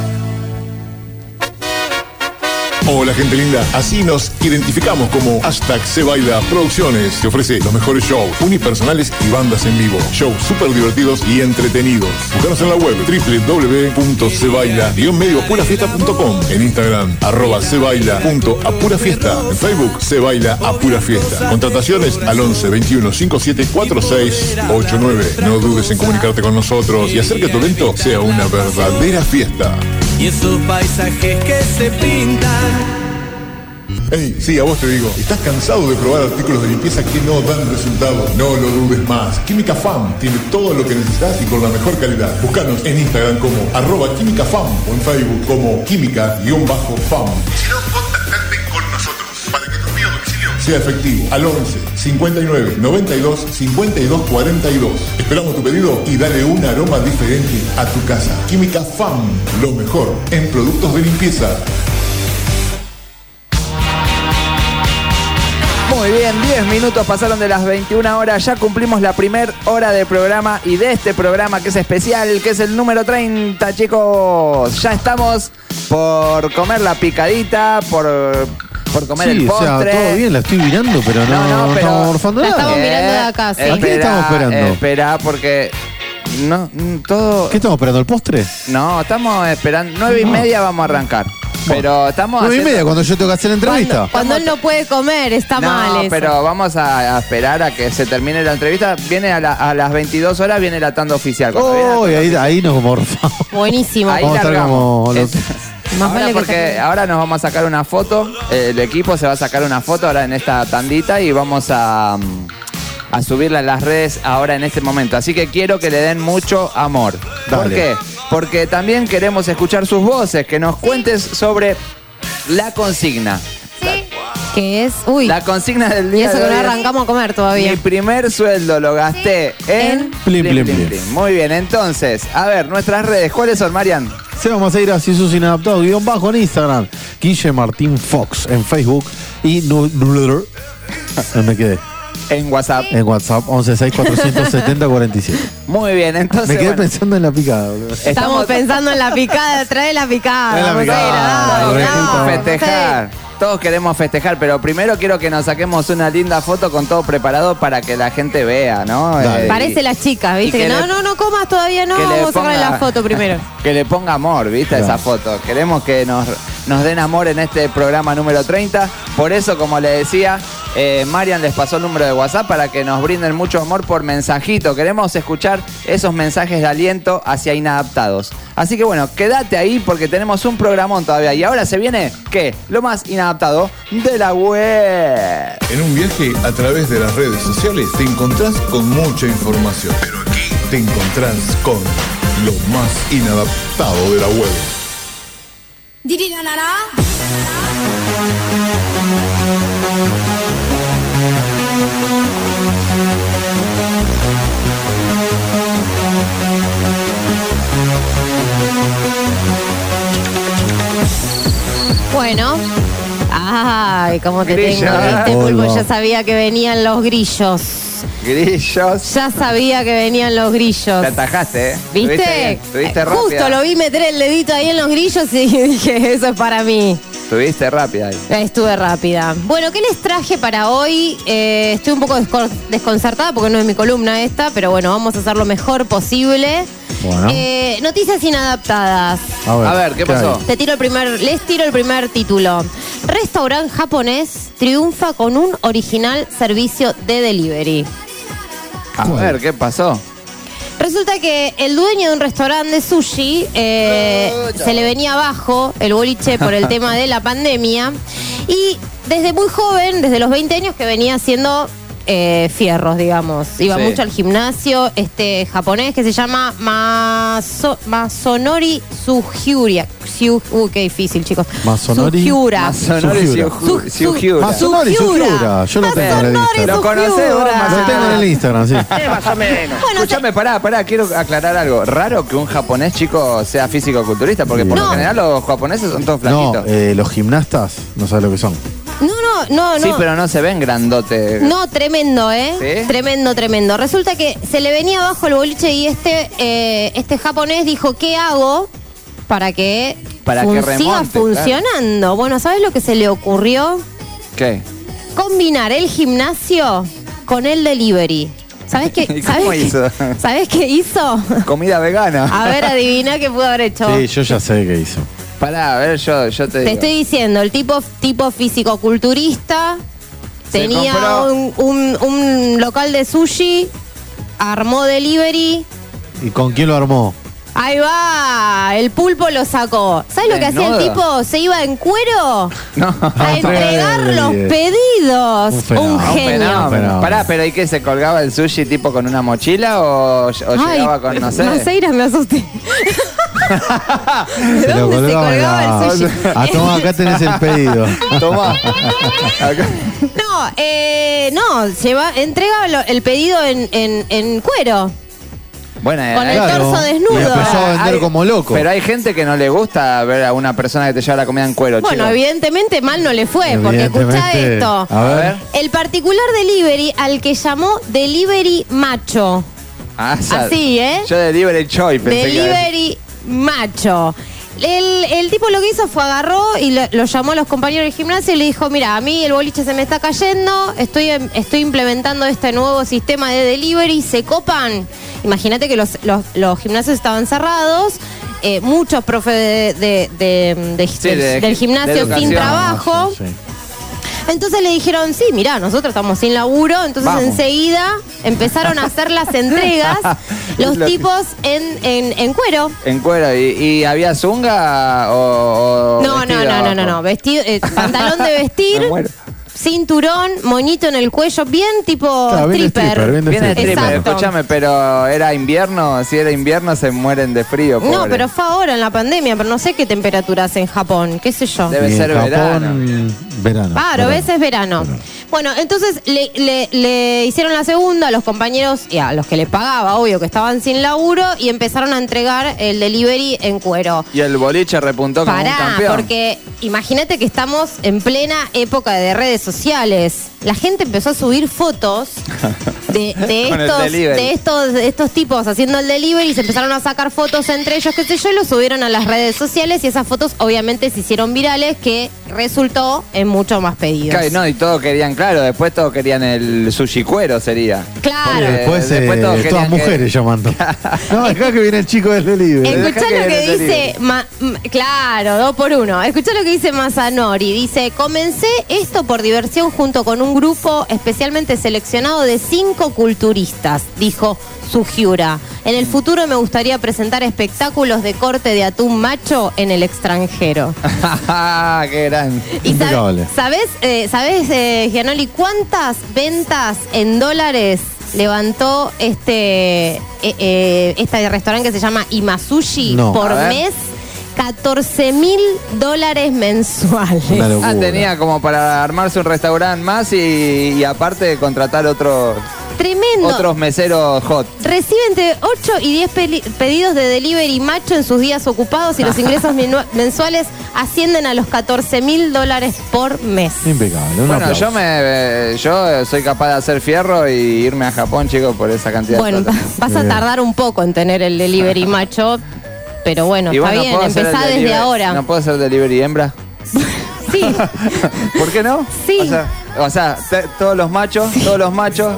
Hola gente linda, así nos identificamos como hashtag Se Baila Producciones. Te ofrece los mejores shows, unipersonales y bandas en vivo. Shows súper divertidos y entretenidos. Búscanos en la web doble u doble u doble u punto se baila guión medio apura fiesta punto com. En Instagram, arroba sebaila punto apura fiesta. En Facebook, Se Baila Apura Fiesta. Contrataciones al once veintiuno cincuenta y siete cuarenta y seis ochenta y nueve. No dudes en comunicarte con nosotros y hacer que tu evento sea una verdadera fiesta. Y esos paisajes que se pintan. Hey, sí, a vos te digo, ¿estás cansado de probar artículos de limpieza que no dan resultado? No lo dudes más. Química Fam tiene todo lo que necesitas y con la mejor calidad. Búscanos en Instagram como arroba Química Fam o en Facebook como Química-Fam. Si no, contactate con nosotros para que tu envío a domicilio sea efectivo al once cincuenta y nueve noventa y dos cincuenta y dos cuarenta y dos. Esperamos tu pedido y dale un aroma diferente a tu casa. Química Fam, lo mejor en productos de limpieza. Muy bien, diez minutos pasaron de las veintiuna horas, ya cumplimos la primera hora del programa y de este programa que es especial, que es el número treinta, chicos. Ya estamos por comer la picadita, por, por comer sí, el postre. O sea, todo bien, la estoy mirando, pero no, no, no, no pero estamos morfando la nada. estamos mirando de acá, sí. ¿A qué estamos esperando? Espera, porque no, todo... ¿Qué estamos esperando, el postre? No, estamos esperando, nueve y media vamos a arrancar. Pero estamos nueve y haciendo... media cuando yo tengo que hacer la entrevista. Cuando, cuando él no puede comer, está no, mal eso. pero vamos a, a esperar a que se termine la entrevista. Viene a, la, a las veintidós horas, viene la tanda oficial. Oh, y ahí, ahí nos morfamos. Buenísimo. Ahí vamos a estar como los... Más ahora vale que porque te... ahora nos vamos a sacar una foto. El equipo se va a sacar una foto ahora en esta tandita y vamos a, a subirla en las redes ahora en este momento. Así que quiero que le den mucho amor. ¿Por Dale. qué? Porque también queremos escuchar sus voces, que nos cuentes sobre la consigna. Que es, uy. La consigna del Y día eso de que no hoy es, arrancamos a comer todavía. mi primer sueldo lo gasté en... En Plim, plim, plim. Muy bien, entonces, a ver, nuestras redes, ¿cuáles son, Marian? Se vamos a ir a Si Sos Inadaptado, guión bajo en Instagram. Guille Martín Fox en Facebook. Y nu- nu- no me quedé. En WhatsApp. En WhatsApp, once seis cuatrocientos setenta cuarenta y siete. Muy bien, entonces... Me quedé bueno, pensando en la picada, boludo. Estamos, estamos- pensando en la picada, trae la picada. Trae la vamos a ir, picada, dale, re vamos, puta. festejar. Todos queremos festejar, pero primero quiero que nos saquemos una linda foto con todo preparado para que la gente vea, ¿no? Dale. Eh, Parece las chicas, ¿viste? y que Que no, le- no, no comas todavía, no. que le Vamos a sacarle ponga- la foto primero. Que le ponga amor, ¿viste? A esa Claro. foto. Queremos que nos, nos den amor en este programa número treinta. Por eso, como le decía, eh, Marian les pasó el número de WhatsApp para que nos brinden mucho amor por mensajito. Queremos escuchar esos mensajes de aliento hacia inadaptados. Así que bueno, quédate ahí porque tenemos un programón todavía. Y ahora se viene, ¿qué? Lo más inadaptado de la web. En un viaje a través de las redes sociales te encontrás con mucha información. Pero aquí te encontrás con lo más inadaptado de la web. Bueno. Ay, cómo te Grillo, tengo, ¿eh? ¿viste, Pulpo? Polvo. Ya sabía que venían los grillos. Grillos. Ya sabía que venían los grillos. Te atajaste, ¿eh? ¿Viste? Estuviste bien, estuviste Eh, rápida. Justo lo vi meter el dedito ahí en los grillos y dije, eso es para mí. Estuviste rápida ahí. Estuve rápida. Bueno, ¿qué les traje para hoy? Eh, estoy un poco descor- desconcertada porque no es mi columna esta, pero bueno, vamos a hacer lo mejor posible. Bueno. Eh, noticias inadaptadas. A ver, A ver, ¿qué ¿qué pasó? hay? Te tiro el primer, les tiro el primer título. Restaurante japonés triunfa con un original servicio de delivery. A ver, ¿qué pasó? Resulta que el dueño de un restaurante de sushi eh, se le venía abajo el boliche por el tema de la pandemia y desde muy joven, desde los veinte años que venía haciendo eh, fierros, digamos. Iba Sí. mucho al gimnasio, este japonés que se llama Maso, Masonori Sugiura. Su, uh, qué difícil, chicos. Masonori- Sugiura. Masonori Sugiura. Suju- Su- Sugiura. Masonori Sugiura. Sugiura. Yo lo tengo en el Masonori Instagram. Lo conocés vos, Sugiura. Lo tengo en el Instagram, sí. Más o menos. Bueno, Escuchame, pará, pará, quiero aclarar algo. Raro que un japonés chico sea físico-culturista, porque por No. lo general los japoneses son todos No, flaquitos. eh, los gimnastas no sabes lo que son. No, no, no, no. Sí, pero no se ven grandotes. No, tremendo, ¿eh? ¿Sí? Tremendo, tremendo. Resulta que se le venía abajo el boliche y este, eh, este japonés dijo, ¿qué hago para que, Para fun- que siga remonte, funcionando? Bueno, ¿sabes lo que se le ocurrió? ¿Qué? Combinar el gimnasio con el delivery. ¿Sabes qué, ¿Y cómo ¿sabes hizo? qué, ¿sabes qué hizo? Comida vegana. A ver, adivina qué pudo haber hecho. Sí, yo ya sé qué hizo. Pará, a ver, yo, yo te Te digo. estoy diciendo, el tipo, tipo físico-culturista Se tenía compró- un, un- un local de sushi, armó delivery. ¿Y con quién lo armó? Ahí va, el pulpo lo sacó. ¿Sabes lo que hacía el Desnudo. tipo? Se iba en cuero No. a entregar los delivery. pedidos. Un fenómeno. Un Un genio. fenómeno. Fenómeno. Pará, pero ¿y qué? ¿Se colgaba el sushi tipo con una mochila o, o Ay, llegaba con, no sé? Maceiras, me asusté. ¿De Se lo dónde se colgaba en colgaba la- el sushi? Ah, toma, acá tenés el pedido. Tomá. Acá. No, eh, no, lleva, entregaba lo- el pedido en, en, en cuero. Bueno, Con eh, el Claro, torso desnudo. y empezó a vender Hay- como loco. Pero hay gente que no le gusta ver a una persona que te lleva la comida en cuero, Bueno, chico. evidentemente mal no le fue, porque escuchá Evidentemente. esto. A ver. El particular delivery al que llamó Delivery Macho. Ah, ya- Así, ¿eh? Yo delivery choy pensé que... Delivery Macho. El, el tipo lo que hizo fue agarró y lo, lo llamó a los compañeros del gimnasio y le dijo, mira, a mí el boliche se me está cayendo, estoy, em- estoy implementando este nuevo sistema de delivery, se copan. Imagínate que los, los, los gimnasios estaban cerrados, eh, muchos profes de, de- de- de- Sí, del, de- del de gimnasio educación. sin trabajo. Sí, sí. Entonces le dijeron, sí, mirá, nosotros estamos sin laburo. Entonces Vamos. enseguida empezaron a hacer las entregas, los Lo que- tipos en, en, en cuero. En cuero. ¿Y, y había zunga o, o No, no, vestido no, no, no, abajo? no. Vestido, eh, pantalón de Me vestir, muero. cinturón, moñito en el cuello, bien tipo Claro, bien de stripper. stripper, bien de Viene de stripper. stripper, Exacto. escúchame, pero era invierno, si era invierno se mueren de frío. No, pobre. pero fue ahora en la pandemia, pero no sé qué temperatura hace en Japón, qué sé yo. Debe Y en ser Japón, verano. verano. Claro, a verano. veces verano. Bueno, entonces le, le- le hicieron la segunda a los compañeros y a los que le pagaba, obvio, que estaban sin laburo y empezaron a entregar el delivery en cuero. Y el boliche repuntó como un Pará, campeón. porque imagínate que estamos en plena época de redes sociales. La gente empezó a subir fotos de, de Con el estos, delivery. de estos, de estos tipos haciendo el delivery y se empezaron a sacar fotos entre ellos, qué sé yo, y lo subieron a las redes sociales y esas fotos obviamente se hicieron virales, que resultó en mucho más pedidos. Claro, no, y todos querían, claro, después todos querían el sushi cuero, sería. Claro. Porque Después, después eh, todos querían todas que- mujeres llamando. No, acá que viene el chico del delivery. Dejá Escuchá que lo que viene el dice, delivery. Ma- m- claro, dos por uno. Escuchá lo que dice Masanori. Dice, comencé esto por diversión junto con un grupo especialmente seleccionado de cinco culturistas, dijo Sugiura. En el futuro me gustaría presentar espectáculos de corte de atún macho en el extranjero. ¡Qué gran! ¿Y sabe- Impecable. sabes, eh, sabes eh, Gianoli, cuántas ventas en dólares levantó este, eh, eh, este restaurante que se llama Imasushi No. por A ver. mes? catorce mil dólares mensuales. Una locura. Ah, tenía como para armarse un restaurante más y, y aparte contratar otros Tremendo. otros meseros hot. Recibe entre ocho y diez peli- pedidos de delivery macho en sus días ocupados y los ingresos minu- mensuales ascienden a los catorce mil dólares por mes. Impecable. Un Bueno, aplauso. yo me yo soy capaz de hacer fierro y irme a Japón, chicos, por esa cantidad Bueno, de plata. vas a tardar un poco en tener el delivery macho, pero bueno, Y está bueno, bien, ¿puedo hacer empezá el desde delivery- ahora. ¿No puedo hacer delivery hembra? Sí. ¿Por qué no? Sí. O sea, o sea te- todos los machos, todos los machos,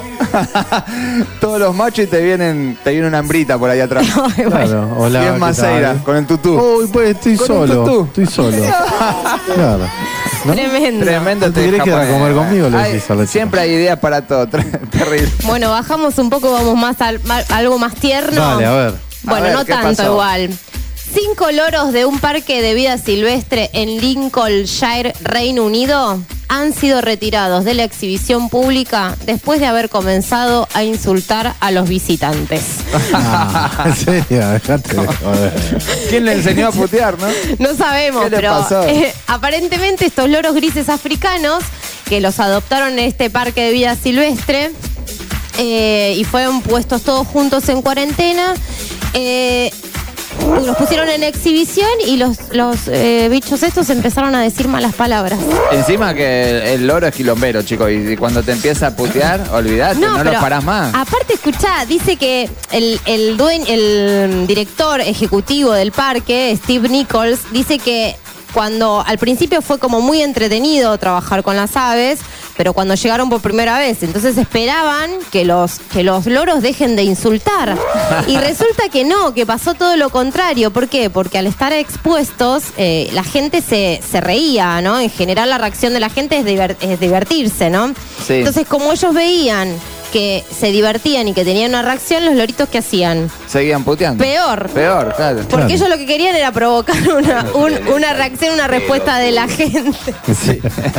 todos los machos y te vienen, te viene una hembrita por ahí atrás. Claro, hola. Y es ¿qué Maceira, tal? con el tutú. Uy, pues estoy Con un solo. tutú. Estoy solo. Claro. ¿No? Tremendo. Tremendo. ¿No te te querés quedar a japonés. comer conmigo? Le Hay- decís a la chica. Siempre hay ideas para todo. Terrible. Bueno, bajamos un poco, vamos más al, ma- algo más tierno. Dale, a ver. Bueno, A ver, no ¿qué tanto pasó? igual. Cinco loros de un parque de vida silvestre en Lincolnshire, Reino Unido, han sido retirados de la exhibición pública después de haber comenzado a insultar a los visitantes. Ah, en serio, dejate de joder. ¿Quién le enseñó a putear, no? No sabemos, ¿Qué le pero pasó? eh, aparentemente estos loros grises africanos que los adoptaron en este parque de vida silvestre eh, y fueron puestos todos juntos en cuarentena. Eh, los pusieron en exhibición y los, los eh, bichos estos empezaron a decir malas palabras. Encima que el, el loro es quilombero, chicos, y, y cuando te empieza a putear, olvidate, no, lo parás más. Aparte, escuchá, dice que el, el, dueño, el director ejecutivo del parque, Steve Nichols, dice que cuando al principio fue como muy entretenido trabajar con las aves, pero cuando llegaron por primera vez, entonces esperaban que los, que los loros dejen de insultar. Y resulta que no, que pasó todo lo contrario. ¿Por qué? Porque al estar expuestos, eh, la gente se, se reía, ¿no? En general la reacción de la gente es, divert- es divertirse, ¿no? Sí. Entonces, como ellos veían que se divertían y que tenían una reacción, los loritos, ¿qué hacían? Seguían puteando. Peor. Peor, claro. Porque ellos lo que querían era provocar una, un- una reacción, una respuesta de la gente. Sí.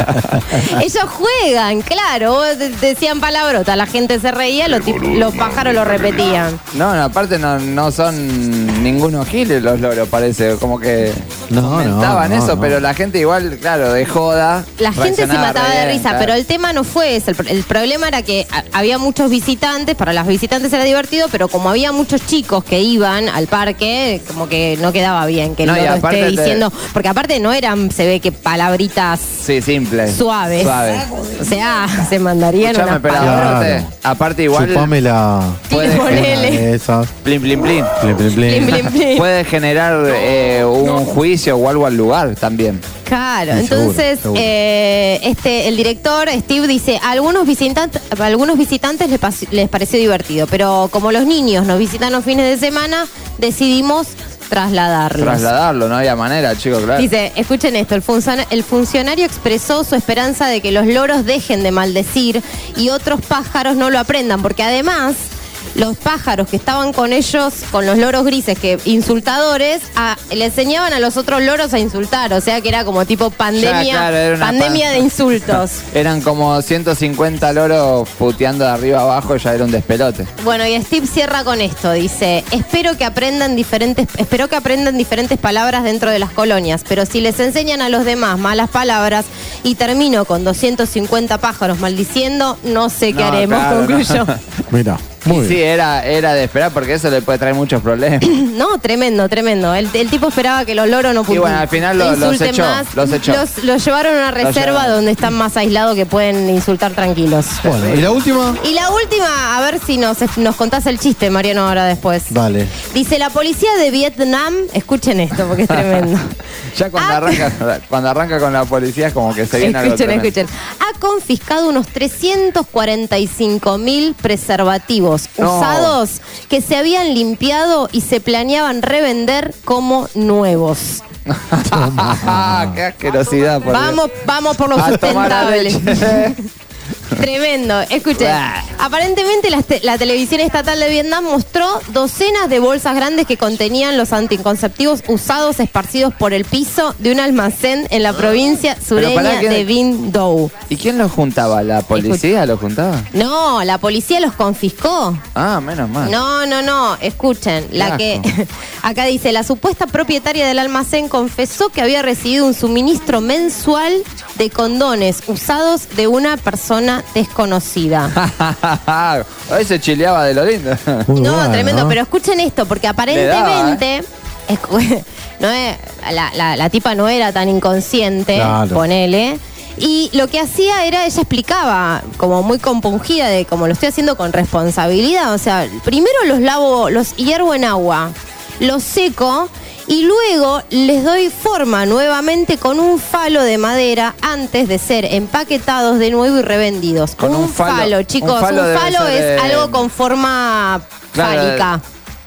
Ellos juegan, claro. Vos de- decían palabrotas, la gente se reía, los, tip- los pájaros lo repetían. No, no, aparte no, no son ningunos giles los loros, parece. Como que No, comentaban no, no, eso, no. pero la gente igual, claro, de joda. La gente se reaccionaba mataba re de bien, risa, claro. pero el tema no fue ese. El, pr- el problema era que a- había muchos visitantes, para las visitantes era divertido, pero como había muchos chicos que iban al parque, como que no quedaba bien que el No, y loro aparte esté te- diciendo, porque aparte no eran, se ve que palabritas Sí, simple. suaves. Suave. O sea, se mandarían Escuchame, unas pero palabras. aparte, aparte igual Chupame la. puede Ponele. Esa. plin, plin, plin. Plin, plin, plin. Plin, plin, plin. Puede generar eh, un juicio o algo al lugar también. Claro, Sí, seguro, entonces seguro. eh, este el director Steve dice, a algunos visitantes, a algunos visitantes les, pas- les pareció divertido, pero como los niños nos visitan los fines de semana, decidimos trasladarlos. Trasladarlo, no había manera, chicos, claro. Dice, escuchen esto, el, funciona- el funcionario expresó su esperanza de que los loros dejen de maldecir y otros pájaros no lo aprendan, porque además los pájaros que estaban con ellos, con los loros grises, que insultadores, a- le enseñaban a los otros loros a insultar, o sea que era como tipo pandemia, Ya, claro, era una pandemia pan- de insultos. Eran como ciento cincuenta loros puteando de arriba abajo, ya era un despelote. Bueno, y Steve cierra con esto, dice, espero que aprendan diferentes, espero que aprendan diferentes palabras dentro de las colonias, pero si les enseñan a los demás malas palabras y termino con doscientos cincuenta pájaros maldiciendo, no sé qué No, haremos, claro, concluyó. no. Mira, Y muy sí, bien. era, era de esperar porque eso le puede traer muchos problemas. No, tremendo, tremendo. El, el tipo esperaba que los loros no Y bueno, al final lo- los insulten echó, más. los echó. Los, los llevaron a una reserva llevaron. donde están más aislados, que pueden insultar tranquilos. Bueno, ¿y la última? Y la última, a ver si nos, nos contás el chiste, Mariano, ahora después. Dale. Dice, la policía de Vietnam, escuchen esto porque es tremendo. Ya cuando, Ah. arranca, cuando arranca con la policía es como que se viene algo Escuchen, tremendo. escuchen. Ha confiscado unos trescientos cuarenta y cinco mil preservativos No. usados que se habían limpiado y se planeaban revender como nuevos. ¡Qué asquerosidad! por Dios. Vamos, vamos por lo A tomar la sustentable. leche. Tremendo. Escuchen, Bah. aparentemente la, te- la televisión estatal de Vietnam mostró docenas de bolsas grandes que contenían los anticonceptivos usados esparcidos por el piso de un almacén en la provincia sureña pará, ¿quién- de Vinh Dou. ¿Y quién los juntaba? ¿La policía los juntaba? No, la policía los confiscó. Ah, menos mal. No, no, no, escuchen, la Qué que acá dice, la supuesta propietaria del almacén confesó que había recibido un suministro mensual de condones usados de una persona desconocida. Hoy se chileaba de lo lindo. Muy No, bueno, tremendo, ¿no? pero escuchen esto, porque aparentemente escu- no es- la, la- la tipa no era tan inconsciente, Claro. ponele. Y lo que hacía era, ella explicaba, como muy compungida, de como lo estoy haciendo con responsabilidad. O sea, primero los lavo, los hiervo en agua, los seco Y luego les doy forma nuevamente con un falo de madera antes de ser empaquetados de nuevo y revendidos. Con un, un falo, falo, chicos. un falo Un debe falo ser, es eh, algo con forma claro, fálica.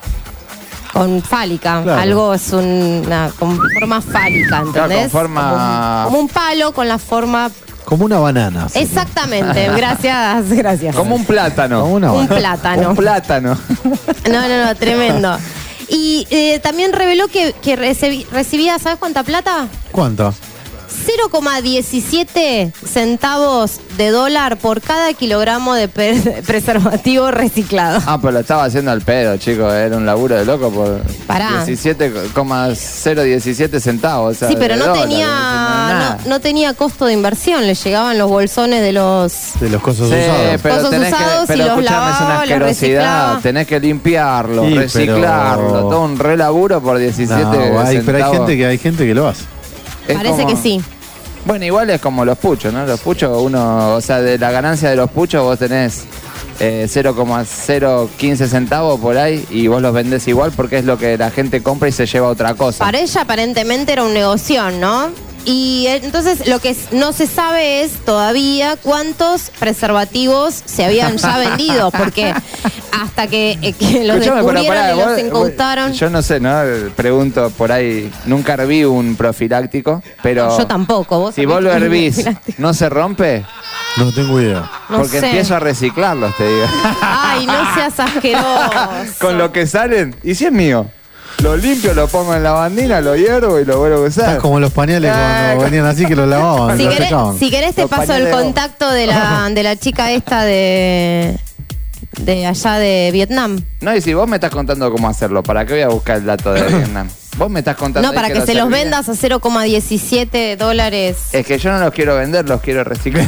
Con fálica. Claro. Algo es una con forma fálica, ¿entendés? Claro, con forma- Como un, como un palo con la forma. Como una banana. Exactamente, gracias, gracias. Como un plátano. Como una Un banana. plátano. Un plátano. No, no, no, tremendo. Y eh, también reveló que, que recibi- recibía, ¿sabes cuánta plata? ¿Cuánto? cero coma diecisiete centavos de dólar por cada kilogramo de pe- preservativo reciclado. Ah, pero lo estaba haciendo al pedo, chicos. Era un laburo de loco por Pará. diecisiete coma cero diecisiete centavos. O sea, Sí, pero de no dólar, tenía, nada. no, no tenía costo de inversión, le llegaban los bolsones de los... De los cosos Sí, usados. pero Cosas tenés usados que, y pero los escuchame, es una lavaba, los asquerosidad. reciclaba. Tenés que limpiarlo, Sí, reciclarlo, pero- todo un re laburo por diecisiete No, hay- pero hay centavos. gente que hay gente que lo hace. Es Parece como- que sí. Bueno, igual es como los puchos, ¿no? Los puchos, uno, o sea, de la ganancia de los puchos vos tenés eh, cero coma cero quince centavos por ahí y vos los vendés igual porque es lo que la gente compra y se lleva otra cosa. Para ella aparentemente era un negocio, ¿no? Y eh, entonces lo que s- no se sabe es todavía cuántos preservativos se habían ya vendido, porque hasta que, eh, que los Escuchame, pero descubrieron pará, y los vos- incautaron. vos- Yo no sé, ¿no? Pregunto por ahí, nunca herví un profiláctico, pero Yo tampoco. ¿Vos si sabés vos lo que- hervís, ¿no se rompe? No tengo idea. No Porque sé. empiezo a reciclarlos, te digo. Ay, no seas asqueroso. Con lo que salen, y si es mío, lo limpio, lo pongo en la bandina, lo hiervo y lo vuelvo a usar. Estás como los pañales Ah, cuando venían así que los lavaban, Si los querés, secaban. si querés te Los paso el pañales de- contacto de la, de la chica esta de, de allá de Vietnam. No, y si vos me estás contando cómo hacerlo, ¿para qué voy a buscar el dato de Vietnam? Vos me estás contando. No, ahí para que, lo se los servís. vendas a cero coma diecisiete dólares. Es que yo no los quiero vender, los quiero reciclar.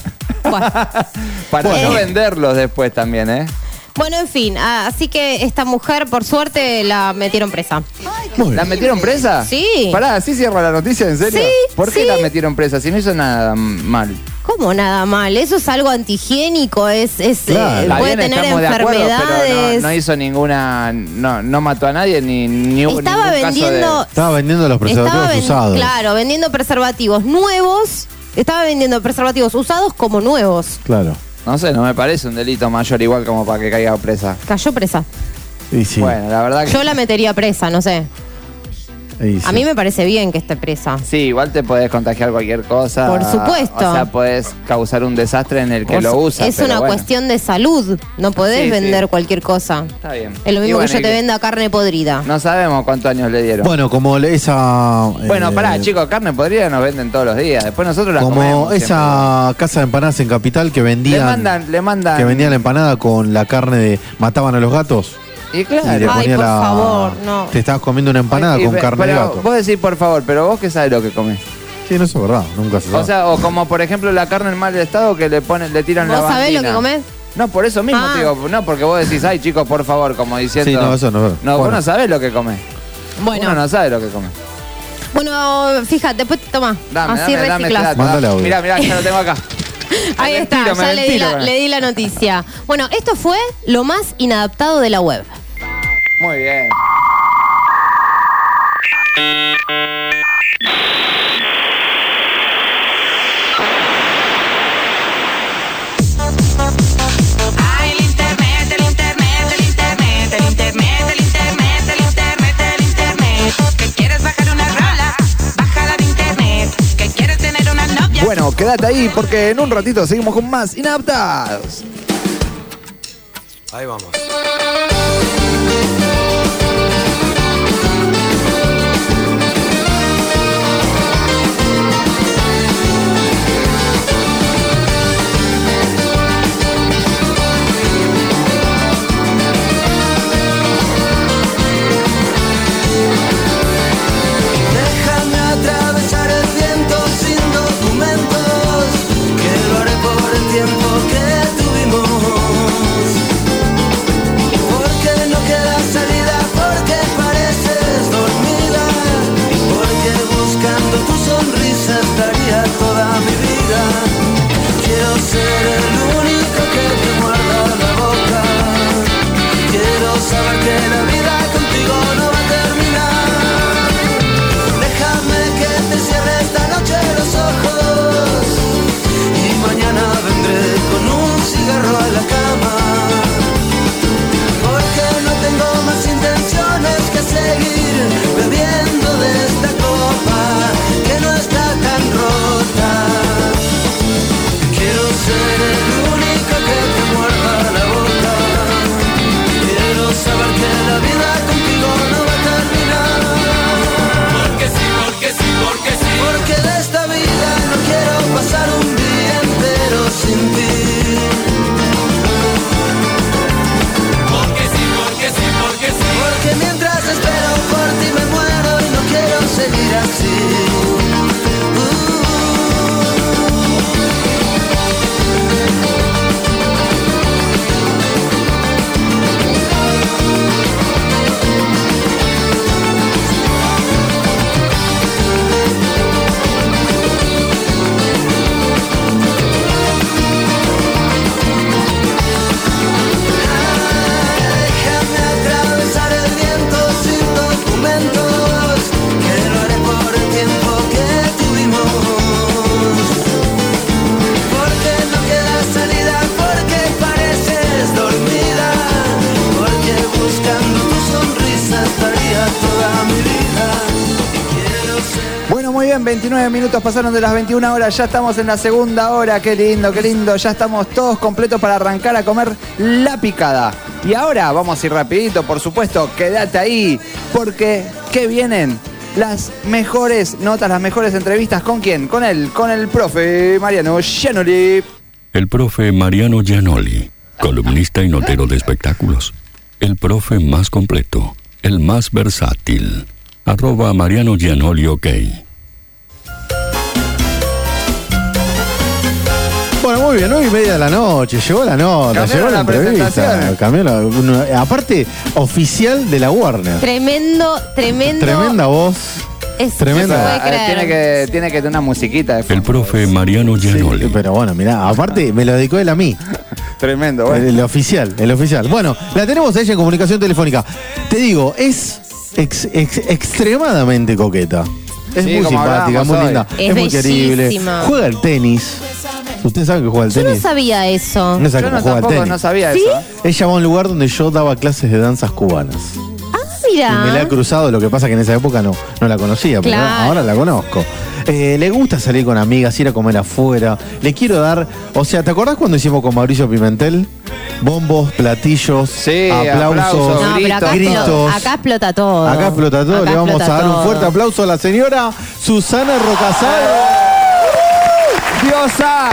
Para Bueno. no venderlos después también, ¿eh? Bueno, en fin, ah, así que esta mujer, por suerte, la metieron presa. ¿La metieron presa? Sí. Pará, ¿así cierra la noticia? ¿En serio? Sí, ¿Por qué sí. la metieron presa? Si no hizo nada mm, mal. ¿Cómo nada mal? Eso es algo antihigiénico, es, es Claro. eh, Está puede bien, tener estamos de acuerdo, enfermedades. pero no, no hizo ninguna. No, no mató a nadie ni, ni hubo Estaba ningún vendiendo- caso Estaba vendiendo los preservativos Estaba ven- usados. Claro, vendiendo preservativos nuevos. Estaba vendiendo preservativos usados como nuevos. Claro. de. No sé, no me parece un delito mayor igual como para que caiga presa. Cayó presa. Y sí. Bueno, la verdad que. Yo la metería presa, no sé. y sí. A mí me parece bien que esté presa. Sí, igual te podés contagiar cualquier cosa. Por supuesto. O sea, podés causar un desastre en el que Por lo su- usa. es pero una bueno. cuestión de salud. No podés Sí, sí. vender cualquier cosa. Está bien. Es lo Y mismo bueno, que yo y te que- venda carne podrida. No sabemos cuántos años le dieron. Bueno, como le- esa. Bueno, eh, pará, chicos, carne podrida nos venden todos los días. Después nosotros la Como comemos. esa casa de empanadas en Capital que siempre. vendían. Le mandan, le mandan. Que vendían la empanada con la carne de. Mataban a los gatos. Y Y le claro. Ay, ponía por la. favor, no. Te estabas comiendo una empanada Y con ve- carne de pero gato. Vos decís por favor, pero vos que sabés lo que comés. Sí, no es verdad, nunca se sabe. O sea, o como por ejemplo la carne en mal estado que le ponen, le tiran la ¿Vos sabés lo bandina. que comés? No, por eso mismo Ah. te digo, no, porque vos decís, ay chicos, por favor, como diciendo. Sí, no, eso no es verdad. No, vos Bueno. no sabés lo que comés. Bueno, Uno no sabe lo que come. bueno, fíjate, después toma. Dame, Así dame, dame este reciclás. dato. Mándale audio. Mirá, mirá, ya lo tengo acá. Ahí Me está, mentiro, me ya le di, mentiro, la, con- le di la noticia. Bueno, esto fue lo más inadaptado de la web. Muy bien. Ay, el internet, el internet, el internet, el internet, el internet, el internet, el internet. ¿Que quieres bajar una rola? Bájala de internet. ¿Que quieres tener una novia? Bueno, quédate ahí porque en un ratito seguimos con más inadaptados. Ahí vamos. Déjame atravesar el viento sin documentos, que lo haré por el tiempo que tuvimos. seguir así. veintinueve minutos pasaron de las veintiuna horas, ya estamos en la segunda hora, qué lindo, qué lindo, ya estamos todos completos para arrancar a comer la picada. Y ahora vamos a ir rapidito, por supuesto, quédate ahí, porque ¿qué vienen? Las mejores notas, las mejores entrevistas, ¿con quién? Con él, con el profe Mariano Gianoli. El profe Mariano Gianoli, columnista y notero de espectáculos. El profe más completo, el más versátil. Arroba Mariano Gianoli, ok. Bueno, muy bien, nueve y media de la noche, llegó la nota, Cambiaron llegó la, la entrevista, presentación. cambió la, una- aparte, oficial de la Warner. Tremendo, tremendo. Tremenda voz. Es, Tremenda. no se puede Eh, creer. tiene que, tiene que tener una musiquita. El profe Mariano Gianoli. Pero bueno, mirá, aparte me lo dedicó él a mí. Tremendo, El, el oficial, el oficial. Bueno, la tenemos a ella en comunicación telefónica. Te digo, es ex- ex- extremadamente coqueta. Es Sí, muy como simpática, hablábamos muy hoy. linda, Es es, muy querible. bellísima. Juega al tenis. Ustedes saben que juega al Yo no tenis. sabía eso. No sabe Yo cómo no, juega al tampoco tenis. no sabía ¿Sí? eso. Ella va a un lugar donde yo daba clases de danzas cubanas. Ah, mira. Y me la he cruzado, lo que pasa que en esa época no, no la conocía, pero Claro. ahora la conozco. Eh, le gusta salir con amigas, ir a comer afuera. Le quiero dar, o sea, ¿te acordás cuando hicimos con Mauricio Pimentel? Bombos, platillos, Sí, aplausos, aplausos, No, pero acá, gritos. explota, acá explota todo. Acá explota todo. Acá Le vamos a explota dar un todo. fuerte aplauso a la señora Susana Rocasal. ¡Diosa!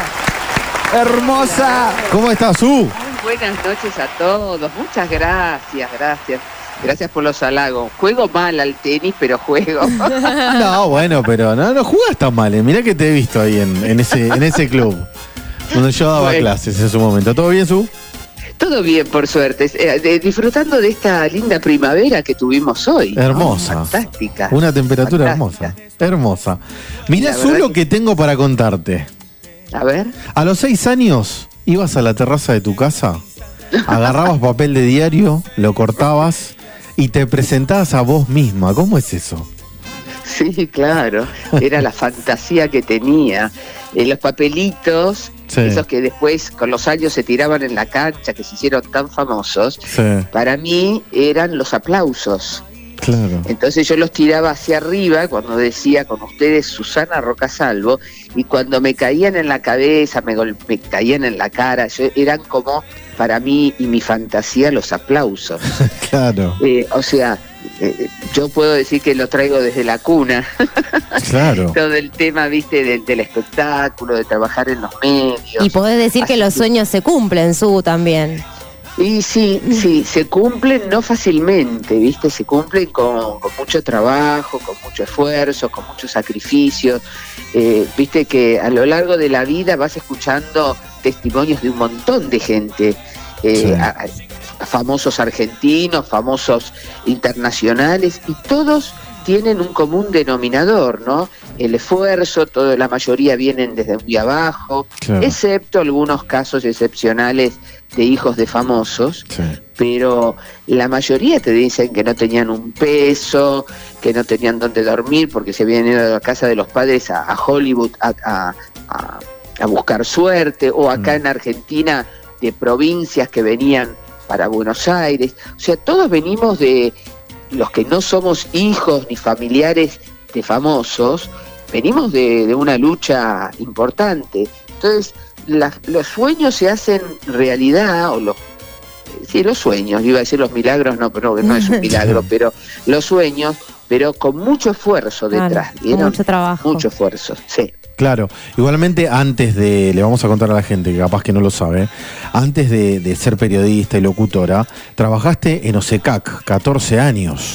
¡Hermosa! ¿Cómo estás, Su? Muy buenas noches a todos. Muchas gracias, gracias. Gracias por los halagos. Juego mal al tenis, pero juego. No, bueno, pero no, no jugás tan mal. eh. Mirá que te he visto ahí en, en ese, en ese club donde yo daba Bueno. clases en su momento. ¿Todo bien, Su? Todo bien, por suerte. Eh, de- disfrutando de esta linda primavera que tuvimos hoy. ¿no? Hermosa. Fantástica. Una temperatura Fantástica. hermosa. Hermosa. Mirá, La Su, verdad lo que tengo para contarte. A ver. A los seis años ibas a la terraza de tu casa, agarrabas papel de diario, lo cortabas y te presentabas a vos misma. ¿Cómo es eso? Sí, claro. Era la fantasía que tenía. Eh, los papelitos, Sí. esos que después con los años se tiraban en la cancha, que se hicieron tan famosos, Sí, para mí eran los aplausos. claro. Entonces yo los tiraba hacia arriba cuando decía con ustedes Susana Rocasalvo, y cuando me caían en la cabeza, me, gol- me caían en la cara, yo- eran como para mí y mi fantasía los aplausos. Claro, Eh, o sea, eh, yo puedo decir que lo traigo desde la cuna, claro. todo el tema, viste, del, del espectáculo, de trabajar en los medios. Y podés decir que Así los sueños se cumplen, Su, también. Y sí, sí, se cumplen no fácilmente, ¿viste? Se cumplen con, con mucho trabajo, con mucho esfuerzo, con mucho sacrificio. Eh, Viste que a lo largo de la vida vas escuchando testimonios de un montón de gente, eh, Sí. a- a famosos argentinos, famosos internacionales, y todos tienen un común denominador, ¿no? El esfuerzo, todo, la mayoría vienen desde muy abajo, Claro. excepto algunos casos excepcionales de hijos de famosos, Sí. pero la mayoría te dicen que no tenían un peso, que no tenían dónde dormir porque se habían ido a la casa de los padres a, a Hollywood a, a- a- a buscar suerte, o acá Mm. en Argentina de provincias que venían para Buenos Aires. O sea, todos venimos de los que no somos hijos ni familiares de famosos, venimos de, de una lucha importante. Entonces, las- los sueños se hacen realidad, o los, sí, los sueños, iba a decir los milagros, no, pero no es un milagro, pero los sueños, pero con mucho esfuerzo Claro, detrás, con ¿vieron? mucho trabajo. Mucho esfuerzo, sí. Claro, igualmente antes de, le vamos a contar a la gente que capaz que no lo sabe, antes de, de ser periodista y locutora, trabajaste en OSECAC, catorce años.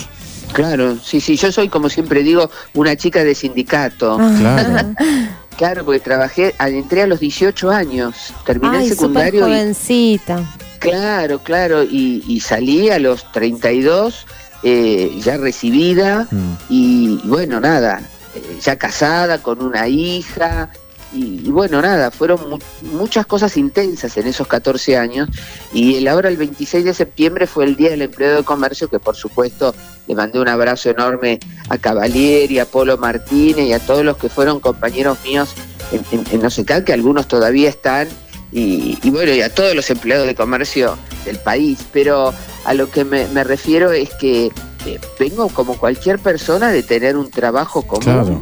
Claro, sí, sí, yo soy, como siempre digo, una chica de sindicato. Claro. Claro, porque trabajé, entré a los dieciocho años, terminé Ay, el secundario. súper y, jovencita. claro, claro, y, y salí a los treinta y dos, eh, ya recibida, Mm. y, y bueno, nada, eh, ya casada con una hija. Y, y bueno, nada, fueron mu- muchas cosas intensas en esos catorce años, y el, ahora el veintiséis de septiembre fue el Día del Empleado de Comercio, que por supuesto le mandé un abrazo enorme a Cavalieri, a Polo Martínez y a todos los que fueron compañeros míos en, en, en No sé qué, que algunos todavía están, y, y bueno, y a todos los empleados de comercio del país. Pero a lo que me, me refiero es que eh, vengo como cualquier persona de tener un trabajo común. Claro.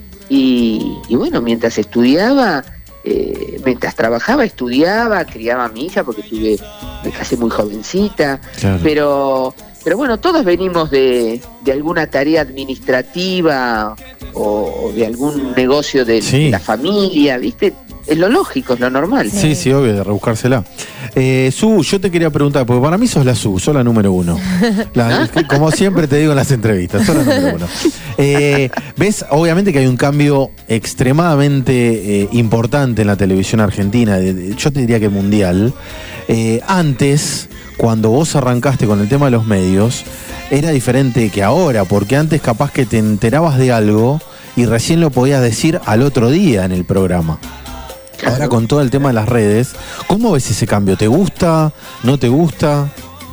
Y, y bueno, mientras estudiaba, eh, mientras trabajaba, estudiaba, criaba a mi hija porque tuve, me casé muy jovencita, Claro. pero pero bueno, todos venimos de, de alguna tarea administrativa o, o de algún negocio de Sí. la familia, ¿viste? Es lo lógico, es lo normal. Sí, sí, obvio, de rebuscársela. Eh, Su, yo te quería preguntar, porque para mí sos la Su, sos la número uno. La- como siempre te digo en las entrevistas, sos la número uno. Eh, Ves, obviamente que hay un cambio extremadamente eh, importante en la televisión argentina, de- de- yo te diría que mundial. Eh, antes, cuando vos arrancaste con el tema de los medios, era diferente que ahora, porque antes capaz que te enterabas de algo y recién lo podías decir al otro día en el programa. Ahora con todo el tema de las redes, ¿cómo ves ese cambio? ¿Te gusta? ¿No te gusta?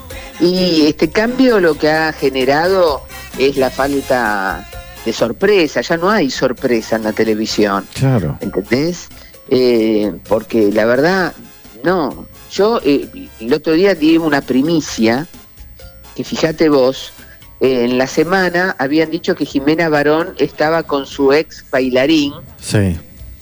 Y este cambio lo que ha generado es la falta de sorpresa. Ya no hay sorpresa en la televisión. Claro. ¿Entendés? Eh, porque la verdad, no. Yo eh, el otro día di una primicia, que fíjate vos, eh, en la semana habían dicho que Jimena Barón estaba con su ex bailarín, Sí.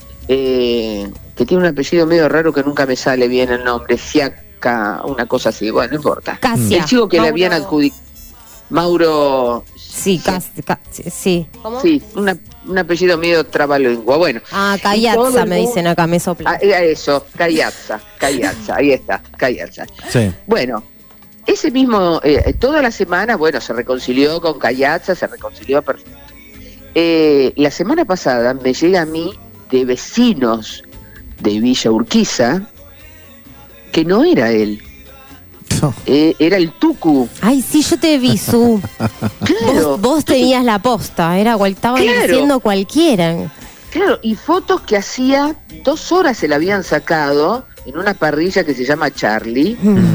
eh, que tiene un apellido medio raro que nunca me sale bien el nombre, Fiaca, una cosa así, bueno, no importa. Casia. El chico que le Mauro. habían adjudicado, Mauro... Sí, cas- ca- sí. ¿Cómo? Sí, una- un apellido medio trabalengua, bueno. Ah, Y todo Cayatza el me mundo- dicen acá, me sopla. Ah, era eso, Cayatza, Cayatza, ahí está, Cayatza. Sí. Bueno, ese mismo, eh, toda la semana, bueno, se reconcilió con Cayatza, se reconcilió perfecto. Eh, la semana pasada me llega a mí de vecinos de Villa Urquiza que no era él, eh, era el Tucu. Ay, sí, yo te vi, Su. Claro. Vos, vos tenías la posta, era cual, estaban Claro. diciendo cualquiera. Claro, y fotos que hacía dos horas se la habían sacado en una parrilla que se llama Charlie,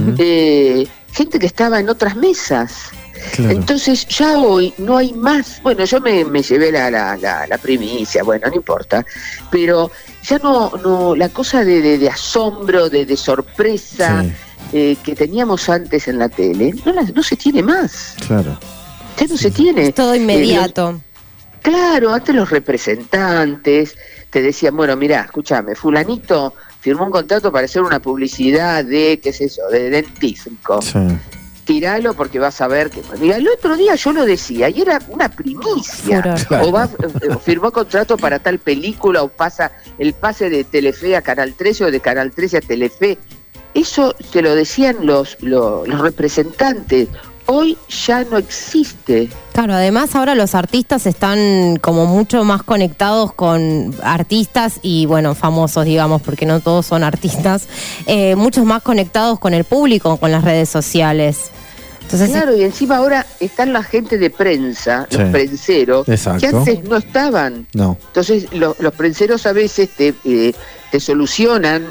eh, gente que estaba en otras mesas. Claro. Entonces ya hoy no hay más. Bueno, yo me, me llevé la, la, la, la primicia, bueno, no importa, pero ya no, no la cosa de, de, de asombro, de, de sorpresa Sí. eh, que teníamos antes en la tele, no, la- no se tiene más. Claro. Ya no se tiene. Es todo Eh, inmediato. los- claro, antes los representantes te decían, bueno, mirá, escúchame, fulanito firmó un contrato para hacer una publicidad de, qué es eso, de dentífrico. Sí. Tiralo porque vas a ver que... Y al otro día yo lo decía y era una primicia. Furor. O va, eh, firmó contrato para tal película o pasa el pase de Telefe a Canal trece o de Canal trece a Telefe. Eso te lo decían los, los, los representantes. Hoy ya no existe. Claro, además ahora los artistas están como mucho más conectados con artistas y, bueno, famosos, digamos, porque no todos son artistas, eh, muchos más conectados con el público, con las redes sociales. Entonces, Claro, y encima ahora están la gente de prensa, Sí. los prenseros, Exacto. que antes no estaban. No. Entonces lo- los prenseros a veces te, eh, te solucionan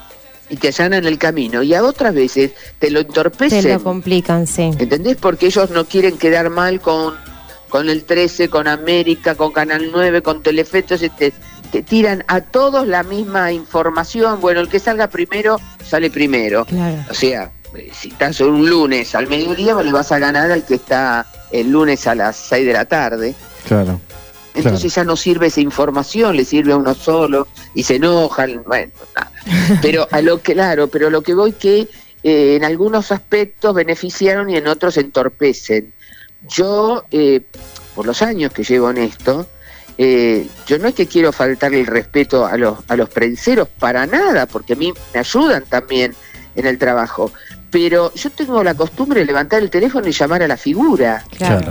y te allanan el camino, y a otras veces te lo entorpecen. se lo complican, sí. ¿Entendés? Porque ellos no quieren quedar mal con, con el trece, con América, con Canal nueve, con Telefe, entonces te, te tiran a todos la misma información. Bueno, el que salga primero, sale primero. Claro. O sea, eh, si estás un lunes al mediodía, le vas a ganar al que está el lunes a las seis de la tarde. Claro. Entonces ya no sirve esa información, le sirve a uno solo y se enojan, bueno, nada. Pero a lo que, claro, pero lo que voy que eh, en algunos aspectos beneficiaron y en otros entorpecen. Yo, eh, por los años que llevo en esto, eh, yo no es que quiero faltarle el respeto a los, a los prenseros, para nada, porque a mí me ayudan también en el trabajo, pero yo tengo la costumbre de levantar el teléfono y llamar a la figura. Claro.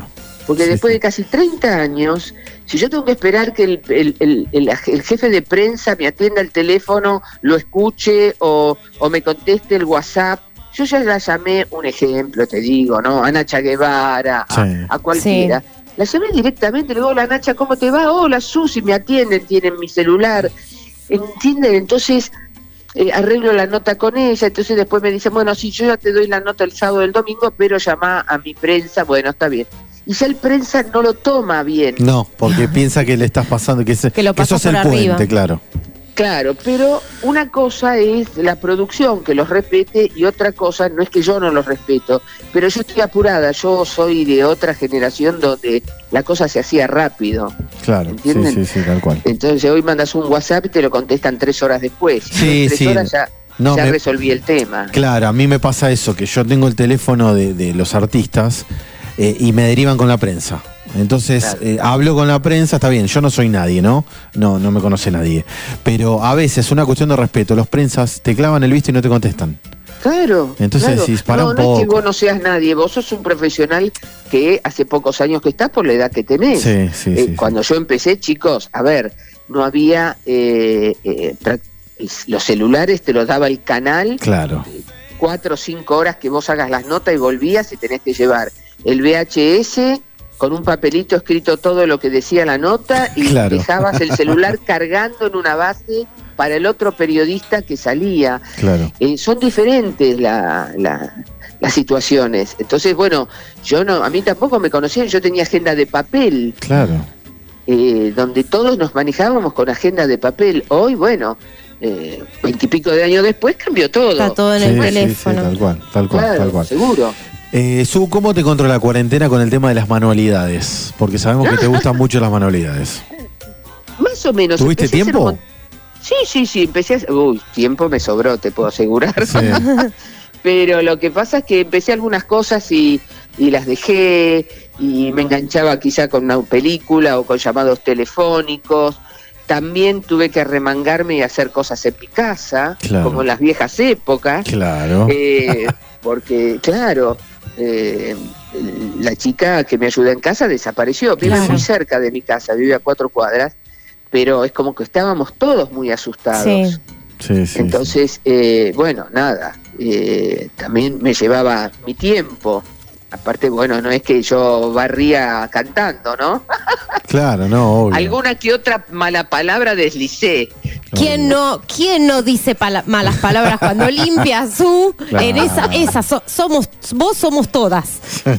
Porque Sí, después sí. de casi treinta años, si yo tengo que esperar que el, el- el- el- el jefe de prensa me atienda el teléfono, lo escuche o, o me conteste el WhatsApp, yo ya la llamé, un ejemplo te digo, ¿no? A Nacha Guevara, a, Sí. a cualquiera. La llamé directamente, le digo, hola Nacha, ¿cómo te va? Hola Susi, me atienden, tienen mi celular. ¿Entienden? Entonces eh, arreglo la nota con ella, entonces después me dicen, bueno, si yo ya te doy la nota el sábado o el domingo, pero llama a mi prensa, bueno, está bien. Y ya el prensa no lo toma bien. No, porque piensa que le estás pasando, que, es, Que lo que sos pasas el por arriba. puente, claro. Claro, pero una cosa es la producción que los respete y otra cosa no es que yo no los respeto, pero yo estoy apurada, yo soy de otra generación donde la cosa se hacía rápido. Claro, sí, ¿Entienden? sí, sí, tal cual. Entonces hoy mandas un WhatsApp y te lo contestan tres horas después. Sí, en tres sí. horas ya, No, ya me- resolví el tema. Claro, a mí me pasa eso, que yo tengo el teléfono de, de los artistas eh, y me derivan con la prensa. Entonces, Claro. eh, hablo con la prensa, está bien, yo no soy nadie, ¿no? No, no me conoce nadie. Pero a veces, una cuestión de respeto, los prensas te clavan el visto y no te contestan. Claro. Entonces claro. decís, para no, un no es que poco. vos no seas nadie, vos sos un profesional que hace pocos años que estás por la edad que tenés. Sí, sí, Eh, sí, sí. Cuando yo empecé, chicos, a ver, no había eh, eh, pra- los celulares, te los daba el canal, Claro, cuatro o cinco horas que vos hagas las notas y volvías y tenés que llevar el V H S con un papelito escrito todo lo que decía la nota y Claro. dejabas el celular cargando en una base para el otro periodista que salía. claro. Eh, son diferentes la- la- las situaciones. Entonces, bueno, yo no, a mí tampoco me conocían, yo tenía agenda de papel, Claro. eh, donde todos nos manejábamos con agenda de papel. Hoy, bueno, eh, veintipico de años después cambió todo. Está todo en Sí, el sí, teléfono. sí, tal cual, tal cual, Claro, tal cual. seguro. Eh, Su, ¿cómo te encontró la cuarentena con el tema de las manualidades? Porque sabemos que te gustan mucho las manualidades. Más o menos. ¿Tuviste empecé a hacer tiempo? un mon- Sí, sí, sí, empecé a... Uy, tiempo me sobró, te puedo asegurar. Sí. Pero lo que pasa es que empecé algunas cosas y, y las dejé y me enganchaba quizá con una película o con llamados telefónicos. También tuve que remangarme y hacer cosas en mi casa, Claro. como en las viejas épocas. Claro. Eh, porque, claro, eh, la chica que me ayuda en casa desapareció. Vive Claro. muy cerca de mi casa, vive a cuatro cuadras, pero es como que estábamos todos muy asustados. Sí. Sí, sí. Entonces, eh, bueno, nada, eh, también me llevaba mi tiempo. Aparte, bueno, no es que yo barría cantando, ¿no? Claro, no, obvio. Alguna que otra mala palabra deslicé. ¿Quién no, quién no dice pala- malas palabras cuando limpia su? Claro. En esa, esa so- somos, vos somos todas.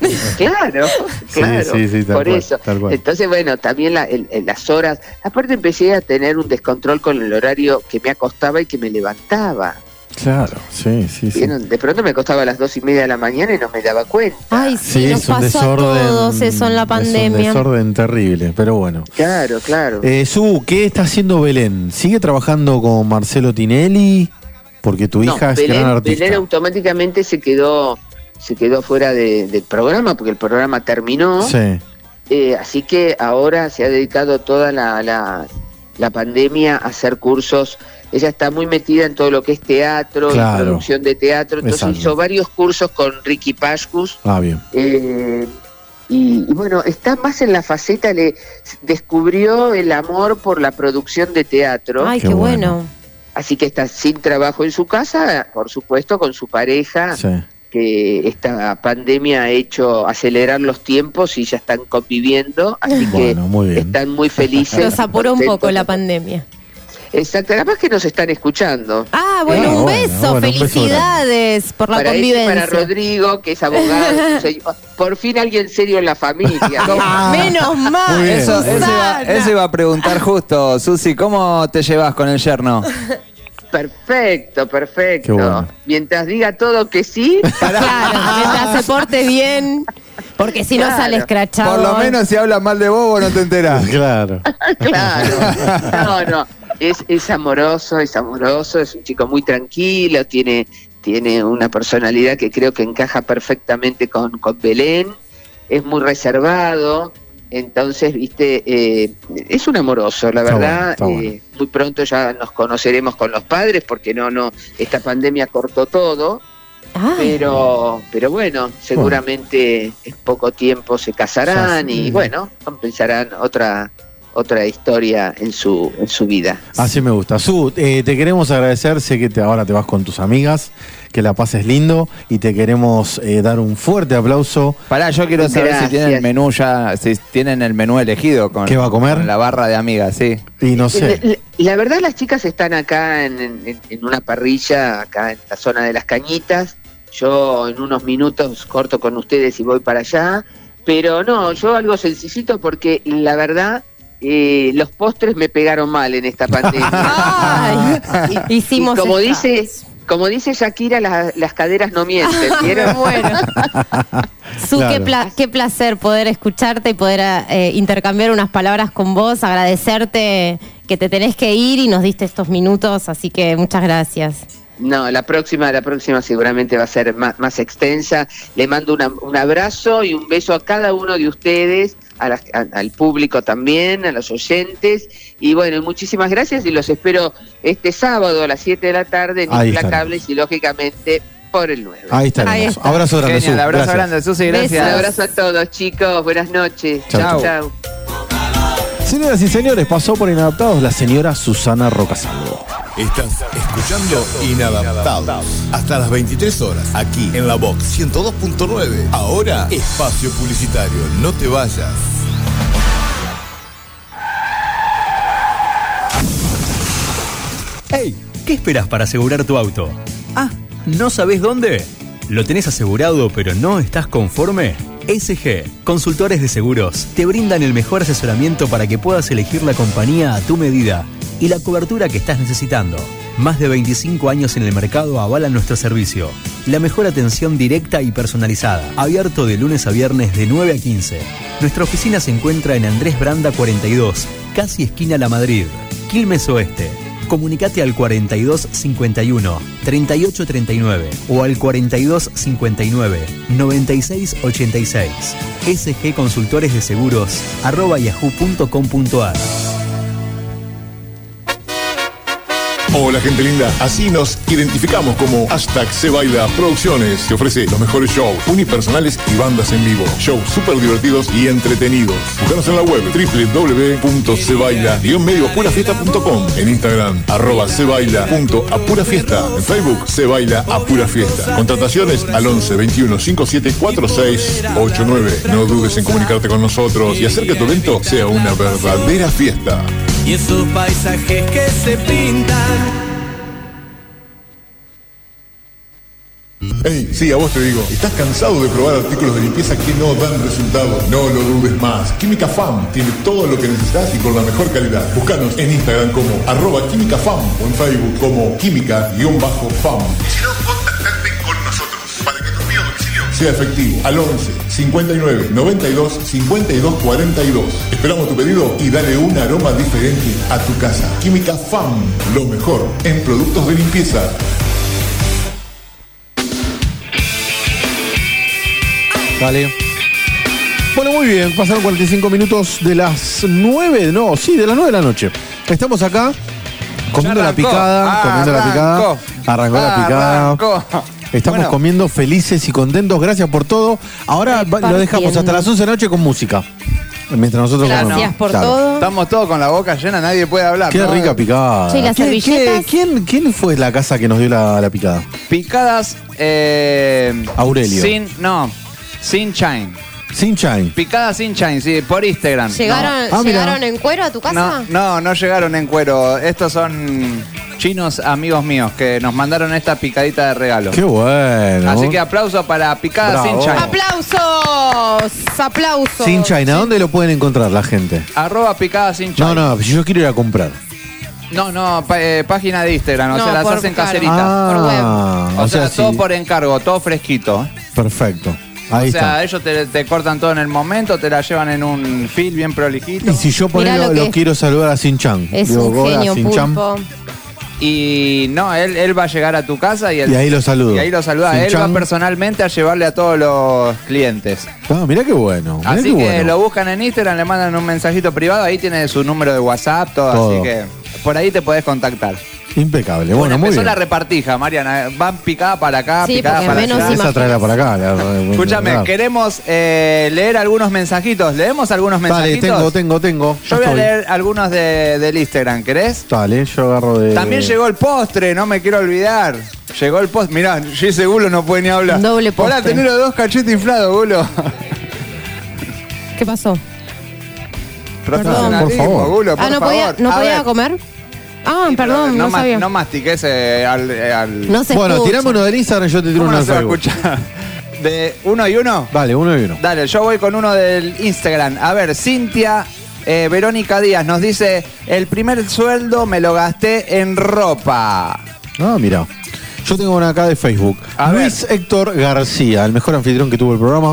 Claro, claro, sí, sí, tal por cual, eso. tal cual. Entonces, bueno, también la- el- el- las horas. Aparte, empecé a tener un descontrol con el horario que me acostaba y que me levantaba. Claro, sí, sí, sí. ¿Vieron? De pronto me acostaba a las dos y media de la mañana y no me daba cuenta. Ay, sí, Sí, nos es un pasó desorden. a todos eso en la Es un pandemia. desorden terrible, pero bueno. Claro, claro. Eh, Su, ¿qué está haciendo Belén? ¿Sigue trabajando con Marcelo Tinelli? Porque tu hija No, es Belén, gran artista. Belén automáticamente se quedó se quedó fuera de- del programa porque el programa terminó. Sí, Eh, así que ahora se ha dedicado toda la, la, la pandemia a hacer cursos. Ella está muy metida en todo lo que es teatro Claro. y producción de teatro. Entonces Exacto. hizo varios cursos con Ricky Pascus. ah, bien. Eh, y, y bueno, está más en la faceta, le descubrió el amor por la producción de teatro. Ay, Qué qué, bueno. bueno. Así que está sin trabajo en su casa, por supuesto, con su pareja, Sí. que esta pandemia ha hecho acelerar los tiempos y ya están conviviendo, así que Bueno, muy bien. están muy felices. Los apuró un contentos. poco la pandemia. Exacto, además que nos están escuchando. Ah, bueno, Ah, un bueno, beso. bueno, un beso Felicidades por la para él y convivencia. para Rodrigo, que es abogado. señor- Por fin alguien serio en la familia. ¿no? Menos mal. Muy bien. Eso, eso, iba, Susana. eso iba a preguntar justo, Susi, ¿cómo te llevas con el yerno? Perfecto, perfecto. Qué bueno. Mientras diga todo que sí, Claro, mientras se porte bien. Porque si no Claro. sale escrachado. Por lo menos si habla mal de Bobo no te enterás. Claro. claro. No, no. Es, es amoroso, es amoroso, es un chico muy tranquilo, tiene, tiene una personalidad que creo que encaja perfectamente con, con Belén, es muy reservado, entonces, viste, eh, es un amoroso, la Está verdad. bueno, está bueno. eh, muy pronto ya nos conoceremos con los padres, porque no, no, esta pandemia cortó todo. Ay. pero pero bueno, seguramente en poco tiempo se casarán y bueno, empezarán otra otra historia en su en su vida. Así me gusta. Su, eh, te queremos agradecer, sé que te, ahora te vas con tus amigas, que la pases lindo y te queremos eh, dar un fuerte aplauso. Pará, yo quiero saber Gracias. si tienen el menú ya, si tienen el menú elegido con, ¿Qué va a comer? con la barra de amigas, sí. Y no sé. La, la verdad, las chicas están acá en, en- en una parrilla, acá en la zona de las Cañitas. Yo en unos minutos corto con ustedes y voy para allá. Pero no, yo algo sencillito porque la verdad, eh, los postres me pegaron mal en esta pandemia. Ay, y, hicimos y como esta. dice, como dice Shakira, la- las caderas no mienten, ¿vieron? Bueno. Su, Claro. qué, pla- qué placer poder escucharte y poder eh, intercambiar unas palabras con vos, agradecerte que te tenés que ir y nos diste estos minutos, así que muchas gracias. No, la próxima, la próxima seguramente va a ser más, más extensa. Le mando una- un abrazo y un beso a cada uno de ustedes, a las- a- al público también, a los oyentes. Y bueno, muchísimas gracias y los espero este sábado a las siete de la tarde en Ahí Implacables y lógicamente por el nueve. Ahí estaremos. Ahí está. Abrazo grande, Genial, Su. abrazo Gracias. grande, Susi, gracias. Un abrazo a todos, chicos. Buenas noches. Chau, chau. chau. Señoras y señores, pasó por Inadaptados la señora Susana Rocasalvo. Estás escuchando Inadaptados hasta las veintitrés horas aquí en la Vox ciento dos punto nueve. Ahora, espacio publicitario. No te vayas. Hey, ¿qué esperas para asegurar tu auto? Ah, ¿no sabes dónde? ¿Lo tenés asegurado pero no estás conforme? S G, Consultores de Seguros, te brindan el mejor asesoramiento para que puedas elegir la compañía a tu medida y la cobertura que estás necesitando. Más de veinticinco años en el mercado avalan nuestro servicio. La mejor atención directa y personalizada. Abierto de lunes a viernes de nueve a quince. Nuestra oficina se encuentra en Andrés Branda cuarenta y dos, casi esquina La Madrid, Quilmes Oeste. Comunicate al cuarenta y dos cincuenta y uno, treinta y ocho treinta y nueve o al cuarenta y dos cincuenta y nueve, noventa y seis ochenta y seis. S G Consultores de Seguros, arroba yahoo punto com punto ar. Hola gente linda, así nos identificamos como hashtag Se Baila Producciones. Te ofrece los mejores shows, unipersonales y bandas en vivo. Shows súper divertidos y entretenidos. Búscanos en la web doble u doble u doble u punto se baila guión medio apura fiesta punto com. En Instagram, arroba sebaila punto apura fiesta. En Facebook, Se Baila Apura Fiesta. Contrataciones al once veintiuno cincuenta y siete cuarenta y seis ochenta y nueve. No dudes en comunicarte con nosotros y hacer que tu evento sea una verdadera fiesta. Y esos paisajes que se pintan. Hey, sí, a vos te digo, ¿estás cansado de probar artículos de limpieza que no dan resultado? No lo dudes más. Química Fam tiene todo lo que necesitas y con la mejor calidad. Búscanos en Instagram como arroba Química Fam o en Facebook como Química-Fam. Si no, contactate con nosotros para que tu envío a domicilio sea efectivo al once cincuenta y nueve noventa y dos cincuenta y dos cuarenta y dos. Esperamos tu pedido y dale un aroma diferente a tu casa. Química Fam, lo mejor en productos de limpieza. Dale. Bueno, muy bien, pasaron cuarenta y cinco minutos de las nueve, no, sí, de las nueve de la noche. Estamos acá comiendo la arrancó. picada, comiendo la picada. Arrancó. Arrancó la picada. Arrancó. Estamos Bueno. comiendo felices y contentos, gracias por todo. Ahora va- lo dejamos hasta las once de la noche con música. Mientras nosotros Gracias comemos. por Claro. todo. Estamos todos con la boca llena, nadie puede hablar. Qué ¿no? rica picada. Che, ¿y las ¿Quién, servilletas? qué- quién, quién fue la casa que nos dio la, la picada? Picadas, eh, Aurelio. Sin, no, sin shine. Sin Shine. Picadas sin shine, sí, por Instagram. ¿Llegaron, Ah, mira. ¿llegaron en cuero a tu casa? No, no, no llegaron en cuero. Estos son chinos amigos míos que nos mandaron esta picadita de regalo. Qué bueno. Así que aplauso para Picadas Bravo. sin shine. ¡Aplausos! ¡Aplausos! Sin Shine, ¿a dónde lo pueden encontrar la gente? Arroba Picadas sin shine. No, no, yo quiero ir a comprar. No, no, pa- eh, página de Instagram, o No, sea, las por- hacen claro. caseritas. Ah, O, sea, todo sí. por encargo, todo fresquito. Perfecto. Ahí o sea, está. ellos te, te cortan todo en el momento, te la llevan en un film bien prolijito. Y si yo por Mirá ahí lo lo, que lo es. quiero saludar a Sin-Chan. Es Digo, un hola, genio, Sin-Chan. Pulpo. Y no, él, él va a llegar a tu casa y, él, Y ahí lo saludo. Y ahí lo saluda. Él va Sin-Chan. personalmente a llevarle a todos los clientes. Ah, mirá qué bueno. Mirá Así qué que bueno. lo buscan en Instagram, le mandan un mensajito privado, ahí tiene su número de WhatsApp, todo, Todo. así que por ahí te podés contactar. Impecable. Bueno, Bueno, muy empezó bien. la repartija, Mariana. Van picada para acá, Sí, picada porque para menos allá. Esa traerla para acá. la- Escúchame, la- queremos eh, leer algunos mensajitos. ¿Leemos algunos Dale, mensajitos? tengo, tengo, tengo. Yo voy a Estoy. leer algunos de, del Instagram, ¿querés? Dale, yo agarro de. También llegó el postre, no me quiero olvidar. Llegó el postre. Mirá, yo ese Gulo no puede ni hablar. Doble postre. Hola, tenés los dos cachetes inflados, Gulo. ¿Qué pasó? Profesionalismo, por favor. Gulo, por ah, ¿no favor. podía, no A podía ver, comer? Ah, perdón, no, no, ma- sabía. no mastiques eh, al, eh, al- No se Bueno, escucha. tirame uno del Instagram y yo te tiro ¿Cómo uno no del se va a Facebook. escuchar? ¿De uno y uno? Dale, uno y uno. Dale, yo voy con uno del Instagram. A ver, Cintia eh, Verónica Díaz nos dice: el primer sueldo me lo gasté en ropa. Ah, mira. Yo tengo una acá de Facebook. A Luis Héctor García, el mejor anfitrión que tuvo el programa.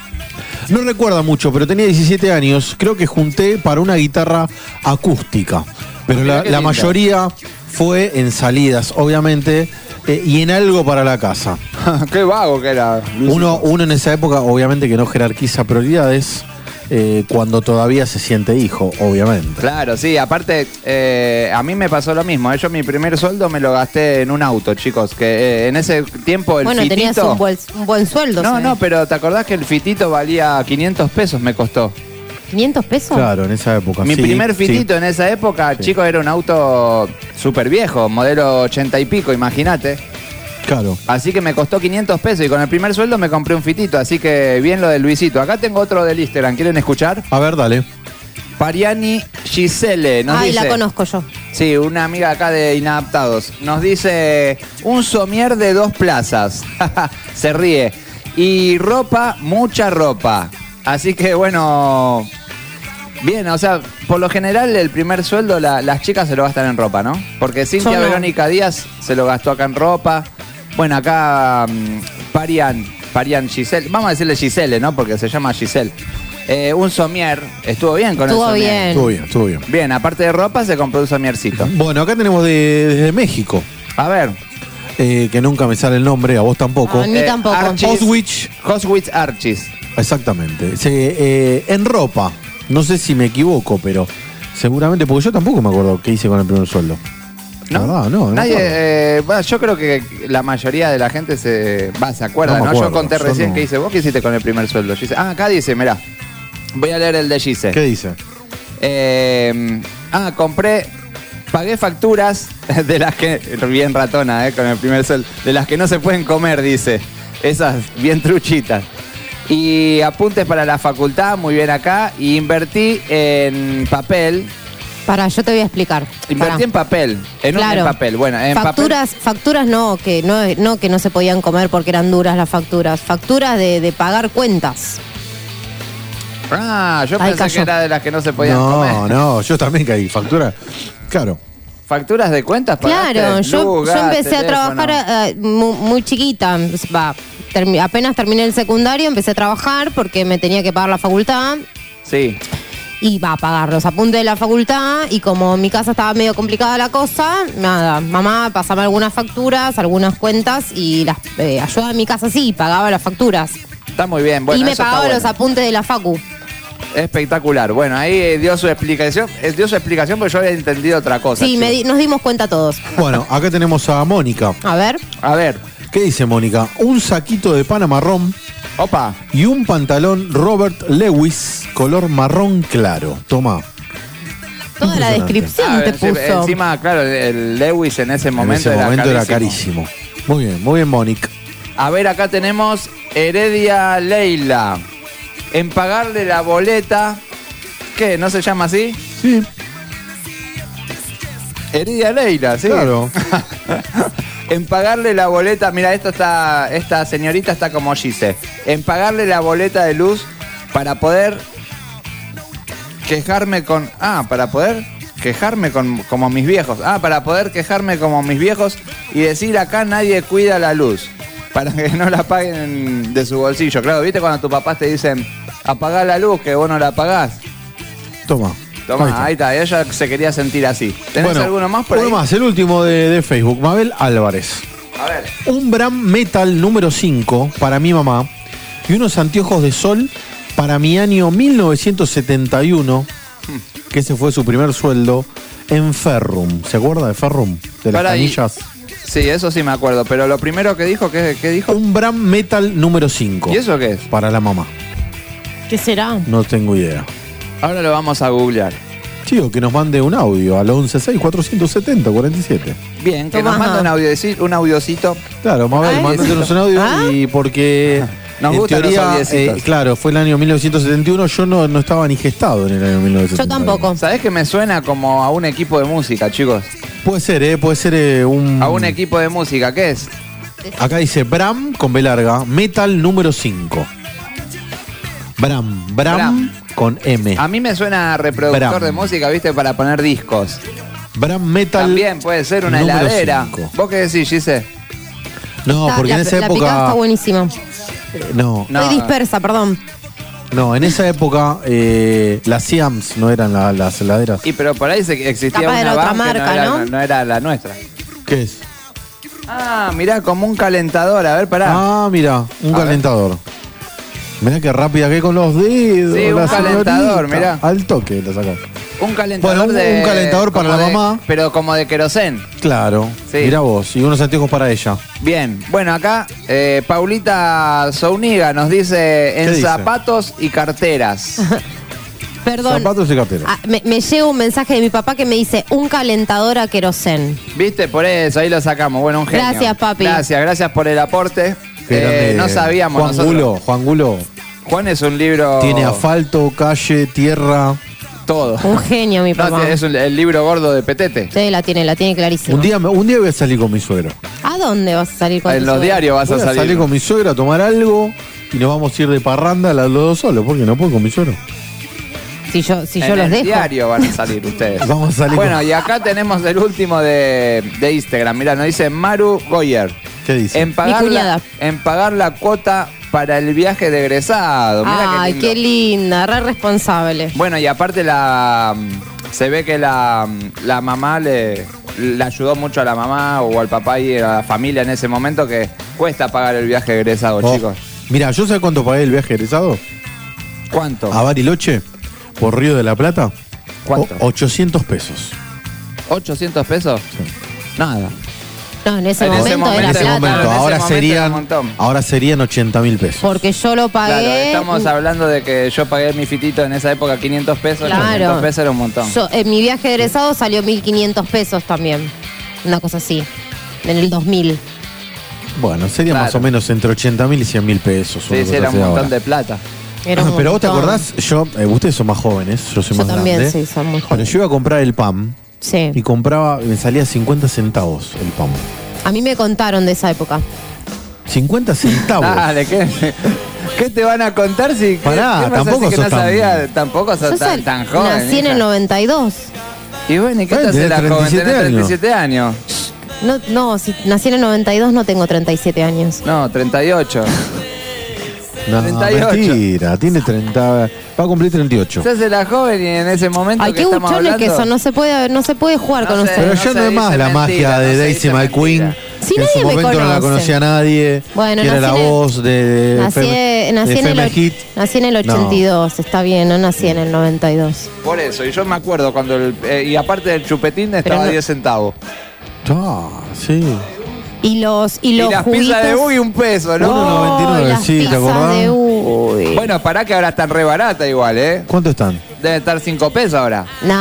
No recuerda mucho, pero tenía diecisiete años. Creo que junté para una guitarra acústica. Pero Mirá la, qué la lindo. mayoría fue en salidas, obviamente, eh, y en algo para la casa. Qué vago que era. Uno, uno en esa época, obviamente, que no jerarquiza prioridades eh, cuando todavía se siente hijo, obviamente. Claro, sí, aparte, eh, a mí me pasó lo mismo. eh, Yo mi primer sueldo me lo gasté en un auto, chicos. Que eh, en ese tiempo el Bueno, fitito... tenías un buen, un buen sueldo. No, ¿sí? no, pero ¿te acordás que el fitito valía quinientos pesos? Me costó. ¿quinientos pesos? Claro, en esa época. Mi sí, primer sí. fitito en esa época, Sí. chicos, era un auto súper viejo, modelo ochenta y pico, imagínate. Claro. Así que me costó quinientos pesos y con el primer sueldo me compré un fitito. Así que bien lo de Luisito. Acá tengo otro del Instagram. ¿Quieren escuchar? A ver, dale. Pariani Gisele nos Ay, dice... la conozco yo. Sí, una amiga acá de Inadaptados. Nos dice un somier de dos plazas. Se ríe. Y ropa, mucha ropa. Así que bueno... Bien, o sea, por lo general el primer sueldo la- las chicas se lo gastan en ropa, ¿no? Porque Cintia Yo no. Verónica Díaz se lo gastó acá en ropa. Bueno, acá mm, Parian, Parian Giselle, vamos a decirle Giselle, ¿no? Porque se llama Giselle. Eh, un somier, estuvo bien con Estuvo el somier. bien. Estuvo bien, estuvo bien. Bien, aparte de ropa se compró un somiercito. Bueno, acá tenemos de- desde México, A ver. eh, que nunca me sale el nombre, a vos tampoco. A mí tampoco. Archis- Oswich, Hoswitz Archis. exactamente. Se, eh, en ropa, no sé si me equivoco, pero seguramente, porque yo tampoco me acuerdo qué hice con el primer sueldo. La ¿No? verdad, no, no me Nadie, acuerdo. eh, bueno, yo creo que la mayoría de la gente se, va, se acuerda, No ¿no? me Yo acuerdo, conté yo recién no. que hice. ¿Vos qué hiciste con el primer sueldo? Yo hice- ah, acá dice, mirá. Voy a leer el de Gise. ¿Qué dice? Eh, ah, compré, pagué facturas de las que, bien ratona, eh, con el primer sueldo, de las que no se pueden comer, dice. Esas bien truchitas. Y apuntes para la facultad, muy bien acá. Y invertí en papel. Para, yo te voy a explicar. Invertí Pará. en papel. En, un- Claro. en papel. Bueno, en facturas, facturas no que no, no que no se podían comer porque eran duras las facturas. Facturas de, de pagar cuentas. papel. Ah, yo Ahí pensé cayó. que era de las que no se podían No, comer. no, yo también caí. Factura. Claro. ¿Facturas de cuentas? pagaste? Claro, yo, Luz, yo gas, empecé a teléfono. trabajar eh, muy, muy chiquita. Va, termi- apenas terminé el secundario, empecé a trabajar porque me tenía que pagar la facultad. Sí. Y va a pagar los apuntes de la facultad. Y como en mi casa estaba medio complicada la cosa, nada, mamá, pasame algunas facturas, algunas cuentas y las eh, ayudaba en mi casa, sí, pagaba las facturas. Está muy bien. Bueno, y me eso está pagaba bueno. los apuntes de la facu. Espectacular. Bueno, ahí eh, dio su explicación. eh, Dio su explicación porque yo había entendido otra cosa. Sí, me chicos. di- nos dimos cuenta todos. Bueno, acá tenemos a Mónica. A ver. A ver. ¿Qué dice Mónica? Un saquito de pana marrón Opa. y un pantalón Robert Lewis color marrón claro. Toma. Toda la Impresionante. descripción Ah, te enci- puso. Encima, claro, el- el Lewis en ese En momento, ese era, momento era carísimo. carísimo. Muy bien, muy bien, Mónica. A ver, acá tenemos Heredia Leila. En pagarle la boleta. ¿Qué? ¿No se llama así? Sí. Heredia Leila, sí. Claro. En pagarle la boleta, mira, esto está, esta señorita está como Gise. En pagarle la boleta de luz para poder quejarme con. Ah, para poder quejarme con como mis viejos. Ah, para poder quejarme como mis viejos y decir acá nadie cuida la luz. Para que no la paguen de su bolsillo. Claro, ¿viste cuando tus papás te dicen apagá la luz que vos no la pagás? Toma. Toma, ahí está, ella se quería sentir así. ¿Tenés Bueno, alguno más por ahí? uno más, el último de, de Facebook. Mabel Álvarez. A ver. Un Bram Metal número cinco para mi mamá y unos anteojos de sol para mi año mil novecientos setenta y uno. que ese fue su primer sueldo en Ferrum. ¿Se acuerda de Ferrum? De las Pará, y- canillas. Sí, eso sí me acuerdo, pero lo primero que dijo, ¿qué, qué dijo? Un Bram Metal número cinco. ¿Y eso qué es? Para la mamá. ¿Qué será? No tengo idea. Ahora lo vamos a googlear. Chico, que nos mande un audio al once seis cuatrocientos setenta cuarenta y siete. Bien, que Tomá. nos manda un, audiocito, un audiocito. Claro, Mabel, Ah, mándanos un audio ¿Ah? y porque Nos en gustan los teoría, audiecitos. eh, claro, fue el año mil novecientos setenta y uno, yo no, no estaba ni gestado en el año mil novecientos Yo setenta y uno. tampoco. ¿Sabés que me suena como a un equipo de música, chicos? Puede ser, ¿eh? Puede ser eh, un... A un equipo de música, ¿qué es? Acá dice Bram con B larga, Metal número cinco. Bram, Bram, Bram. con M. A mí me suena a reproductor Bram. de música, ¿viste? Para poner discos. Bram Metal. También puede ser una número heladera. cinco. ¿Vos qué decís, Gise? No, Está- porque la, en esa la picada está época. buenísima. No, No. Estoy dispersa, perdón. no, en esa época eh, las Siams no eran la- las heladeras. Y pero por ahí se- existía Capaz era una otra van que marca, no, era, ¿no? no era la nuestra. ¿Qué es? Ah, mirá, como un calentador. A ver, pará. Ah, mira, un A ver. calentador. Mirá qué rápida que con los dedos. Sí, un la calentador, señorita. mirá. Al toque la sacó. Un calentador Bueno, un- de... un calentador para como la de- mamá. Pero como de querosén. Claro. Sí. Mirá vos. Y unos anteojos para ella. Bien, bueno, acá eh, Paulita Zúñiga nos dice en dice? zapatos y carteras. Perdón. Zapatos y carteras. Ah, me, me llega un mensaje de mi papá que me dice un calentador a querosén. ¿Viste? Por eso, ahí lo sacamos. Bueno, un genio. Gracias, papi. Gracias, gracias por el aporte. Qué Eh, grande. no sabíamos Juan nosotros. Gulo, Juan Gulo. Juan es un libro... Tiene asfalto, calle, tierra. todo. Un genio, mi papá. No, es un- el libro gordo de Petete. Sí, la tiene, la tiene clarísima. Un día, me- un día voy a salir con mi suegro. ¿A dónde vas a salir con En tu los suegra? diarios vas Voy a a salir. salir con mi suegro a tomar algo y nos vamos a ir de parranda los dos solos, porque no puedo con mi suegro. Si yo, si en yo los el dejo. diario van a salir ustedes. Vamos a salir Bueno, con- y acá tenemos el último de, de Instagram. Mirá, nos dice Maru Goyer. ¿Qué dice? En pagar, Mi cuñada. la, en pagar la cuota para el viaje de egresado. Mirá Ay, lindo. qué linda, re responsable. Bueno, y aparte la se ve que la, la mamá le, le ayudó mucho a la mamá o al papá y a la familia en ese momento que cuesta pagar el viaje de egresado, Oh, chicos. Mira, ¿yo sé cuánto pagué el viaje egresado? ¿Cuánto? A Bariloche, por Río de la Plata. ¿Cuánto? O- ochocientos pesos. ¿ochocientos pesos? Nada. No, en ese En ese momento era momento- plata. momento, en ese ahora momento era serían, un montón. ahora serían ochenta mil pesos. Porque yo lo Claro, pagué. estamos hablando de que yo pagué mi fitito en esa época quinientos pesos. Claro. quinientos pesos era un montón. Yo, en mi viaje de egresado salió mil quinientos pesos también. Una cosa así. En el dos mil. Bueno, sería Claro. más o menos entre ochenta mil y cien mil pesos. Sí, una sí, cosa era así un montón ahora. de plata. Era un Pero vos te montón. acordás, yo, eh, ustedes son más jóvenes, yo soy Yo más también, grande. sí, son muy Pero jóvenes. yo iba a comprar el pan Sí. y compraba, me salía cincuenta centavos el pan. A mí me contaron de esa época. cincuenta centavos. Dale, ¿qué, ¿qué te van a contar si Pará, qué- qué vas a tampoco decir que sos no tan- sabía? Tampoco sos Yo tan, sal- tan joven. nací en hija. el noventa y dos. Y bueno, ¿y qué Eh, te hace tenés la joven? treinta y siete Tenés años. treinta y siete años. No, no, si nací en el noventa y dos no tengo treinta y siete años. No, treinta y ocho. No, treinta y ocho. mentira, tiene treinta, va a cumplir treinta y ocho. Se hace la joven y en ese momento Ay, que qué estamos buchones hablando... que son, no se puede, no se puede jugar No con sé, ustedes. Pero no ya se no es más dice la mentira, magia no de se Daisy dice McQueen. mentira. Si que en nadie su me momento no la conoce. conocía nadie. Bueno, que era nací la en el- voz de, de Nací, Fem- nací de en el, Femme och- Hit. nací en el ochenta y dos, está bien, no nací en el noventa y dos. Por eso, y yo me acuerdo cuando... el- eh, y aparte del chupetín estaba no- diez centavos. Ah, sí. Y los, y Y los las juguitos. pizzas de Uy un peso, ¿no? Uno noventa y nueve, Ay, las sí, ¿te pizzas acordás? de Uy. Bueno, pará que ahora están re baratas igual, ¿eh? ¿Cuánto están? Debe estar cinco pesos ahora.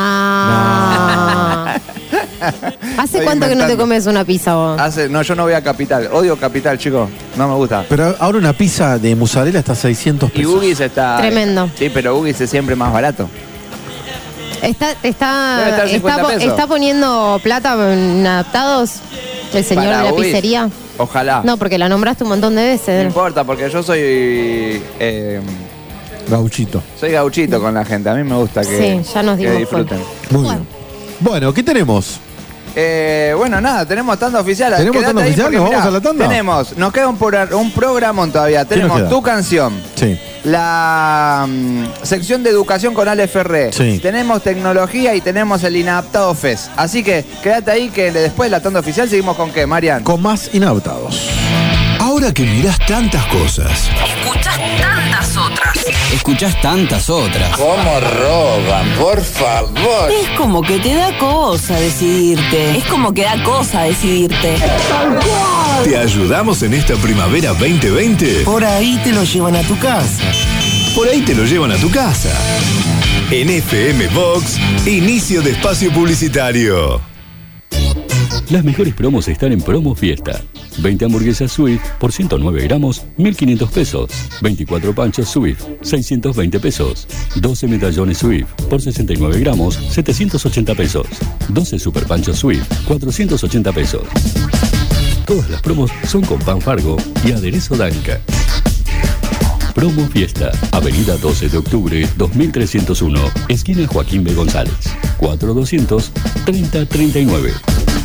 No. ¿Hace Estoy cuánto que no te inventando. comes una pizza vos? Hace, no, yo no voy a Capital. Odio Capital, chicos. No me gusta. Pero ahora una pizza de mozzarella está a seiscientos Y pesos. Bugis está... Tremendo. Sí, pero Bugis es siempre más barato. Está, Debe está, estar cincuenta está, po- pesos. está poniendo plata en adaptados el señor Para de la Bugis. pizzería. Ojalá. No, porque la nombraste un montón de No veces. importa, porque yo soy... eh, Gauchito. soy gauchito con la gente. A mí me gusta que, Sí, ya nos que dimos disfruten. Muy bien. Bueno, ¿qué tenemos? Eh, bueno, nada, tenemos tanda oficial. ¿Tenemos Quédate tanda ahí oficial? porque, ¿Nos vamos mirá, a la tanda? Tenemos, nos queda un, pro- un programón todavía. ¿Qué nos Tenemos queda? tu canción, Sí. la mm, sección de educación con Ale Ferré. Sí. Tenemos tecnología y tenemos el Inadaptado Fest. Así que quédate ahí que después de la tanda oficial seguimos con qué, Marian. Con más inadaptados. Ahora que mirás tantas cosas, Escuchás tantas otras. Escuchás tantas otras. ¿Cómo roban? Por favor. Es como que te da cosa decidirte. Es como que da cosa decidirte. ¿Te ayudamos en esta primavera veinte veinte? Por ahí te lo llevan a tu casa. Por ahí te lo llevan a tu casa. En F M Box, inicio de espacio publicitario. Las mejores promos están en Promo Fiesta. veinte hamburguesas Swift por ciento nueve gramos, mil quinientos pesos. veinticuatro panchos Swift, seiscientos veinte pesos. doce medallones Swift por sesenta y nueve gramos, setecientos ochenta pesos. doce super panchos Swift, cuatrocientos ochenta pesos. Todas las promos son con pan Fargo y aderezo Danca. Promo Fiesta, Avenida doce de octubre, dos mil trescientos uno, esquina Joaquín B. González, cuatro doscientos, treinta treinta y nueve.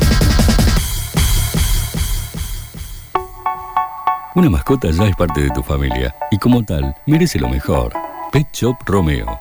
Una mascota ya es parte de tu familia y como tal merece lo mejor. Pet Shop Romeo.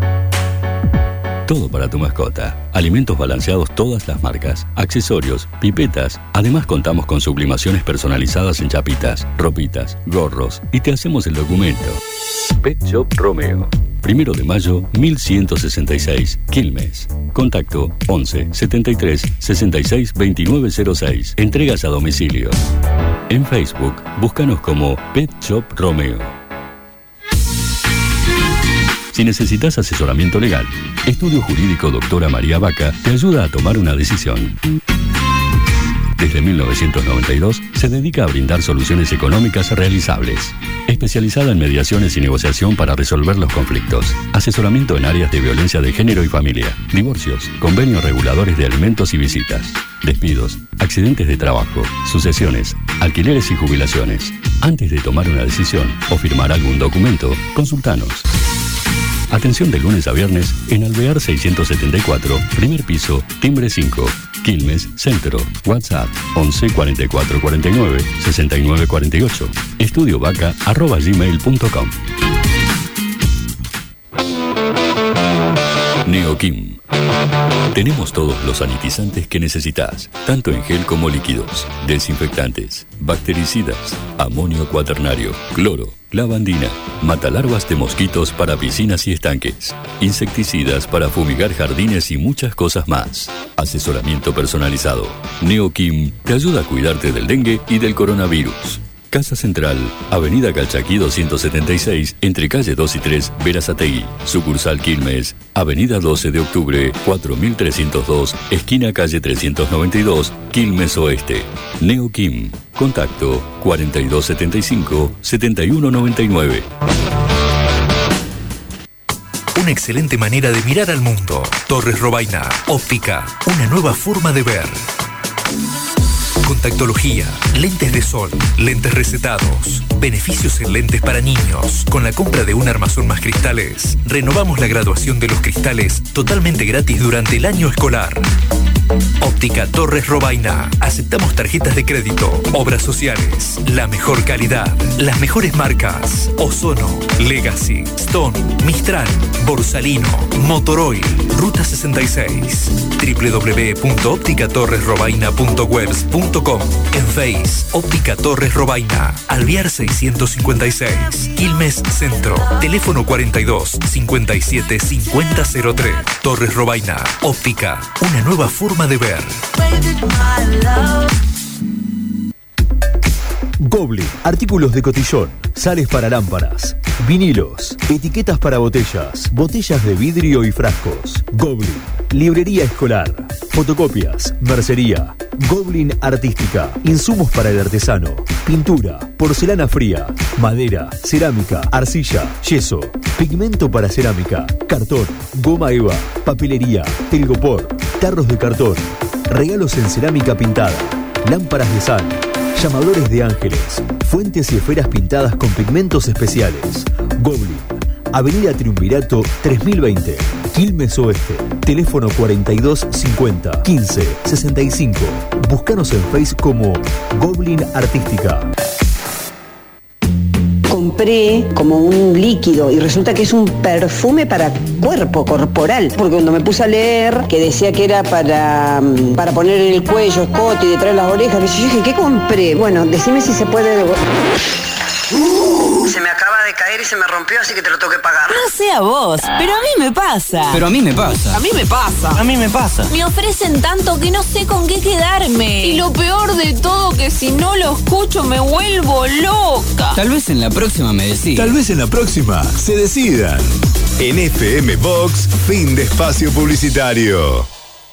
Todo para tu mascota. Alimentos balanceados todas las marcas, accesorios, pipetas. Además contamos con sublimaciones personalizadas en chapitas, ropitas, gorros y te hacemos el documento. Pet Shop Romeo. Primero de mayo, mil ciento sesenta y seis, Quilmes. Contacto once, setenta y tres, sesenta y seis, veintinueve cero seis. Entregas a domicilio. En Facebook, búscanos como Pet Shop Romeo. Si necesitas asesoramiento legal, Estudio Jurídico Doctora María Vaca te ayuda a tomar una decisión. Desde mil novecientos noventa y dos se dedica a brindar soluciones económicas realizables. Especializada en mediaciones y negociación para resolver los conflictos. Asesoramiento en áreas de violencia de género y familia. Divorcios, convenios reguladores de alimentos y visitas. Despidos, accidentes de trabajo, sucesiones, alquileres y jubilaciones. Antes de tomar una decisión o firmar algún documento, consultanos. Atención de lunes a viernes en Alvear seiscientos setenta y cuatro, primer piso, timbre cinco, Quilmes, Centro. WhatsApp once, cuarenta y cuatro, cuarenta y nueve, sesenta y nueve, cuarenta y ocho. Estudiovaca arroba gmail punto com. Neoquim. Tenemos todos los sanitizantes que necesitas, tanto en gel como líquidos, desinfectantes, bactericidas, amonio cuaternario, cloro, lavandina, matalarvas de mosquitos para piscinas y estanques, insecticidas para fumigar jardines y muchas cosas más. Asesoramiento personalizado. Neoquim te ayuda a cuidarte del dengue y del coronavirus. Casa Central, Avenida Calchaquí doscientos setenta y seis, entre calle dos y tres, Berazategui. Sucursal Quilmes, Avenida doce de octubre, cuatro mil trescientos dos, esquina calle trescientos noventa y dos, Quilmes Oeste. Neoquim. Contacto cuarenta y dos setenta y cinco, setenta y uno noventa y nueve. Una excelente manera de mirar al mundo. Torres Robaina. Óptica. Una nueva forma de ver. Contactología, lentes de sol, lentes recetados, beneficios en lentes para niños. Con la compra de un armazón más cristales, renovamos la graduación de los cristales totalmente gratis durante el año escolar. Óptica Torres Robaina. Aceptamos tarjetas de crédito, obras sociales, la mejor calidad, las mejores marcas: Ozono, Legacy, Stone, Mistral, Borsalino, Motoroil, Ruta sesenta y seis, doble u doble u doble u punto óptica torres robaina punto webs punto com. En Face, Óptica Torres Robaina, Alvear seiscientos cincuenta y seis, Quilmes Centro. Teléfono cuarenta y dos, cincuenta y siete, cincuenta cero tres. Torres Robaina. Óptica, una nueva forma de ver. Goblin, artículos de cotillón, sales para lámparas, vinilos, etiquetas para botellas, botellas de vidrio y frascos. Goblin, librería escolar, fotocopias, mercería. Goblin Artística, insumos para el artesano, pintura, porcelana fría, madera, cerámica, arcilla, yeso, pigmento para cerámica, cartón, goma eva, papelería, telgopor, tarros de cartón, regalos en cerámica pintada, lámparas de sal, llamadores de ángeles, fuentes y esferas pintadas con pigmentos especiales. Goblin, Avenida Triunvirato tres mil veinte, Quilmes Oeste. Teléfono cuarenta y dos, cincuenta, quince, sesenta y cinco. Búscanos en Face como Goblin Artística. Compré como un líquido y resulta que es un perfume para cuerpo corporal, porque cuando me puse a leer que decía que era para, para poner en el cuello, escote y detrás de las orejas, yo dije, ¿qué compré? Bueno, decime si se puede... Se me acaba de caer y se me rompió, así que te lo tengo que pagar. No sé a vos, pero a mí me pasa. Pero a mí me pasa. A mí me pasa. A mí me pasa. Me ofrecen tanto que no sé con qué quedarme. Y lo peor de todo, que si no lo escucho me vuelvo loca. Tal vez en la próxima me decís. Tal vez en la próxima se decidan. En F M Box, fin de espacio publicitario.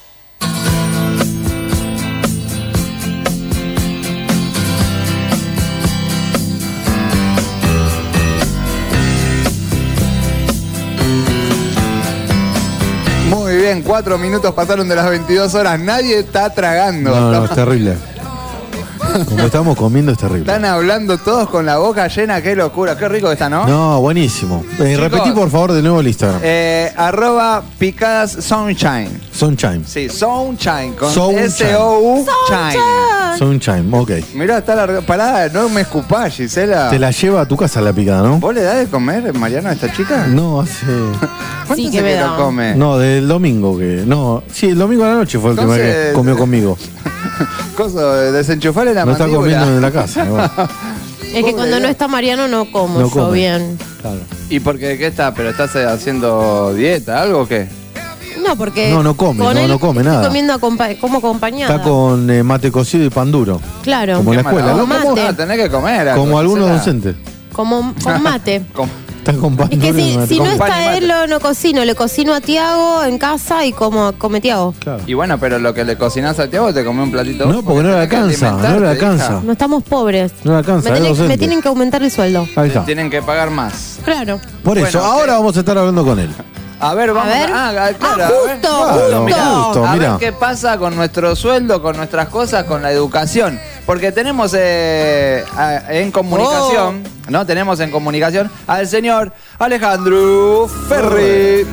Muy bien, cuatro minutos pasaron de las veintidós horas. Nadie está tragando. No, no, es terrible. Como estamos comiendo es terrible. Están hablando todos con la boca llena. Qué locura. Qué rico que está, ¿no? No, buenísimo. Eh, repetí por favor de nuevo el Instagram. Eh, arroba picadas sunshine. Sunshine. Sí, sunshine. Con Sunshine. S O U Shine. Sunshine, ok. Mirá, está larga. Pará, no me escupás, Gisela. Te la lleva a tu casa la picada, ¿no? ¿Vos le das de comer, Mariano, a esta chica? No, hace... ¿Cuánto Sí, hace que me que da. lo come? No, del domingo que... No, sí, el domingo a la noche fue el tema Entonces- que comió conmigo. Coso, desenchufarle la No está mandíbula. comiendo en la casa. Bueno. Es que cuando no está Mariano no como No yo come. bien. Claro. ¿Y por qué? ¿Qué está? ¿Pero estás eh, haciendo dieta, algo o qué? No, porque. No, no come, con no, él no come estoy nada. comiendo acompa- como acompañada. Está con eh, mate cocido y pan duro. Claro. Como en la escuela, Con ¿no? ¿Cómo mate. vas a tener que comer? algo, Como algunos Gisela? docentes. Como con mate. Con- Está con pan Es que duro y si, mate. si no Con pan y está mate. él, lo- no cocino. Le cocino a Tiago en casa y como come Tiago. Claro. Y bueno, pero lo que le cocinás a Tiago te comés un platito. No, vos, porque no le tenés que alcanza, no le alimentarte, alcanza. hija. No estamos pobres. No le alcanza, me, es tienen, docente. me tienen que aumentar el sueldo. Ahí Te está. tienen que pagar más. Claro. Por eso, Bueno, ahora ok. vamos a estar hablando con él. A ver, vamos A ver. a, ah, claro, Ah, a ver. justo, Claro, Mirá, justo, a mirá. ver qué pasa con nuestro sueldo, con nuestras cosas, con la educación. Porque tenemos eh, a- en comunicación, Oh. ¿no? Tenemos en comunicación al señor Alejandro Ferri.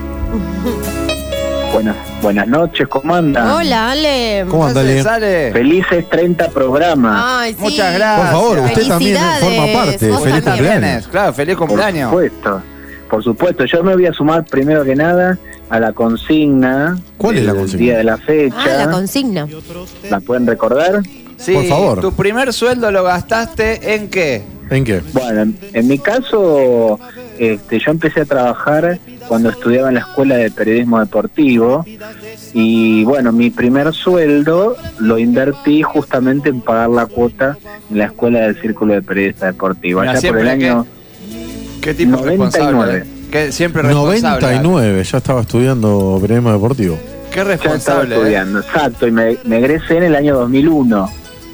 Buenas, buenas noches, ¿cómo andan? Hola, Ale. ¿Cómo anda, Ale? Sale. Felices treinta programas. Ay, sí. Muchas gracias. Por favor, usted también forma Felicidades. parte. Vos Feliz también. cumpleaños. Claro, feliz Por cumpleaños. supuesto, por supuesto. Yo me voy a sumar primero que nada a la consigna. ¿Cuál es la del consigna? día de la fecha. Ah, la consigna. ¿La pueden recordar? Sí, Por favor. ¿Tu primer sueldo lo gastaste en qué? ¿En qué? Bueno, en, en mi caso, este, yo empecé a trabajar cuando estudiaba en la Escuela de Periodismo Deportivo y bueno, mi primer sueldo lo invertí justamente en pagar la cuota en la Escuela del Círculo de Periodistas Deportivos. Mira, Allá por el siempre año ¿Qué tipo noventa y responsable? nueve. ¿Qué, siempre responsable. noventa y nueve, ya estaba estudiando periodismo deportivo. Qué ya estaba responsable. ¿eh? estudiando, exacto, y me, me egresé en el año dos mil uno.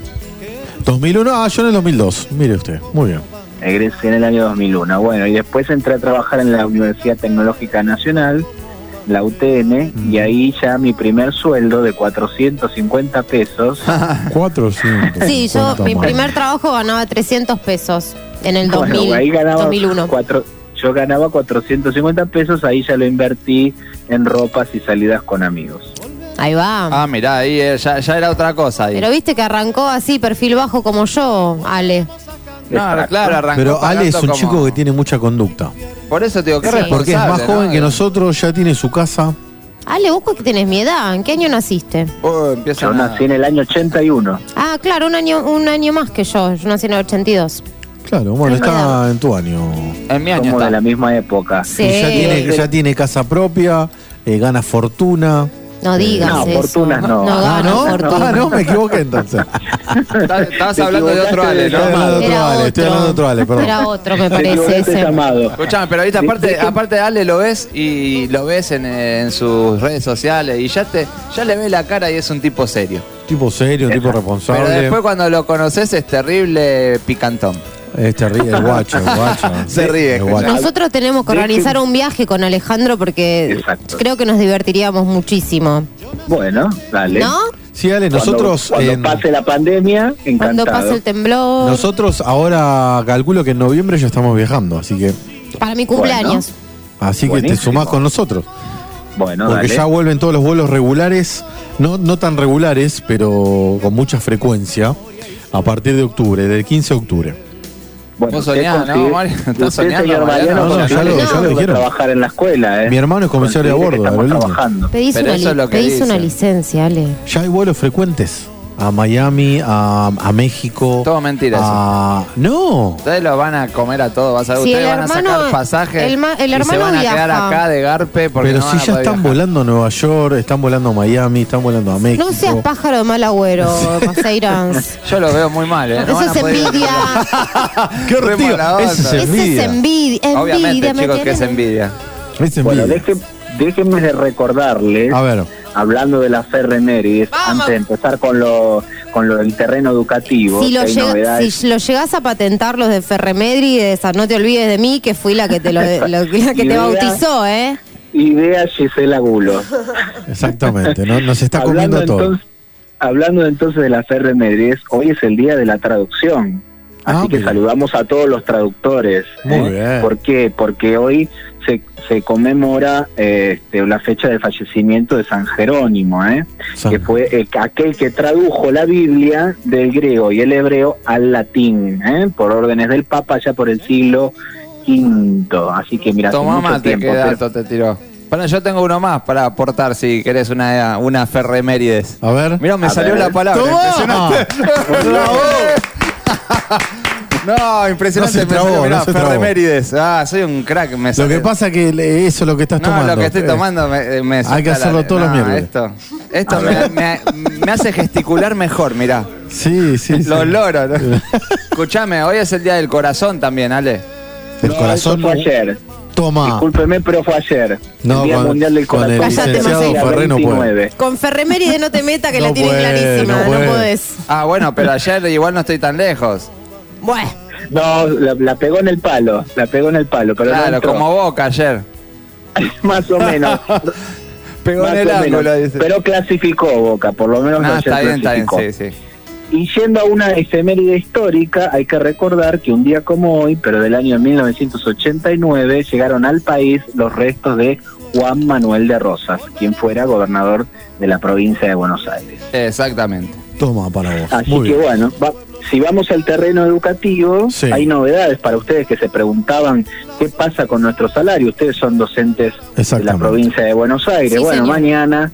dos mil uno, ah, yo en el dos mil dos. Mire usted, muy bien. Egresé en el año dos mil uno. Bueno, y después entré a trabajar en la Universidad Tecnológica Nacional, la U T N, y ahí ya mi primer sueldo de cuatrocientos cincuenta pesos. cuatrocientos. Sí, yo cincuenta mi más. primer trabajo ganaba trescientos pesos en el dos mil, Bueno, ahí ganaba dos mil uno. cuatro, yo ganaba cuatrocientos cincuenta pesos, ahí ya lo invertí en ropas y salidas con amigos. Ahí va. Ah, mirá, ahí eh, ya, ya era otra cosa. Ahí. Pero viste que arrancó así, perfil bajo como yo, Ale. No, Exacto. claro, arrancó Pero Ale es un pagando chico como- que tiene mucha conducta. Por eso te digo, qué Sí. responsable. Porque es más joven ¿no? que nosotros, ya tiene su casa. Ale, vos que tenés mi edad, ¿en qué año naciste? Oh, empieza Yo a- nací en el año ochenta y uno. Ah, claro, un año, un año más que yo. Yo nací en el ochenta y dos. Claro, bueno, Es está verdad. en tu año. En mi año Somos está. de la misma época. Sí. Y ya tiene, ya tiene casa propia, eh, gana fortuna. No digas No, eso. fortunas no. No Ah, gana ¿no? fortuna. Ah, no, me equivoqué entonces. Estás- Estabas Te hablando de otro Ale, equivocaste ¿no? de Estoy hablando de otro Era Ale, estoy otro. hablando de otro Ale, perdón. Era otro, me Te parece equivocaste ese. llamado. Escuchame, pero ahorita De- aparte, de- aparte de Ale lo ves y lo ves en, en sus redes sociales y ya te ya le ves la cara y es un tipo serio. Tipo serio, un tipo Pero responsable. después cuando lo conoces es terrible picantón. Es terrible, el guacho, el guacho. Se ríe, El guacho. Nosotros tenemos que organizar un viaje con Alejandro porque Exacto. creo que nos divertiríamos muchísimo. Bueno, dale. ¿No? Sí, Ale, Cuando- nosotros. Cuando, en- pase la pandemia, Cuando encantado. pase el temblor. Nosotros ahora calculo que en noviembre ya estamos viajando, así que Para mi cumpleaños. así que te Buenísimo. sumás con nosotros. Bueno, Porque dale. ya vuelven todos los vuelos regulares, no, no tan regulares, pero con mucha frecuencia, a partir de octubre, del quince de octubre. Bueno, Vos usted soñás, ¿no, consigue- Mario? ¿Estás usted, soñando, señor Mariano? Mariano, No, no, ya considere lo- que ya lo tengo que dijeron. trabajar en la escuela, ¿eh? Mi hermano es comisario de Considere bordo, que estamos aerolínea. trabajando. Pedís, Pero una, eso es li- lo que pedís dicen. una licencia, Ale. Ya hay vuelos frecuentes. a Miami, a, a México. Todo mentira a... eso. No. Ustedes lo van a comer a todos, vas a ver, Sí, ustedes el van hermano- a sacar pasajes el ma- el y se hermano van a quedar viaja. acá de garpe porque Pero no si van a ya poder están viajar. volando a Nueva York, están volando a Miami, están volando a México. No seas pájaro de mal agüero, Maceirans. Yo lo veo muy mal, ¿eh? No Eso van a es poder- envidia. Qué Re horrible. mala onda. Ese es Ese es envidia. envidia. envidia Obviamente, me chicos, que es tienen- envidia. Es Bueno, envidia. deje- déjenme de recordarles, A ver. hablando de la Ferremérides, antes de empezar con lo con lo del terreno educativo, Si lo, que hay llega- novedades. si lo llegás a patentar los de Ferremedri, no te olvides de mí, que fui la que te, lo, lo- la que te Idea- bautizó, ¿eh? Idea Gisela Gulo. Exactamente, ¿no? Nos está Hablando comiendo todo. entonces, hablando entonces de la Ferremérides, hoy es el día de la traducción. Así Ah, que mira. saludamos a todos los traductores. Muy ¿eh? bien. ¿Por qué? Porque hoy se, se conmemora eh, este, la fecha de fallecimiento de San Jerónimo, ¿eh? San- que fue el- aquel que tradujo la Biblia del griego y el hebreo al latín, ¿eh? por órdenes del Papa ya por el siglo quinto. Así que mira, hace Tomá mucho mate, tiempo. qué pero- dato te tiró. Bueno, yo tengo uno más para aportar si querés una, una Ferremérides. A ver. Mirá, me A salió ver. la palabra. ¡Tomá! Impresionante. No, impresionante. No se me trabó, salió, mirá, no se trabó. Ferremérides. Ah, soy un crack. Me Lo sale- que pasa que le- eso es lo que estás No, tomando. lo que estoy Eh, tomando me, me Hay que suelta hacerlo la- todos los no, miércoles. Esto, esto me, me- me hace gesticular mejor, mirá. Sí, sí, sí. Los loros. ¿no? Escuchame, hoy es el día del corazón también, Ale. El No, corazón. eso fue ayer. Toma. Discúlpeme, pero fue ayer. No, el Día con- Mundial del con Corazón. el Cállate, licenciado Marcelo. Ferré no puede. veintinueve. Con Ferreméride no te meta que No la tiene puede, clarísima, no no, puede. podés. Ah, bueno, pero ayer igual no estoy tan lejos. Bueno, No, la, la pegó en el palo, la pegó en el palo, pero no Claro, entró. como Boca ayer. Más o menos. Pegó Más en el o menos. ángulo, dice. Pero clasificó Boca, por lo menos Ah, ayer está bien, está bien, clasificó. sí, sí. Y yendo a una efeméride histórica, hay que recordar que un día como hoy, pero del año mil novecientos ochenta y nueve, llegaron al país los restos de Juan Manuel de Rosas, quien fuera gobernador de la provincia de Buenos Aires. Exactamente. Toma para vos. Así Muy que bien. bueno, va- si vamos al terreno educativo, Sí. hay novedades para ustedes que se preguntaban qué pasa con nuestro salario. Ustedes son docentes de la Exactamente. provincia de Buenos Aires. Sí, bueno, señor. mañana,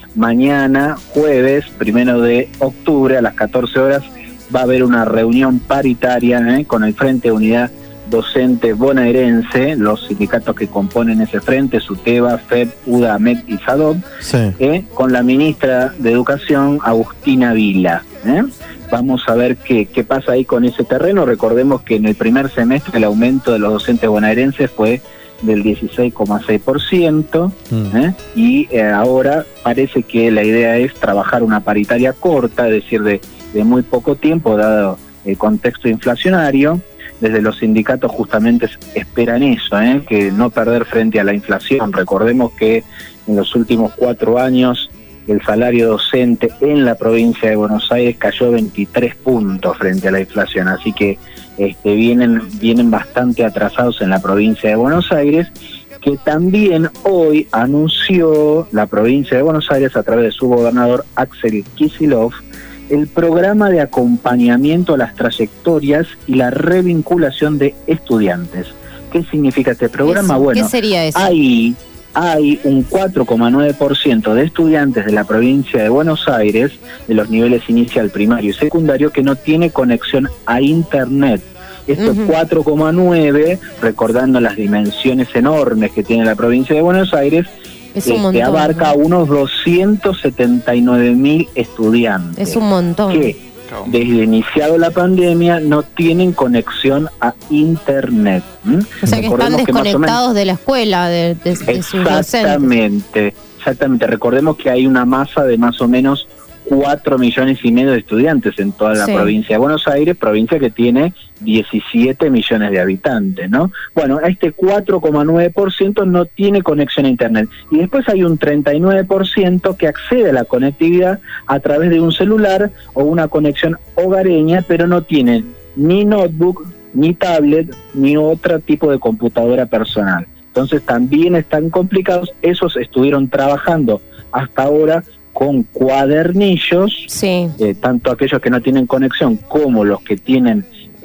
mañana, jueves, primero de octubre, a las catorce horas, va a haber una reunión paritaria ¿eh? con el Frente de Unidad Docente Bonaerense, los sindicatos que componen ese frente, SUTEBA, FEB, UDA, AMET y SADOB, Sí. ¿eh? con la ministra de Educación, Agustina Vila. ¿eh? Vamos a ver qué, qué pasa ahí con ese terreno. Recordemos que en el primer semestre el aumento de los docentes bonaerenses fue del dieciséis coma seis por ciento Mm. ¿eh? y eh, ahora parece que la idea es trabajar una paritaria corta, es decir, de, de muy poco tiempo, dado el contexto inflacionario. Desde los sindicatos justamente esperan eso, ¿eh? que no perder frente a la inflación. Recordemos que en los últimos cuatro años el salario docente en la provincia de Buenos Aires cayó veintitrés puntos frente a la inflación, así que este, vienen, vienen bastante atrasados en la provincia de Buenos Aires, que también hoy anunció la provincia de Buenos Aires a través de su gobernador Axel Kicillof el programa de acompañamiento a las trayectorias y la revinculación de estudiantes. ¿Qué significa este programa? Eso, Bueno, ¿qué sería eso? hay, hay un cuatro coma nueve por ciento de estudiantes de la provincia de Buenos Aires, de los niveles inicial, primario y secundario, que no tiene conexión a Internet. Esto Ujú. cuatro coma nueve, recordando las dimensiones enormes que tiene la provincia de Buenos Aires, Es un este, montón. abarca a unos doscientos setenta y nueve mil estudiantes Es un montón. que desde iniciado la pandemia no tienen conexión a Internet. ¿m? O sea que están Recordemos que más o menos- desconectados de la escuela, de, de- de sus docentes. Exactamente, exactamente. Recordemos que hay una masa de más o menos cuatro millones y medio de estudiantes en toda la Sí. provincia de Buenos Aires, provincia que tiene diecisiete millones de habitantes, ¿no? Bueno, este cuatro coma nueve por ciento no tiene conexión a Internet. Y después hay un treinta y nueve por ciento que accede a la conectividad a través de un celular o una conexión hogareña, pero no tiene ni notebook, ni tablet, ni otro tipo de computadora personal. Entonces también están complicados. Esos estuvieron trabajando hasta ahora con cuadernillos, Sí. eh, tanto aquellos que no tienen conexión como los que tienen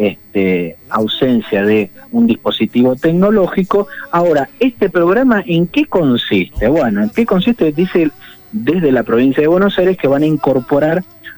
este, ausencia de un dispositivo tecnológico. Ahora, ¿este programa en qué consiste? Bueno, ¿en qué consiste? Dice desde la provincia de Buenos Aires que van a incorporar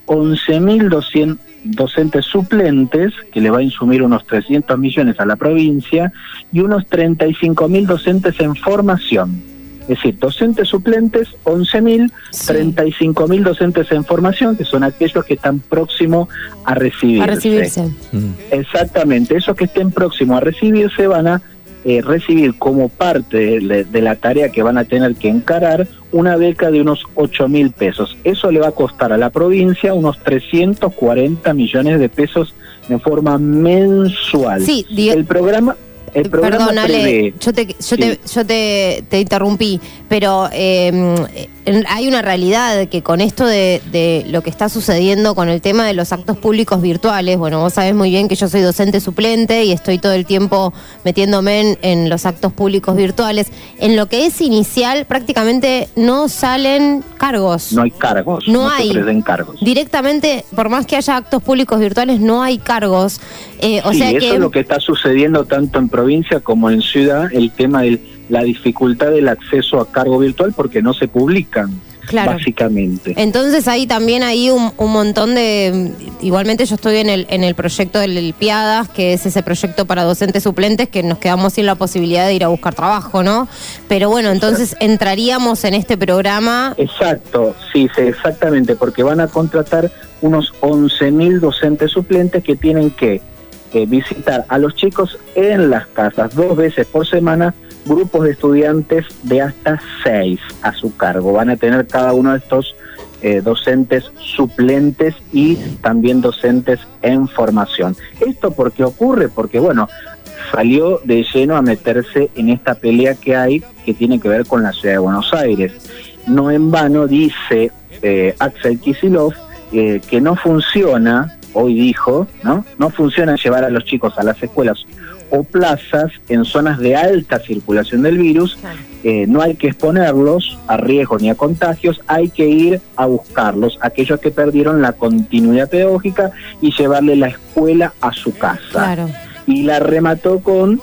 once mil doscientos docentes suplentes, que le va a insumir unos trescientos millones a la provincia, y unos treinta y cinco mil docentes en formación. Es decir, docentes suplentes, once mil, sí. treinta y cinco mil docentes en formación, que son aquellos que están próximos a recibirse. A recibirse. Mm. Exactamente, esos que estén próximos a recibirse van a eh, recibir como parte de, de la tarea que van a tener que encarar una beca de unos ocho mil pesos. Eso le va a costar a la provincia unos trescientos cuarenta millones de pesos en forma mensual. Sí, diga- el programa... El programa Perdón, Ale, prevé, yo te, yo sí. te, yo te, te interrumpí, pero eh, hay una realidad que con esto de, de lo que está sucediendo con el tema de los actos públicos virtuales, bueno, vos sabés muy bien que yo soy docente suplente y estoy todo el tiempo metiéndome en, en los actos públicos virtuales. En lo que es inicial, prácticamente no salen cargos. No hay cargos, no, no hay. se ofrecen cargos. Directamente, por más que haya actos públicos virtuales, no hay cargos. Eh, o sí, sea eso que es lo que está sucediendo tanto en provincia como en ciudad, el tema de la dificultad del acceso a cargo virtual porque no se publican, claro. básicamente. Entonces ahí también hay un, un montón de... Igualmente yo estoy en el, en el proyecto del Piadas, que es ese proyecto para docentes suplentes, que nos quedamos sin la posibilidad de ir a buscar trabajo, ¿no? Pero bueno, entonces entraríamos en este programa... Exacto, sí, sí, exactamente, porque van a contratar unos once mil docentes suplentes que tienen que Eh, visitar a los chicos en las casas dos veces por semana, grupos de estudiantes de hasta seis a su cargo. Van a tener cada uno de estos eh, docentes suplentes y también docentes en formación. ¿Esto por qué ocurre? Porque, bueno, salió de lleno a meterse en esta pelea que hay, que tiene que ver con la ciudad de Buenos Aires. No en vano dice eh, Axel Kicillof eh, que no funciona, hoy dijo, ¿no? No funciona llevar a los chicos a las escuelas o plazas en zonas de alta circulación del virus. Eh, no hay que exponerlos a riesgos ni a contagios, hay que ir a buscarlos, aquellos que perdieron la continuidad pedagógica, y llevarle la escuela a su casa. Claro. Y la remató con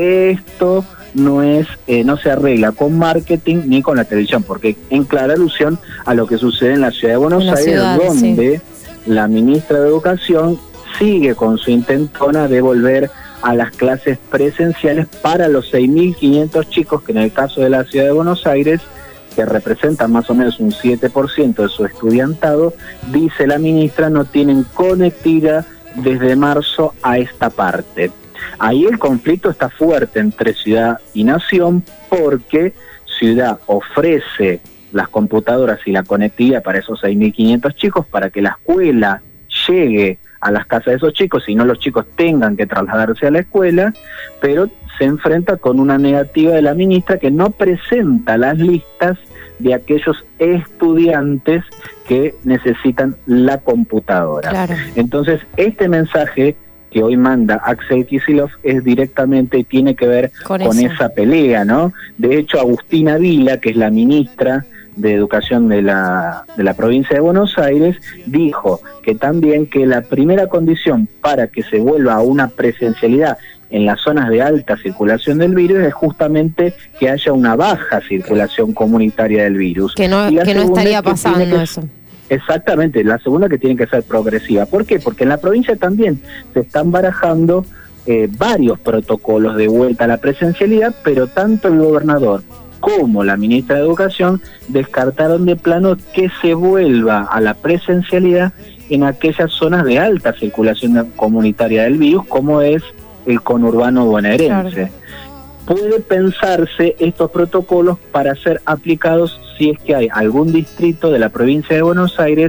esto. No es, eh, no se arregla con marketing ni con la televisión, porque en clara alusión a lo que sucede en la ciudad de Buenos Aires, ciudad, donde sí. la ministra de Educación sigue con su intentona de volver a las clases presenciales para los seis mil quinientos chicos que en el caso de la ciudad de Buenos Aires, que representan más o menos un siete por ciento de su estudiantado, dice la ministra, no tienen conectividad desde marzo a esta parte. Ahí el conflicto está fuerte entre ciudad y nación, porque ciudad ofrece las computadoras y la conectividad para esos seis mil quinientos chicos, para que la escuela llegue a las casas de esos chicos y no los chicos tengan que trasladarse a la escuela, pero se enfrenta con una negativa de la ministra que no presenta las listas de aquellos estudiantes que necesitan la computadora. Claro. Entonces, este mensaje que hoy manda Axel Kicillof es directamente y tiene que ver con, con esa pelea, ¿no? De hecho, Agustina Vila, que es la ministra de Educación de la, de la provincia de Buenos Aires, dijo que también que la primera condición para que se vuelva a una presencialidad en las zonas de alta circulación del virus es justamente que haya una baja circulación comunitaria del virus. Que no, que no estaría pasando que, eso. Exactamente, la segunda que tiene que ser progresiva. ¿Por qué? Porque en la provincia también se están barajando eh, varios protocolos de vuelta a la presencialidad, pero tanto el gobernador como la ministra de Educación descartaron de plano que se vuelva a la presencialidad en aquellas zonas de alta circulación comunitaria del virus, como es el conurbano bonaerense. Claro. Puede pensarse estos protocolos para ser aplicados si es que hay algún distrito de la provincia de Buenos Aires,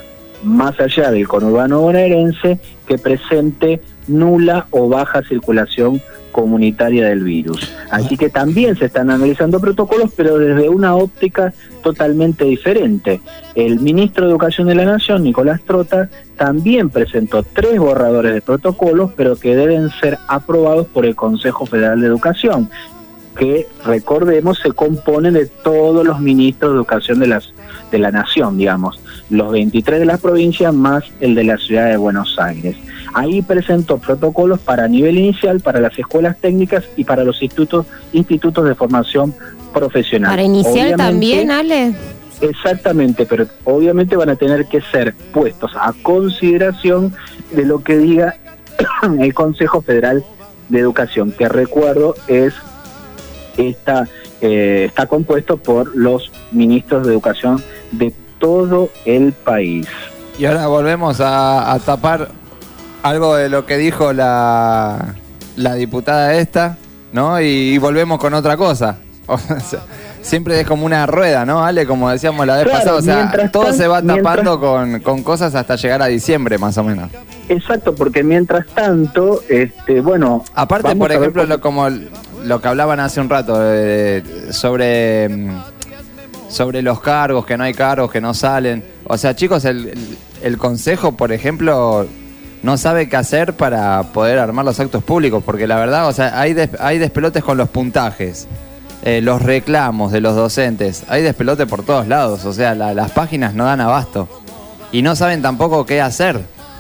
más allá del conurbano bonaerense, que presente nula o baja circulación comunitaria del virus. Así que también se están analizando protocolos, pero desde una óptica totalmente diferente. El ministro de Educación de la Nación, Nicolás Trota, también presentó tres borradores de protocolos, pero que deben ser aprobados por el Consejo Federal de Educación, que, recordemos, se compone de todos los ministros de Educación de las de la Nación, digamos, los veintitrés de las provincias más el de la ciudad de Buenos Aires. Ahí presentó protocolos para nivel inicial, para las escuelas técnicas y para los institutos institutos de formación profesional. ¿Para inicial Obviamente, también, Ale? Exactamente, pero obviamente van a tener que ser puestos a consideración de lo que diga el Consejo Federal de Educación, que recuerdo es esta eh, está compuesto por los ministros de Educación de todo el país. Y ahora volvemos a, a tapar algo de lo que dijo la, la diputada esta, ¿no? Y, y volvemos con otra cosa. O sea, siempre es como una rueda, ¿no, Ale? Como decíamos la vez Claro, pasada, o sea, mientras todo tan- se va tapando mientras- con, con cosas hasta llegar a diciembre, más o menos. Exacto, porque mientras tanto, este, bueno... Aparte, vamos por a ver ejemplo, cómo- lo, como el- lo que hablaban hace un rato, eh, sobre, mm, sobre los cargos, que no hay cargos, que no salen. O sea, chicos, el, el, el Consejo, por ejemplo, no sabe qué hacer para poder armar los actos públicos, porque la verdad, o sea, hay, des, hay despelotes con los puntajes, eh, los reclamos de los docentes, hay despelote por todos lados, o sea, la, las páginas no dan abasto. Y no saben tampoco qué hacer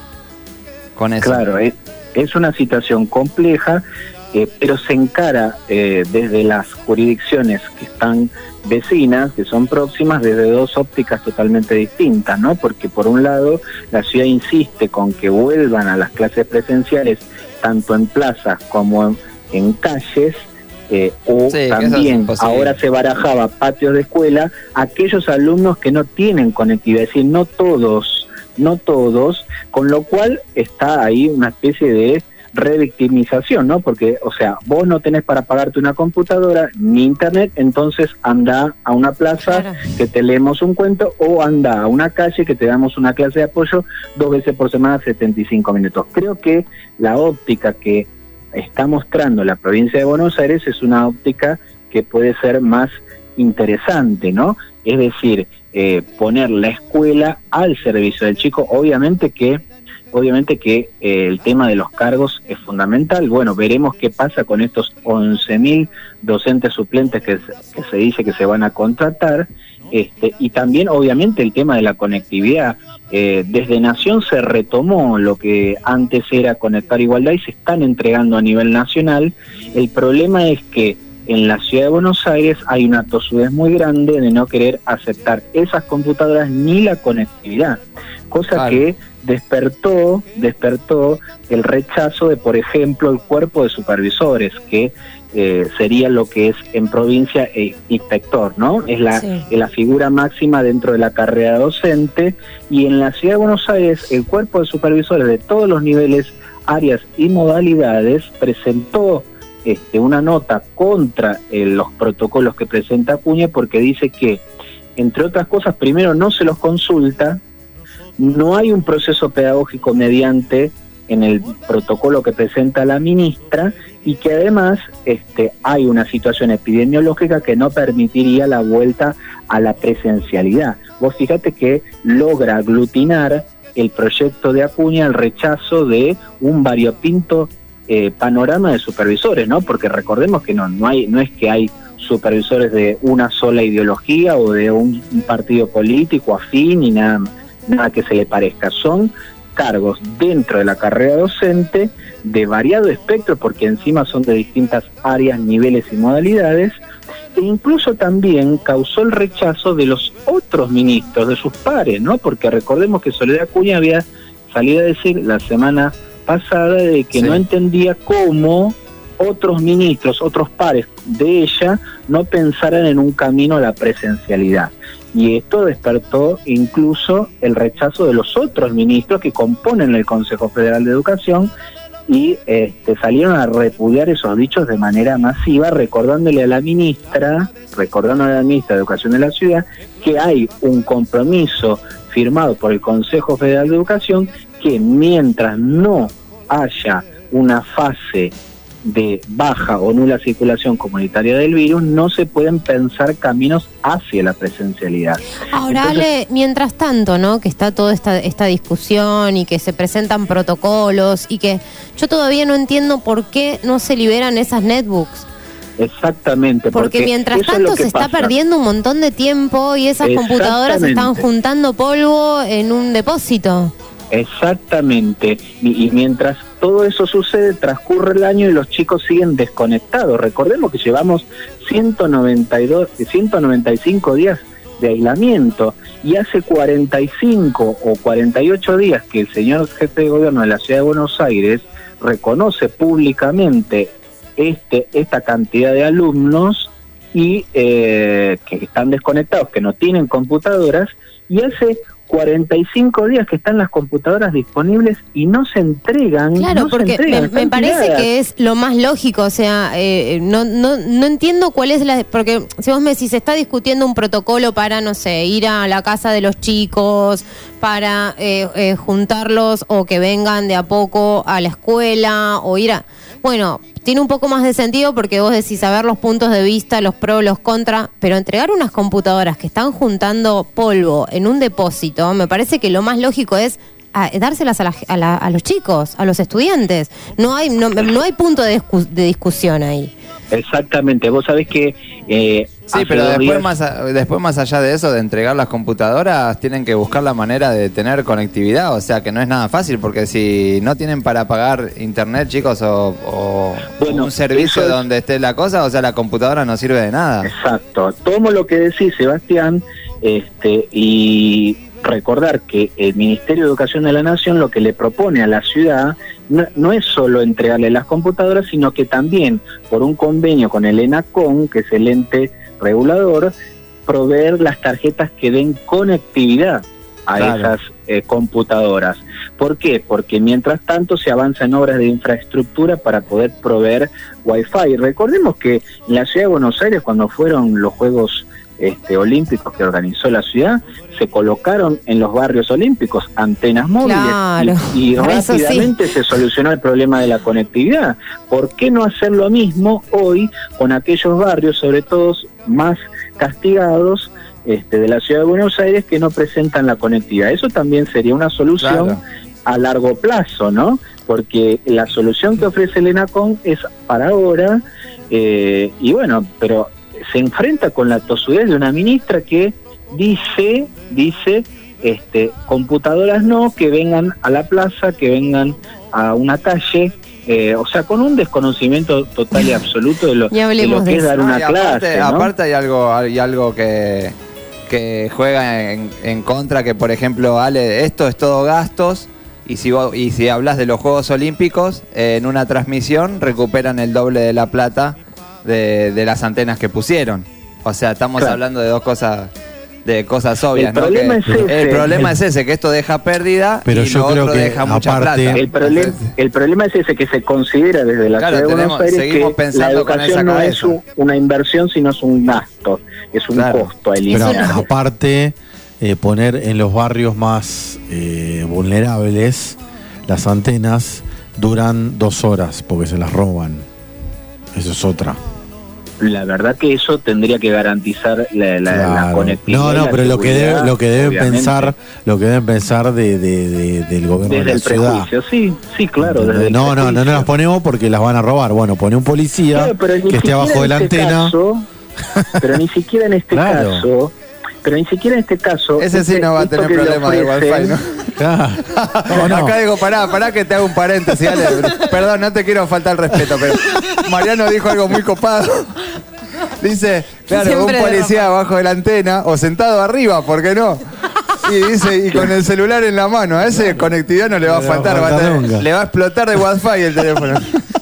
con eso. Claro, es, es una situación compleja, eh, pero se encara eh, desde las jurisdicciones que están vecinas, que son próximas, desde dos ópticas totalmente distintas, ¿no? Porque por un lado, la ciudad insiste con que vuelvan a las clases presenciales, tanto en plazas como en, en calles, eh, o Sí, que eso es también imposible. ahora se barajaba patios de escuela, aquellos alumnos que no tienen conectividad, es decir, no todos, no todos, con lo cual está ahí una especie de revictimización, ¿no? Porque, o sea, vos no tenés para pagarte una computadora ni internet, entonces anda a una plaza Claro. que te leemos un cuento, o anda a una calle que te damos una clase de apoyo dos veces por semana, setenta y cinco minutos. Creo que la óptica que está mostrando la provincia de Buenos Aires es una óptica que puede ser más interesante, ¿no? Es decir, eh, poner la escuela al servicio del chico. Obviamente que obviamente que eh, el tema de los cargos es fundamental. Bueno, veremos qué pasa con estos once mil docentes suplentes que, se- que se dice que se van a contratar, este, y también obviamente el tema de la conectividad. Eh, desde Nación se retomó lo que antes era Conectar Igualdad y se están entregando a nivel nacional. El problema es que en la ciudad de Buenos Aires hay una tosudez muy grande de no querer aceptar esas computadoras ni la conectividad, cosa Claro. que despertó despertó el rechazo de, por ejemplo, el cuerpo de supervisores, que eh, sería lo que es en provincia el inspector, ¿no? Es la, Sí. es la figura máxima dentro de la carrera docente, y en la ciudad de Buenos Aires el cuerpo de supervisores de todos los niveles, áreas y modalidades presentó este, una nota contra eh, los protocolos que presenta Acuña, porque dice que, entre otras cosas, primero no se los consulta, no hay un proceso pedagógico mediante en el protocolo que presenta la ministra, y que además este, hay una situación epidemiológica que no permitiría la vuelta a la presencialidad. Vos fíjate que logra aglutinar el proyecto de Acuña el rechazo de un variopinto eh, panorama de supervisores, ¿no? Porque recordemos que no, no hay, no es que hay supervisores de una sola ideología o de un, un partido político afín ni nada, nada que se le parezca. Son cargos dentro de la carrera docente de variado espectro, porque encima son de distintas áreas, niveles y modalidades, e incluso también causó el rechazo de los otros ministros, de sus pares, ¿no? Porque recordemos que Soledad Acuña había salido a decir la semana pasada de que Sí. no entendía cómo otros ministros, otros pares de ella, no pensaran en un camino a la presencialidad. Y esto despertó incluso el rechazo de los otros ministros que componen el Consejo Federal de Educación, y este, salieron a repudiar esos dichos de manera masiva, recordándole a la ministra, recordándole a la ministra de Educación de la ciudad, que hay un compromiso firmado por el Consejo Federal de Educación que mientras no haya una fase de baja o nula circulación comunitaria del virus, no se pueden pensar caminos hacia la presencialidad. Ahora, Entonces- Ale, mientras tanto, ¿no? Que está toda esta, esta discusión y que se presentan protocolos y que yo todavía no entiendo por qué no se liberan esas netbooks. Exactamente. Porque, mientras eso es lo tanto que se está pasa. perdiendo un montón de tiempo y esas computadoras Exactamente. están juntando polvo en un depósito. Exactamente. Y, y mientras todo eso sucede, transcurre el año y los chicos siguen desconectados. Recordemos que llevamos ciento noventa y dos, ciento noventa y cinco días de aislamiento. Y hace cuarenta y cinco o cuarenta y ocho días que el señor jefe de gobierno de la Ciudad de Buenos Aires reconoce públicamente este esta cantidad de alumnos y eh, que están desconectados, que no tienen computadoras, y hace cuarenta y cinco días que están las computadoras disponibles y no se entregan. Claro, no porque se entregan, me, me parece tiradas. que es lo más lógico, o sea, eh, no, no, no entiendo cuál es la... Porque si vos me decís, se está discutiendo un protocolo para, no sé, ir a la casa de los chicos, para eh, eh, juntarlos o que vengan de a poco a la escuela o ir a... Bueno, tiene un poco más de sentido porque vos decís saber los puntos de vista, los pros, los contra, pero entregar unas computadoras que están juntando polvo en un depósito, me parece que lo más lógico es a, dárselas a, la, a, la, a los chicos, a los estudiantes. No hay no, no hay punto de, discu- de discusión ahí. Exactamente, vos sabés que... Eh, Sí, hace pero dos después días- más, a- después más allá de eso, de entregar las computadoras, tienen que buscar la manera de tener conectividad, o sea que no es nada fácil, porque si no tienen para pagar internet, chicos, o, o Bueno, un servicio eso es- donde esté la cosa, o sea, la computadora no sirve de nada. Exacto, tomo lo que decís, Sebastián, este, y recordar que el Ministerio de Educación de la Nación lo que le propone a la ciudad no, no es solo entregarle las computadoras, sino que también, por un convenio con el ENACON, que es el ente regulador, proveer las tarjetas que den conectividad a Claro. esas eh, computadoras. ¿Por qué? Porque mientras tanto se avanza en obras de infraestructura para poder proveer Wi-Fi. Recordemos que en la Ciudad de Buenos Aires, cuando fueron los Juegos este, Olímpicos que organizó la ciudad, se colocaron en los barrios olímpicos antenas móviles Claro. y, y Eso sí. rápidamente se solucionó el problema de la conectividad. ¿Por qué no hacer lo mismo hoy con aquellos barrios, sobre todo más castigados, Este, de la Ciudad de Buenos Aires, que no presentan la conectividad? Eso también sería una solución Claro. a largo plazo, ¿no? Porque la solución que ofrece el ENACON es para ahora, eh, y bueno, pero se enfrenta con la tosudez de una ministra que dice, dice, este, computadoras no, que vengan a la plaza, que vengan a una calle, eh, o sea, con un desconocimiento total y absoluto de lo, Ya de hablemos lo de que es eso. dar No, una y aparte, clase, ¿no? aparte hay algo, hay algo que, que juega en, en contra, que por ejemplo, Ale, esto es todo gastos, y si vos, y si hablas de los Juegos Olímpicos, eh, en una transmisión recuperan el doble de la plata de, de las antenas que pusieron. O sea, estamos Claro. hablando de dos cosas, de cosas obvias, El ¿no? problema Que- es ese. el problema es ese, que esto deja pérdida, Pero y yo lo creo otro que deja mucha aparte- plata. El, problem- el problema es ese, que se considera desde la Claro, Ciudad de tenemos- Buenos Aires seguimos que la pensando con educación esa no es cabeza. un- una inversión, sino es un gasto, es un Claro. costo a Pero eliminar. aparte, eh, poner en los barrios más eh, vulnerables las antenas duran dos horas porque se las roban. Eso es otra. La verdad que eso tendría que garantizar la, la, la Claro. conectividad. No, y no, la pero lo que seguridad, debe, lo que deben obviamente. pensar, lo que deben pensar de, de- de- del gobierno Desde de la el ciudad. prejuicio, sí, sí, claro. Desde el No, no, no, no prejuicio. las ponemos porque las van a robar. Bueno, pone un policía Claro, pero ni que esté siquiera abajo de la en este antena. caso, pero ni siquiera en este Claro. caso, pero ni siquiera en este caso. Ese sí este- no va a esto tener que le problema de ofrecen- Wi-Fi, ¿no? Claro. No, no. Acá digo, pará, pará que te hago un paréntesis, Ale. Perdón, no te quiero faltar el respeto, pero Mariano dijo algo muy copado. Dice, claro, Siempre un de policía abajo de la antena o sentado arriba, ¿por qué no? Y dice, y con el celular en la mano, a ese conectividad no le va a No le va a faltar, va a faltar tener- nunca. le va a explotar de Wi-Fi el teléfono.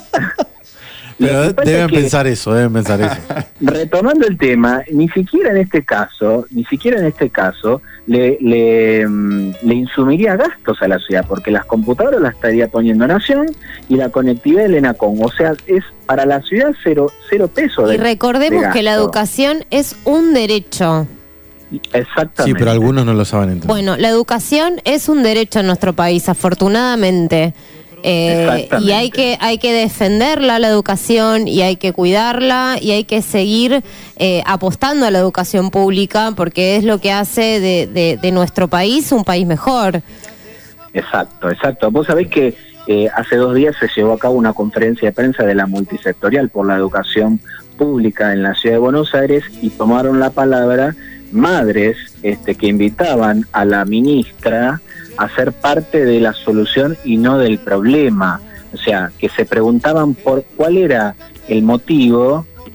Pero Lo que pasa deben es que- pensar eso, deben pensar eso. Retomando el tema, ni siquiera en este caso, ni siquiera en este caso, le, le, mm, le insumiría gastos a la ciudad, porque las computadoras las estaría poniendo Nación y la conectividad del ENACON. O sea, es para la ciudad cero, cero pesos. Y de- recordemos de que la gasto. educación es un derecho. Exactamente. Sí, pero algunos no lo saben entender. Bueno, la educación es un derecho en nuestro país, afortunadamente. Eh, Exactamente. y hay que hay que defenderla, la educación, y hay que cuidarla, y hay que seguir eh, apostando a la educación pública, porque es lo que hace de, de, de nuestro país un país mejor. Exacto, exacto. Vos sabés que eh, hace dos días se llevó a cabo una conferencia de prensa de la multisectorial por la educación pública en la Ciudad de Buenos Aires, y tomaron la palabra madres este, que invitaban a la ministra a ser parte de la solución y no del problema. O sea, que se preguntaban por cuál era el motivo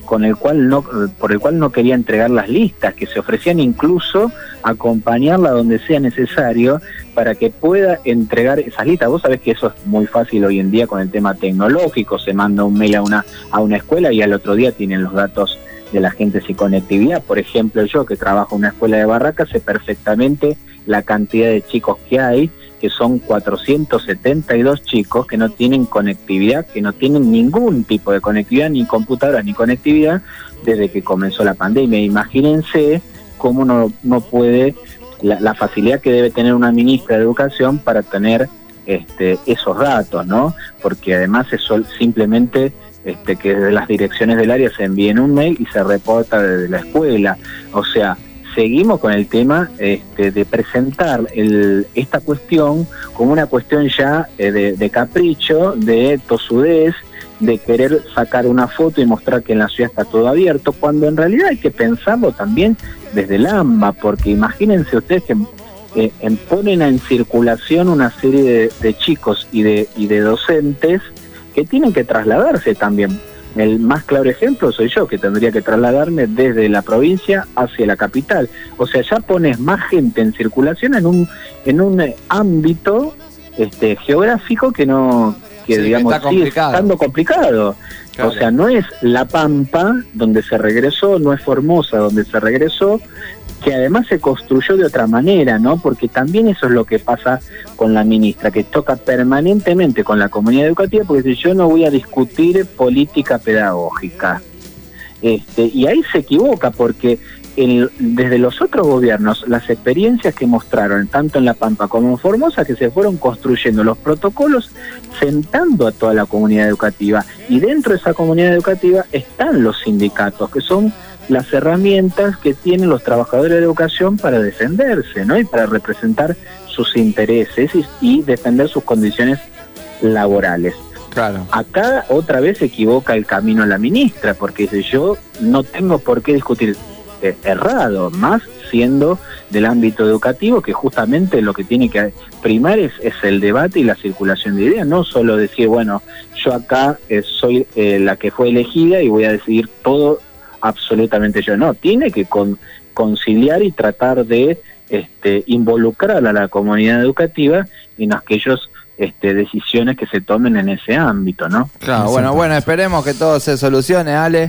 con el cual no, por el cual no quería entregar las listas, que se ofrecían incluso acompañarla donde sea necesario para que pueda entregar esas listas. Vos sabés que eso es muy fácil hoy en día con el tema tecnológico, se manda un mail a una, a una escuela y al otro día tienen los datos de la gente sin conectividad. Por ejemplo, yo que trabajo en una escuela de Barracas sé perfectamente la cantidad de chicos que hay, que son cuatrocientos setenta y dos chicos que no tienen conectividad, que no tienen ningún tipo de conectividad, ni computadoras ni conectividad, desde que comenzó la pandemia. Imagínense cómo no, no puede, la, la facilidad que debe tener una ministra de Educación para tener este, esos datos, ¿no? Porque además es simplemente este, que desde las direcciones del área se envíen un mail y se reporta desde la escuela. O sea, seguimos con el tema este, de presentar el, esta cuestión como una cuestión ya eh, de, de capricho, de tosudez, de querer sacar una foto y mostrar que en la ciudad está todo abierto, cuando en realidad hay que pensarlo también desde el AMBA, porque imagínense ustedes que eh, en, ponen en circulación una serie de, de chicos y de, y de docentes que tienen que trasladarse también. El más claro ejemplo soy yo, que tendría que trasladarme desde la provincia hacia la capital. O sea, ya pones más gente en circulación en un en un ámbito este, geográfico que no, que sí, digamos, que está sigue complicado. estando complicado. Claro. O sea, no es La Pampa donde se regresó, no es Formosa donde se regresó, que además se construyó de otra manera, ¿no? Porque también eso es lo que pasa con la ministra, que toca permanentemente con la comunidad educativa, porque si yo no voy a discutir política pedagógica. Este, y ahí se equivoca, porque el, desde los otros gobiernos, las experiencias que mostraron, tanto en La Pampa como en Formosa, que se fueron construyendo los protocolos sentando a toda la comunidad educativa. Y dentro de esa comunidad educativa están los sindicatos, que son las herramientas que tienen los trabajadores de educación para defenderse, ¿no? Y para representar sus intereses y, y defender sus condiciones laborales. Claro. Acá otra vez se equivoca el camino a la ministra, porque dice, yo no tengo por qué discutir eh, errado, más siendo del ámbito educativo, que justamente lo que tiene que primar es, es el debate y la circulación de ideas, no solo decir, bueno, yo acá eh, soy eh, la que fue elegida y voy a decidir todo absolutamente yo. No, tiene que con, conciliar y tratar de este, involucrar a la comunidad educativa en aquellos este, decisiones que se tomen en ese ámbito, ¿no? Claro, bueno, bueno, esperemos que todo se solucione, Ale.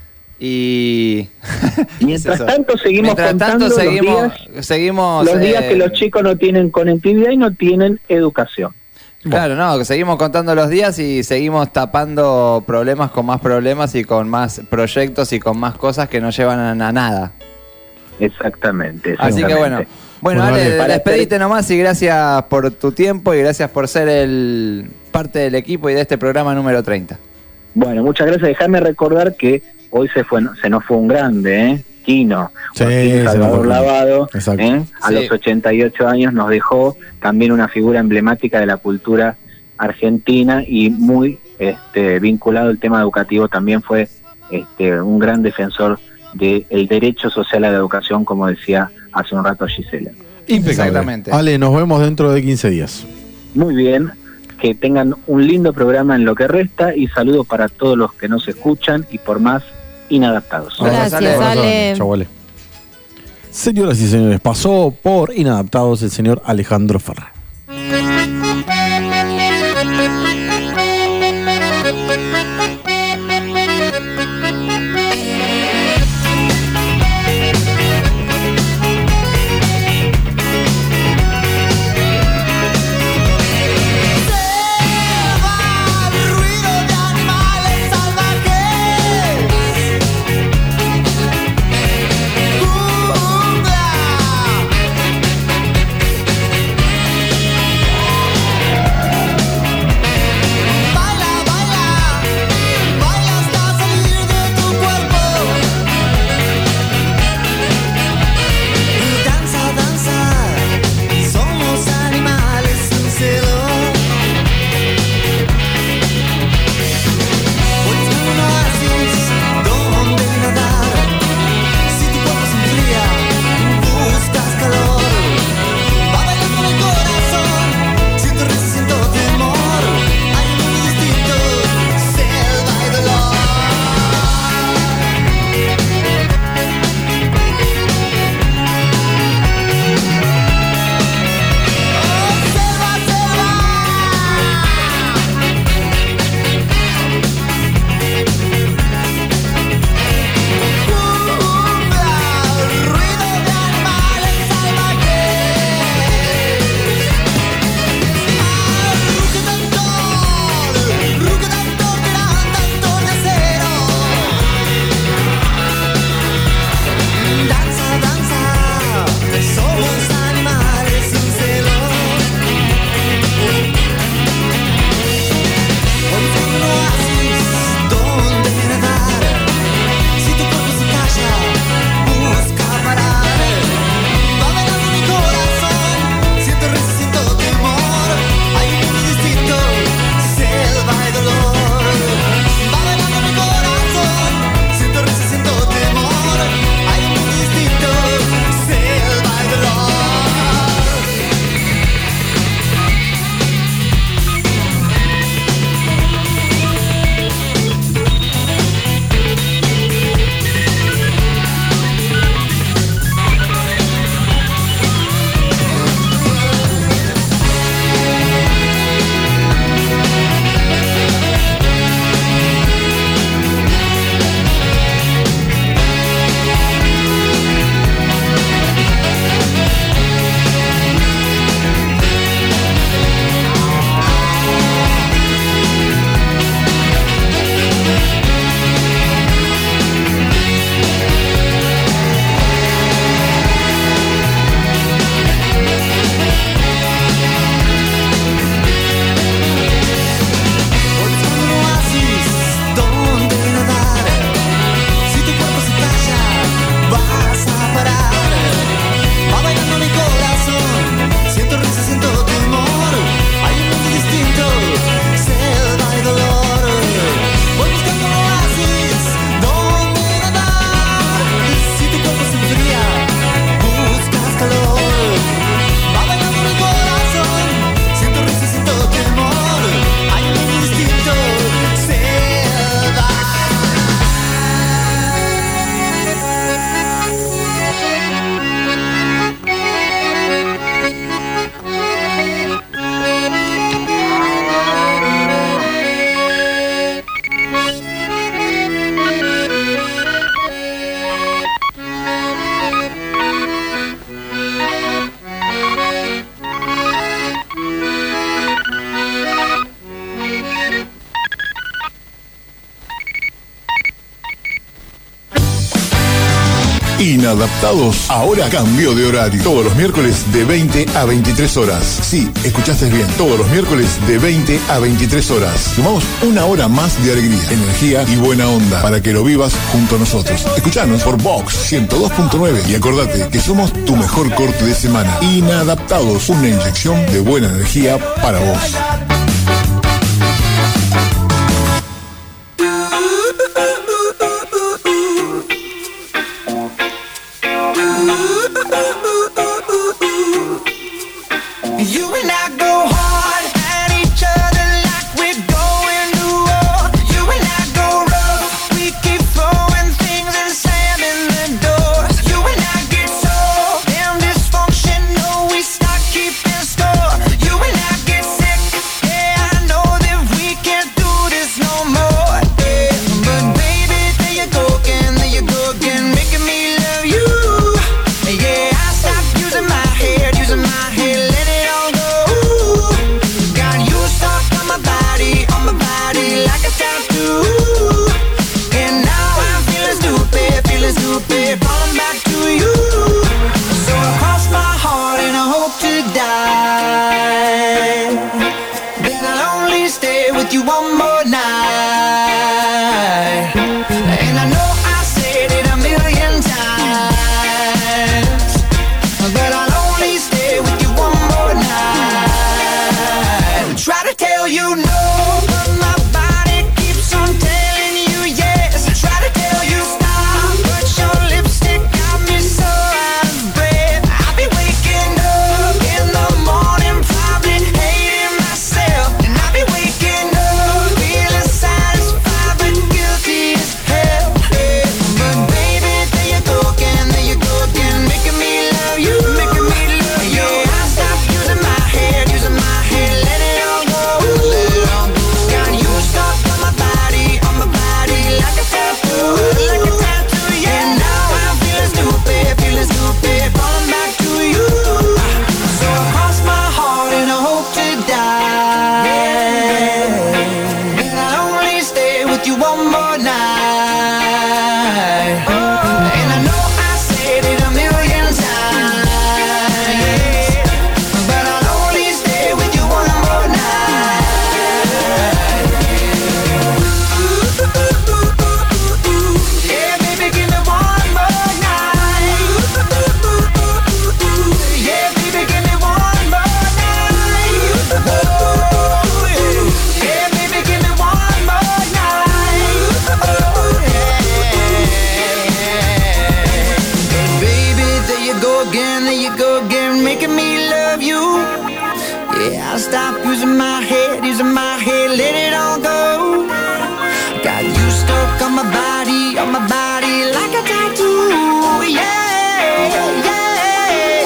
Y mientras tanto seguimos mientras contando tanto seguimos, los días, seguimos los días eh, que los chicos no tienen conectividad y no tienen educación. Claro, no, que seguimos contando los días y seguimos tapando problemas con más problemas y con más proyectos y con más cosas que no llevan a, a nada. Exactamente, exactamente. Así que bueno, bueno, Bueno, Ale, para despedite hacer- nomás y gracias por tu tiempo y gracias por ser el parte del equipo y de este programa número treinta. Bueno, muchas gracias. Déjame recordar que hoy se fue, se nos fue un grande, ¿eh? Quino, Sí, Joaquín se nos Salvador fue. Lavado, Exacto. ¿eh? A Sí. los ochenta y ocho años nos dejó también una figura emblemática de la cultura argentina y muy este, vinculado al tema educativo. También fue este, un gran defensor del derecho social a la educación, como decía hace un rato Gisela. Impecable. Exactamente. Ale, nos vemos dentro de quince días. Muy bien, que tengan un lindo programa en lo que resta y saludos para todos los que nos escuchan y por más inadaptados. Gracias, Ale. Chau, Ale. Señoras y señores, pasó por Inadaptados el señor Alejandro Ferrer. Jungla. Inadaptados ahora cambió de horario. Todos los miércoles de veinte a veintitrés horas. Sí, escuchaste bien. Todos los miércoles de veinte a veintitrés horas. Sumamos una hora más de alegría, energía y buena onda para que lo vivas junto a nosotros. Escuchanos por Vox ciento dos punto nueve y acordate que somos tu mejor corte de semana. Inadaptados, una inyección de buena energía para vos. You and I go hard at each other like we're going to war. You and I go rough, we keep throwing things and slamming the doors. You and I get so damn dysfunctional, we start keeping score. You and I get sick, yeah, I know that we can't do this no more. Yeah. But baby, there you go again, there you go again, making me love you. Yeah, I stopped using my head, using my head, let it all go. Got you stuck on my body, on my body like a tattoo. And now I'm feeling stupid, feeling stupid, falling back to you. So I cross my heart and I hope to die. Then I'll only stay with you one more night. And I know I said it a million times, but I'll only stay with you one more night. Try to tell you no, but my body keeps on telling you yes. Try to tell you stop, but your lipstick got me so out of breath. I'll be waking up in the morning, probably hating myself. And I'll be waking up feeling satisfied but guilty as hell. But baby, there you go again, there you go again, making me love you, making me love you. Yeah, I stopped using my head, using my head, let it all go, let it all go. Got you stuck on my body, on my body like a tattoo, like a tattoo. Yeah, now I'm feeling stupid, feeling stupid, falling back to you. So I cross my heart and I hope to die. Then I'll only stay with you one more night. And I know I said it a million times, but I'll only stay with you one more night. Yeah, baby, give me one more night. Yeah, baby, give me one more night. Yeah, baby, give me one more night. Baby, there you go again, there you go again, making me love you. Yeah, I'll stop using my head, using my head, let it all go. Got you stuck on my body, on my body like a tattoo. Yeah, yeah, yeah,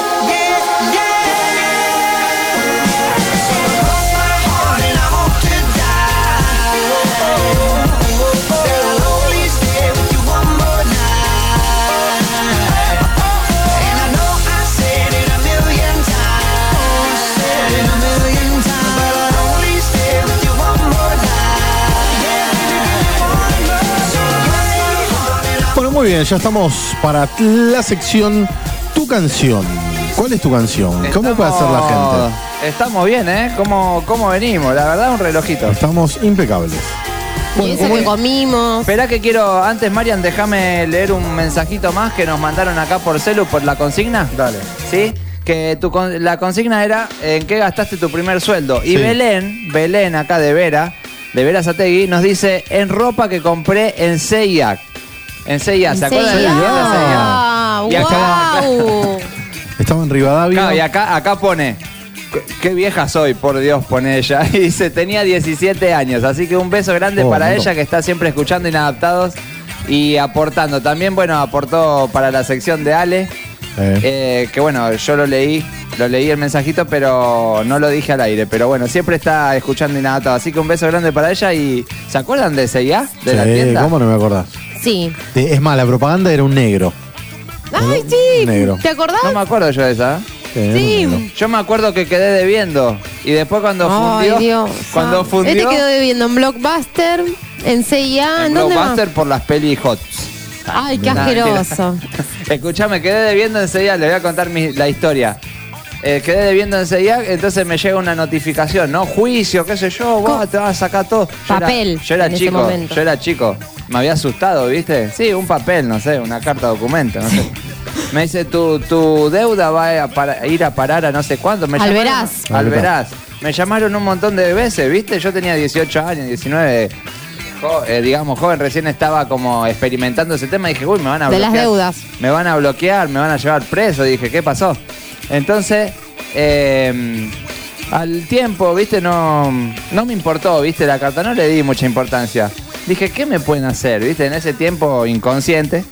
yeah. So I cross my heart and I hope to die. Then I'll only stay with you one more night. And I know I said it a million times, said it a million times, but I'll only stay with you one more night. Yeah, baby, give me one more. So I cross my heart and I Bueno, muy bien, ya estamos para la sección Tu Canción. ¿Cuál es tu canción? ¿Cómo puede hacer la gente? Estamos bien, ¿eh? ¿Cómo, cómo venimos? La verdad, un relojito. Estamos impecables. Y eso que comimos. Esperá que quiero, antes Marian, déjame leer un mensajito más que nos mandaron acá por celu, por la consigna. Dale. ¿Sí? Que tu, con- la consigna era ¿en qué gastaste tu primer sueldo? Y Sí. Belén, Belén acá de Vera, de Vera Sategui, nos dice en ropa que compré en C I A. En C I A, ¿se acuerdan de la tienda C I A? Ah, Y acá- wow. Estaba en Rivadavia. Claro, y acá, acá pone, "Qué- qué vieja soy, por Dios", pone ella. Y dice, tenía diecisiete años. Así que un beso grande Oh, para no. ella, que está siempre escuchando Inadaptados y aportando. También, bueno, aportó para la sección de Ale. Eh. Eh, que bueno, yo lo leí, lo leí el mensajito, pero no lo dije al aire. Pero bueno, siempre está escuchando Inadaptados. Así que un beso grande para ella. Y ¿se acuerdan de C I A? De la Sí, tienda. ¿cómo no me acordás? Sí. Eh, Es más, la propaganda era un negro. Ay, sí. Negro. ¿Te acordás? No me acuerdo yo de esa. Eh, era un Sí. negro. Yo me acuerdo que quedé debiendo. Y después cuando Ay, fundió. Dios. Cuando Ah. fundió. Este quedó debiendo en Blockbuster, en C I A, en ¿en dónde más? Blockbuster por las pelis hot. Ay, qué No, asqueroso. Escuchame, quedé debiendo en C I A, le voy a contar mi- la historia. Eh, quedé debiendo en C I A, entonces me llega una notificación, ¿no? Juicio, qué sé yo, vos te vas a sacar todo. Yo Papel, Era, yo era en ese chico, momento. yo era chico. Me había asustado, ¿viste? Sí, un papel, no sé, una carta documento, no sé. Me dice, tu, tu deuda va a, para- a ir a parar a no sé cuánto. Me llamaron- Alveraz. Al Veraz. Me llamaron un montón de veces, ¿viste? Yo tenía dieciocho años, diecinueve. Jo- eh, digamos, joven, recién estaba como experimentando ese tema y dije, uy, me van a De bloquear. las deudas. Me van a bloquear, me van a llevar preso. Dije, ¿qué pasó? Entonces, eh, al tiempo, viste, no, no me importó, viste, la carta, no le di mucha importancia. Dije, ¿qué me pueden hacer? Viste, en ese tiempo inconsciente.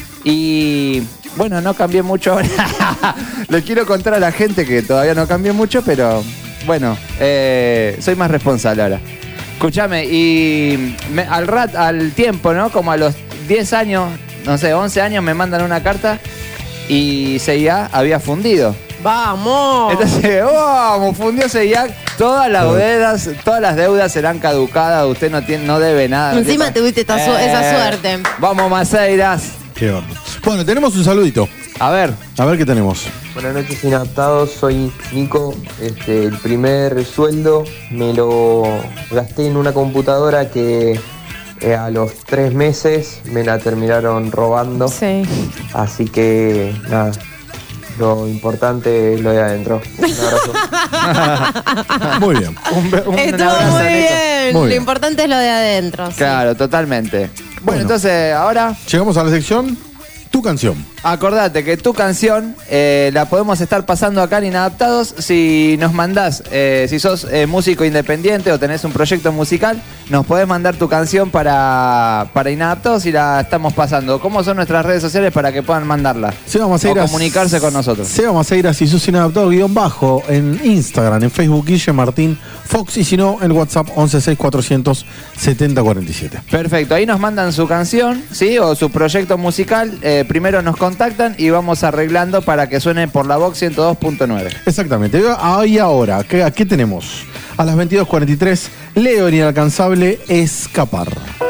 Y bueno, no cambié mucho ahora. Le quiero contar a la gente que todavía no cambié mucho, pero bueno, eh, soy más responsable ahora. Escúchame, y me- al rat, al tiempo, ¿no? Como a los diez años, no sé, once años me mandan una carta y C I A había fundido. ¡Vamos! Entonces, vamos, fundió C I A, todas las deudas, todas las deudas serán caducadas, usted no tiene, no debe nada. no Encima tiene- tuviste esta su- esa suerte. Vamos, Maceiras. Qué bárbaro. Bueno, tenemos un saludito. A ver. A ver qué tenemos. Buenas noches, inadaptados. Soy Nico. Este, el primer sueldo me lo gasté en una computadora que eh, a los tres meses me la terminaron robando. Sí. Así que nada, lo importante es lo de adentro. Un abrazo. Muy bien. Un, un Estuvo abrazo, muy Nico. bien. Muy Lo bien. importante es lo de adentro. sí. Claro, totalmente. Bueno, Bueno. entonces ahora Llegamos a la sección Tu canción. acordate que tu canción eh, la podemos estar pasando acá en Inadaptados. Si nos mandás, eh, si sos eh, músico independiente o tenés un proyecto musical, nos podés mandar tu canción para, para Inadaptados y la estamos pasando. ¿Cómo son nuestras redes sociales para que puedan mandarla? Seba O Maceiras. comunicarse con nosotros. Seba Maceiras y sus inadaptados guión bajo en Instagram, en Facebook, Guille Martín Fox y si no, el WhatsApp once seis cuatrocientos setenta cuarenta y siete. Perfecto, ahí nos mandan su canción, ¿sí? O su proyecto musical. Eh, primero nos contactan y vamos arreglando para que suene por la Vox ciento dos punto nueve. Exactamente. Ahí ahora, ¿qué, ¿qué tenemos? A las veintidós cuarenta y tres, Leo el inalcanzable Escapar.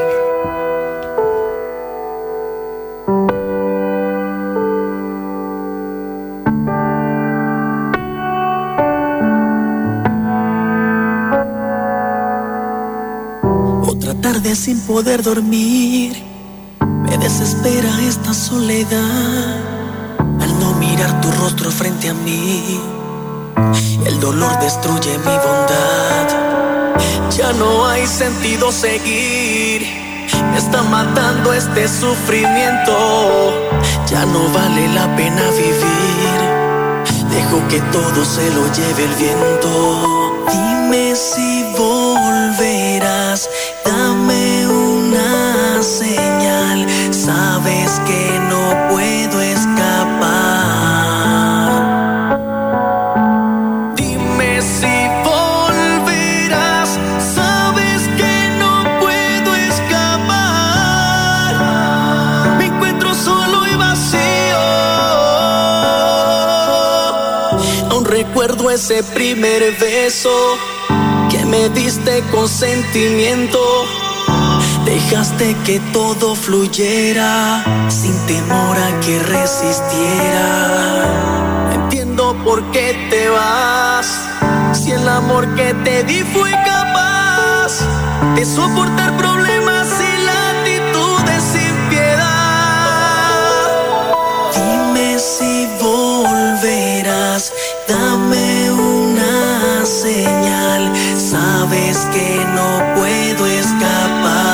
Otra tarde sin poder dormir, me desespera esta soledad. Al no mirar tu rostro frente a mí, el dolor destruye mi bondad. Ya no hay sentido seguir, me está matando este sufrimiento. Ya no vale la pena vivir, dejo que todo se lo lleve el viento. Dime si volverás, dame una señal, sabes que no puedo escapar. Dime si volverás, sabes que no puedo escapar. Me encuentro solo y vacío. Aún recuerdo ese primer beso que me diste con sentimiento. Dejaste que todo fluyera sin temor a que resistiera. Entiendo por qué te vas, si el amor que te di fue capaz de soportar problemas y latitudes sin piedad. Dime si volverás, dame una señal, sabes que no puedo escapar.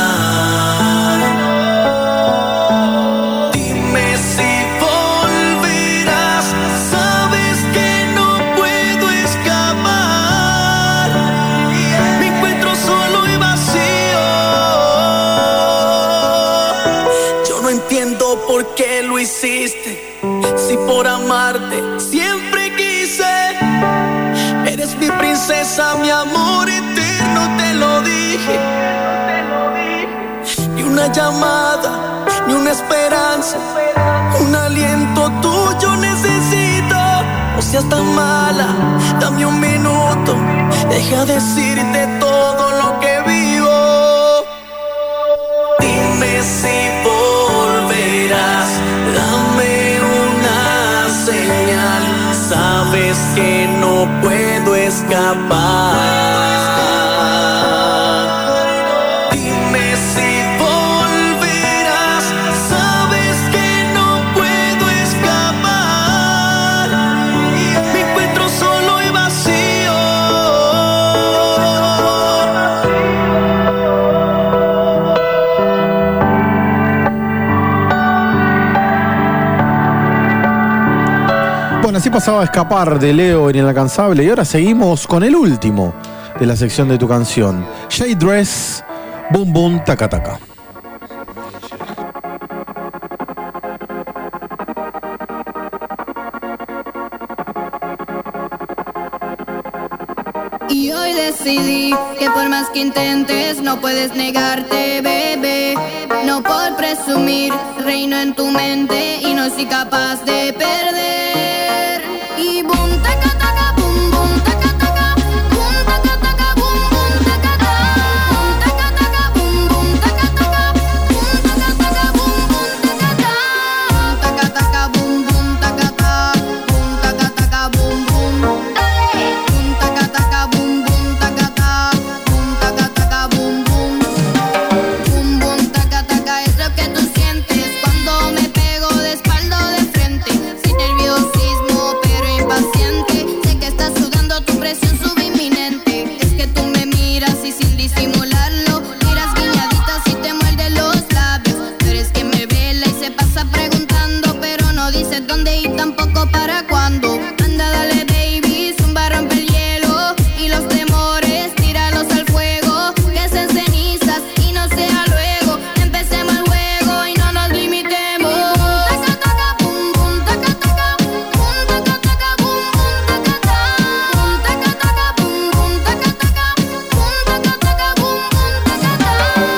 Dime si volverás, sabes que no puedo escapar. Me encuentro solo y vacío. Yo no entiendo por qué lo hiciste, si por amarte siempre quise. Eres mi princesa, mi amor eterno, te lo dije. Ni una llamada, ni una esperanza, un aliento tuyo necesito. No seas tan mala, dame un minuto, deja decirte todo lo que vivo. Dime si volverás. escapar. Dime si volverás, sabes que no puedo escapar. Me encuentro solo y vacío. Bueno, así pasaba a escapar de Leo en Inalcanzable y ahora seguimos con el último de la sección de tu canción. Shade Dress, Boom Boom Taca Taca. Y hoy decidí que por más que intentes no puedes negarte, bebé. No por presumir, reino en tu mente y no soy capaz de perder. Y boom, taca, taca, boom, boom, taca, taca. Boom, taca, taca, boom, boom, taca, taca. Boom, taca, taca, boom, boom, taca, taca. Boom, taca, taca, boom, boom, taca, taca. Taca, taca, boom, boom, taca, taca. Boom, taca, taca, boom, boom. Dale. Boom, taca, taca, boom, boom, taca, taca. Boom, taca, taca, boom, boom. Boom, boom, taca, taca es lo que tú sientes cuando me pego de espalda o de frente. Sin nerviosismo, pero impaciente. Sé que estás sudando, tu presión sube inminente. Es que tú me miras y sin disimularlo, miras guiñaditas y te muerdes los labios. Pero es que me vela y se pasa preguntando, pero no dices dónde y tampoco para cuándo. Anda, dale, baby, zumba, rompe el hielo. Y los temores, tíralos al fuego. Que sean cenizas y no sea luego. Empecemos el juego y no nos limitemos. Taca, taca, boom, boom, taca, taca. Boom, taca, taca, boom, boom, taca, taca. Boom, taca, taca, boom, boom, taca, taca. Boom, taca, taca, boom, boom, taca, taca.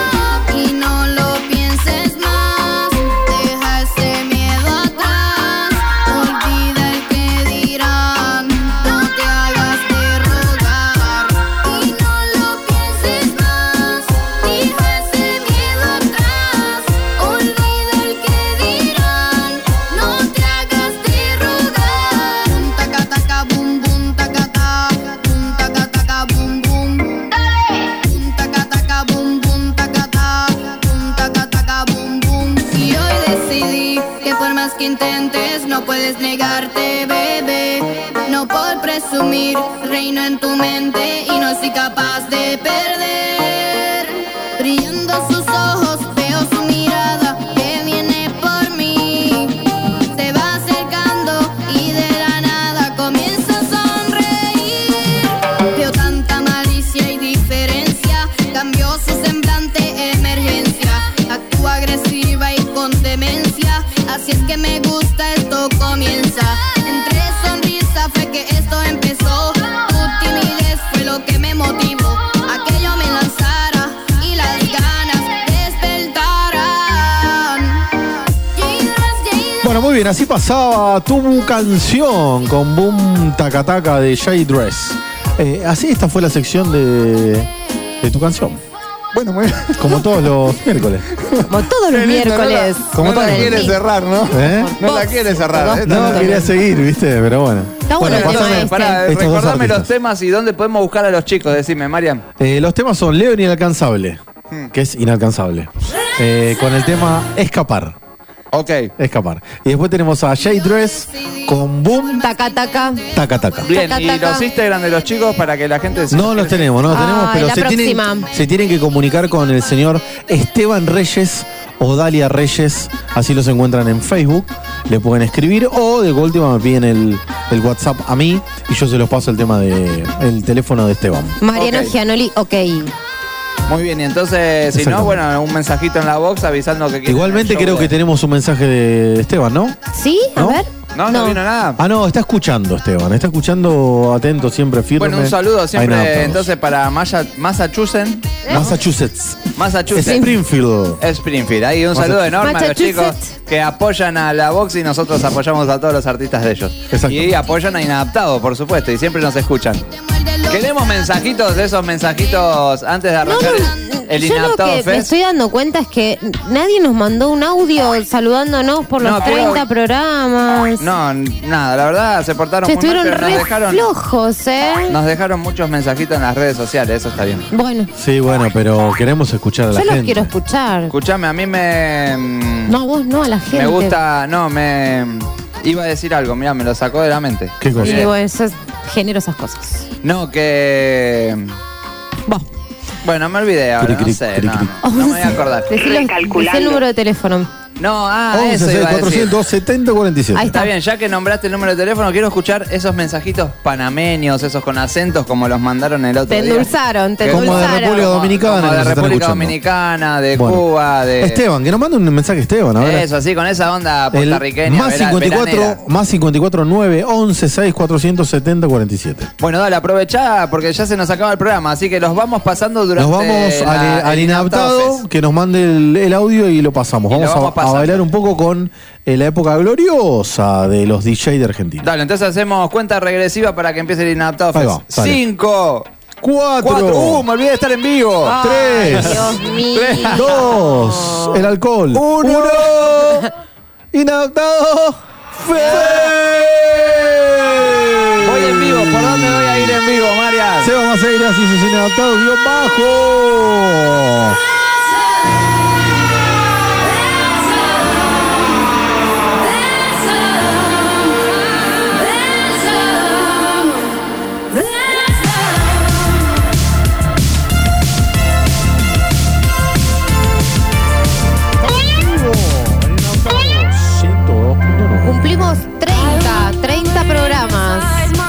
Y no lo pienses más, deja ese miedo atrás. Olvida el que dirán, no te hagas de rogar. Y no lo pienses más, deja ese miedo atrás. Olvida el que dirán, no te hagas de rogar. Boom, taca, taca, boom, boom, taca, taca. Boom, taca, taca, boom, boom. Dale. Boom, taca, taca, boom, boom, taca, taca. Boom, taca, taca, boom, boom. Y hoy decidí que por más que intentes no puedes negarte, bebé. No por presumir, reino en tu mente y no soy capaz de perder. Brillando sus ojos, veo su mirada que viene por mí. Se va acercando y de la nada comienza a sonreír. Veo tanta malicia y diferencia, cambió su semblante, emergencia. Actúa agresiva y con demencia, así es que me gusta, esto comienza. Entre sonrisa fue que esto empezó. Tu timidez fue lo que me motivó a que yo me lanzara y las ganas despertaran. Bueno, muy bien, así pasaba tu canción con Boom Taca Taca de Shade Dress. Eh, así esta fue la sección de, de tu canción. Bueno, muy bien. Como todos los miércoles. Como todos los Qué lindo, miércoles. No la, como no la quiere cerrar, ¿no? ¿Eh? No la quiere cerrar. No, quería seguir, viste, pero bueno. Está bueno el tema pasame este. Pará, estos dos recordame los artistas. temas y dónde podemos buscar a los chicos. Decime, Mariam. Eh, los temas son Leo Inalcanzable, que es inalcanzable. Eh, con el tema Escapar. Ok. Escapar. Y después tenemos a Shade Dress con Boom Taca, taca. Taca Taca. Bien, Taca, y taca. los Instagram de los chicos para que la gente... se- No los tenemos, no los Ay, tenemos, pero la se tienen, próxima. se tienen que comunicar con el señor Esteban Reyes o Dalia Reyes, así los encuentran en Facebook, le pueden escribir o de última me piden el, el WhatsApp a mí y yo se los paso el tema de el teléfono de Esteban. Mariano Ok. Gianoli, ok. Muy bien, y entonces, si no, Exactamente. bueno, un mensajito en la box avisando que quieren Igualmente el show creo de- que tenemos un mensaje de Esteban, ¿no? ¿Sí? A ¿No? ver. No, no, vino nada. Ah, no, está escuchando Esteban, está escuchando atento, siempre firme. Bueno, un saludo Hay siempre nada, todos. entonces para Maya- Massachusetts. Massachusetts. Massachusetts. Springfield. Springfield. Ahí un saludo enorme a los chicos Massachusetts. que apoyan a la box y nosotros apoyamos a todos los artistas de ellos. Exacto. Y apoyan a Inadaptado, por supuesto, y siempre nos escuchan. Muerde los Queremos mensajitos, de esos mensajitos antes de arrancar el, el Yo lo Inadaptado que me Fest. estoy dando cuenta es que nadie nos mandó un audio saludándonos por los No, pero- treinta programas. No, nada, la verdad se portaron Se muy mal, estuvieron pero nos re dejaron, flojos, ¿eh? nos dejaron muchos mensajitos en las redes sociales, eso está bien. Bueno, Sí, bueno, pero queremos escuchar a la yo los gente. quiero escuchar. Escuchame, a mí me... mm, No, vos no, a la gente. Me gusta, no, me... Iba a decir algo, mira, me lo sacó de la mente. ¿Qué cosa? Y bueno, eso es- genero esas cosas. No, que... Bueno, me olvidé ahora, Cri, cri, no sé, cri, no, cri. no, no me voy a acordar. Decí los- decí el número de teléfono. No, ah, once, eso seis, iba a decir. cuatrocientos setenta, cuarenta y siete. Ahí Está bien, ya que nombraste el número de teléfono, quiero escuchar esos mensajitos panameños, esos con acentos como los mandaron el otro Te día. endulzaron, te Que- Como de endulzaron. República Dominicana. Como que de nos están República escuchando. Dominicana, de Bueno. Cuba, de... Esteban, que nos manda un mensaje Esteban, a ver. Eso, así, con esa onda El puertorriqueña, más vera- cincuenta y cuatro, veranera. más cincuenta y cuatro, nueve, once, seis, cuatrocientos setenta, cuarenta y siete. Bueno, dale, aprovechá porque ya se nos acaba el programa, así que los vamos pasando durante Nos vamos la- al, al el inadaptado, Fest. que nos mande el, el audio y lo pasamos. Y lo Vamos, vamos a- a, pasando. bailar un poco con eh, la época gloriosa de los D J de Argentina. Dale, entonces hacemos cuenta regresiva para que empiece el Inadaptado Ahí Fest. va, dale. Cinco, Cuatro, cuatro, uh, me olvidé de estar en vivo. tres, Dios mío. dos, el alcohol, Uno. inadaptado. Voy en vivo, ¿por dónde voy a ir en vivo, Marian? Seba Maceira, si sos inadaptado, guión bajo. Cumplimos treinta, treinta programas.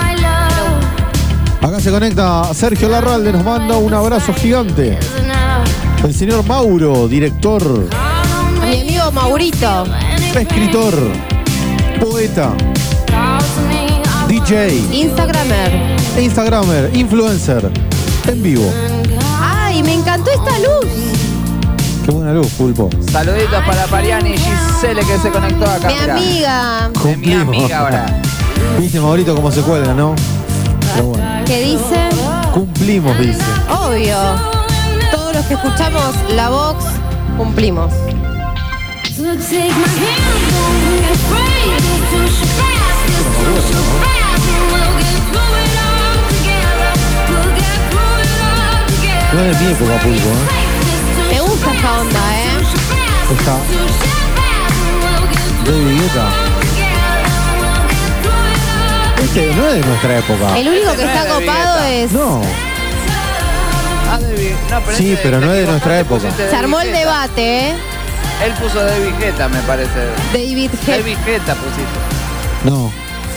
Acá se conecta Sergio Larralde, nos manda un abrazo gigante. El señor Mauro, director, A mi amigo Maurito. escritor, poeta, D J, Instagramer. Instagramer, influencer, en vivo. Ay, me encantó esta luz. Qué buena luz, Pulpo. Saluditos para Pariani y Gisele que se conectó acá. Mi mirá. amiga. De mi amiga ahora. Viste, Maurito, cómo se cuelga, ¿no? Pero bueno, ¿Qué dice? cumplimos, dice. Obvio. Todos los que escuchamos la Vox, cumplimos. No es de mi época, Pulpo, ¿eh? Me gusta esta onda, ¿eh? Está David Guetta. Este no es de nuestra época. El único que está copado es. No. Ah, David. No, pero Sí, ese- pero te no es de equivocaste, nuestra época. pusiste Se armó el David Guetta. debate, ¿eh? Él puso David Guetta, me parece. David G. David Guetta pusiste. No.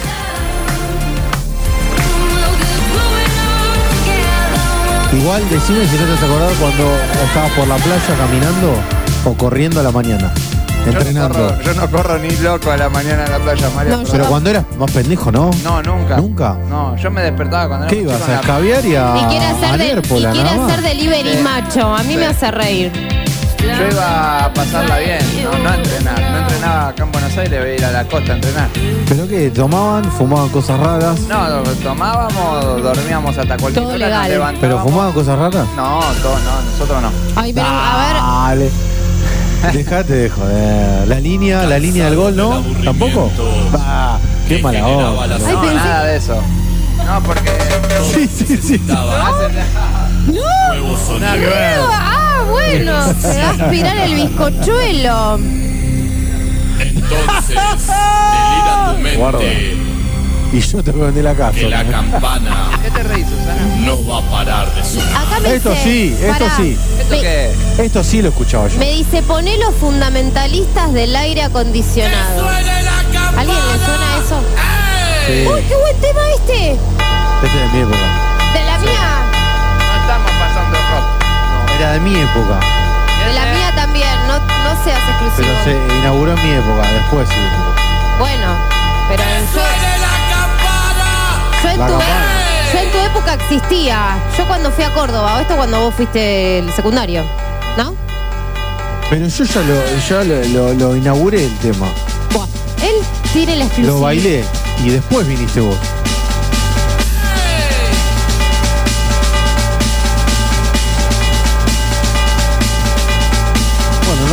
Igual decime si no te has acordado cuando estabas por la playa caminando o corriendo a la mañana, entrenando. Yo no corro, yo no corro ni loco a la mañana en la playa, María. No, yo Pero cuando eras más pendejo, ¿no? No, nunca. ¿Nunca? No, yo me despertaba cuando ¿Qué era muy ibas chico a en la- escabiar y a, Y quiere hacer, a de, y Nérpola, quiere nada más? hacer delivery Sí. macho. A mí Sí. me hace reír. Yo iba a pasarla bien, no, no a entrenar. No entrenaba acá en Buenos Aires, iba a ir a la costa a entrenar. ¿Pero qué? ¿Tomaban? ¿Fumaban cosas raras? No, tomábamos, dormíamos hasta cualquier Todo hora, nos legal. levantábamos. ¿Pero fumaban cosas raras? No, todo, no, nosotros no. Ay, pero a Dale. Dejate de joder. La línea, la línea del gol, ¿no? ¿Tampoco? Bah, qué mala onda. ver. Ay, No, pensé. nada de eso. No, porque... Sí, sí, sí. ¡No! Nada que ver. Ah, bueno. Se va a aspirar el bizcochuelo. Entonces, delira tu Guarda. mente Y yo te voy a vender la casa. que la campana ¿Qué te reís, Susana? no va a parar de sonar. Acá me Esto dice, sí, esto pará, sí. ¿Esto Me, qué es? Esto sí lo escuchaba yo. me dice, poné los fundamentalistas del aire acondicionado. ¿Alguien le suena eso? Sí. ¡Uy, qué buen tema este! Este es de mi época. De la mía. No estamos pasando rock. Era de mi época. De la mía también. No, no seas exclusivo. Pero se inauguró en mi época. Después sí. Bueno, pero yo, yo, en La tu, campana. yo en tu época existía. Yo cuando fui a Córdoba, o esto cuando vos fuiste el secundario, ¿no? Pero yo ya lo, ya lo, lo, lo inauguré el tema. Buah, él tiene la exclusiva. Lo bailé y después viniste vos.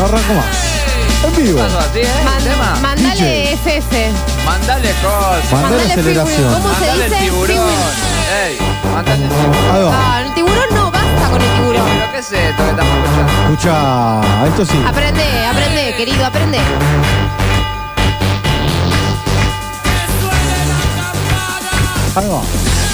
no arranco más. En vivo. ¿Así, eh? Man- ¿Tema? mandale F F. Mandale cosas. Mandale aceleración. ¿Cómo se Mandale dice? el tiburón. Ey, mandale el tiburón. Ahí va. Ah, el tiburón no, basta con el tiburón. ¿Pero qué es esto que estamos escuchando? Escucha, esto sí. Aprende, aprende, querido, aprende. Ahí va.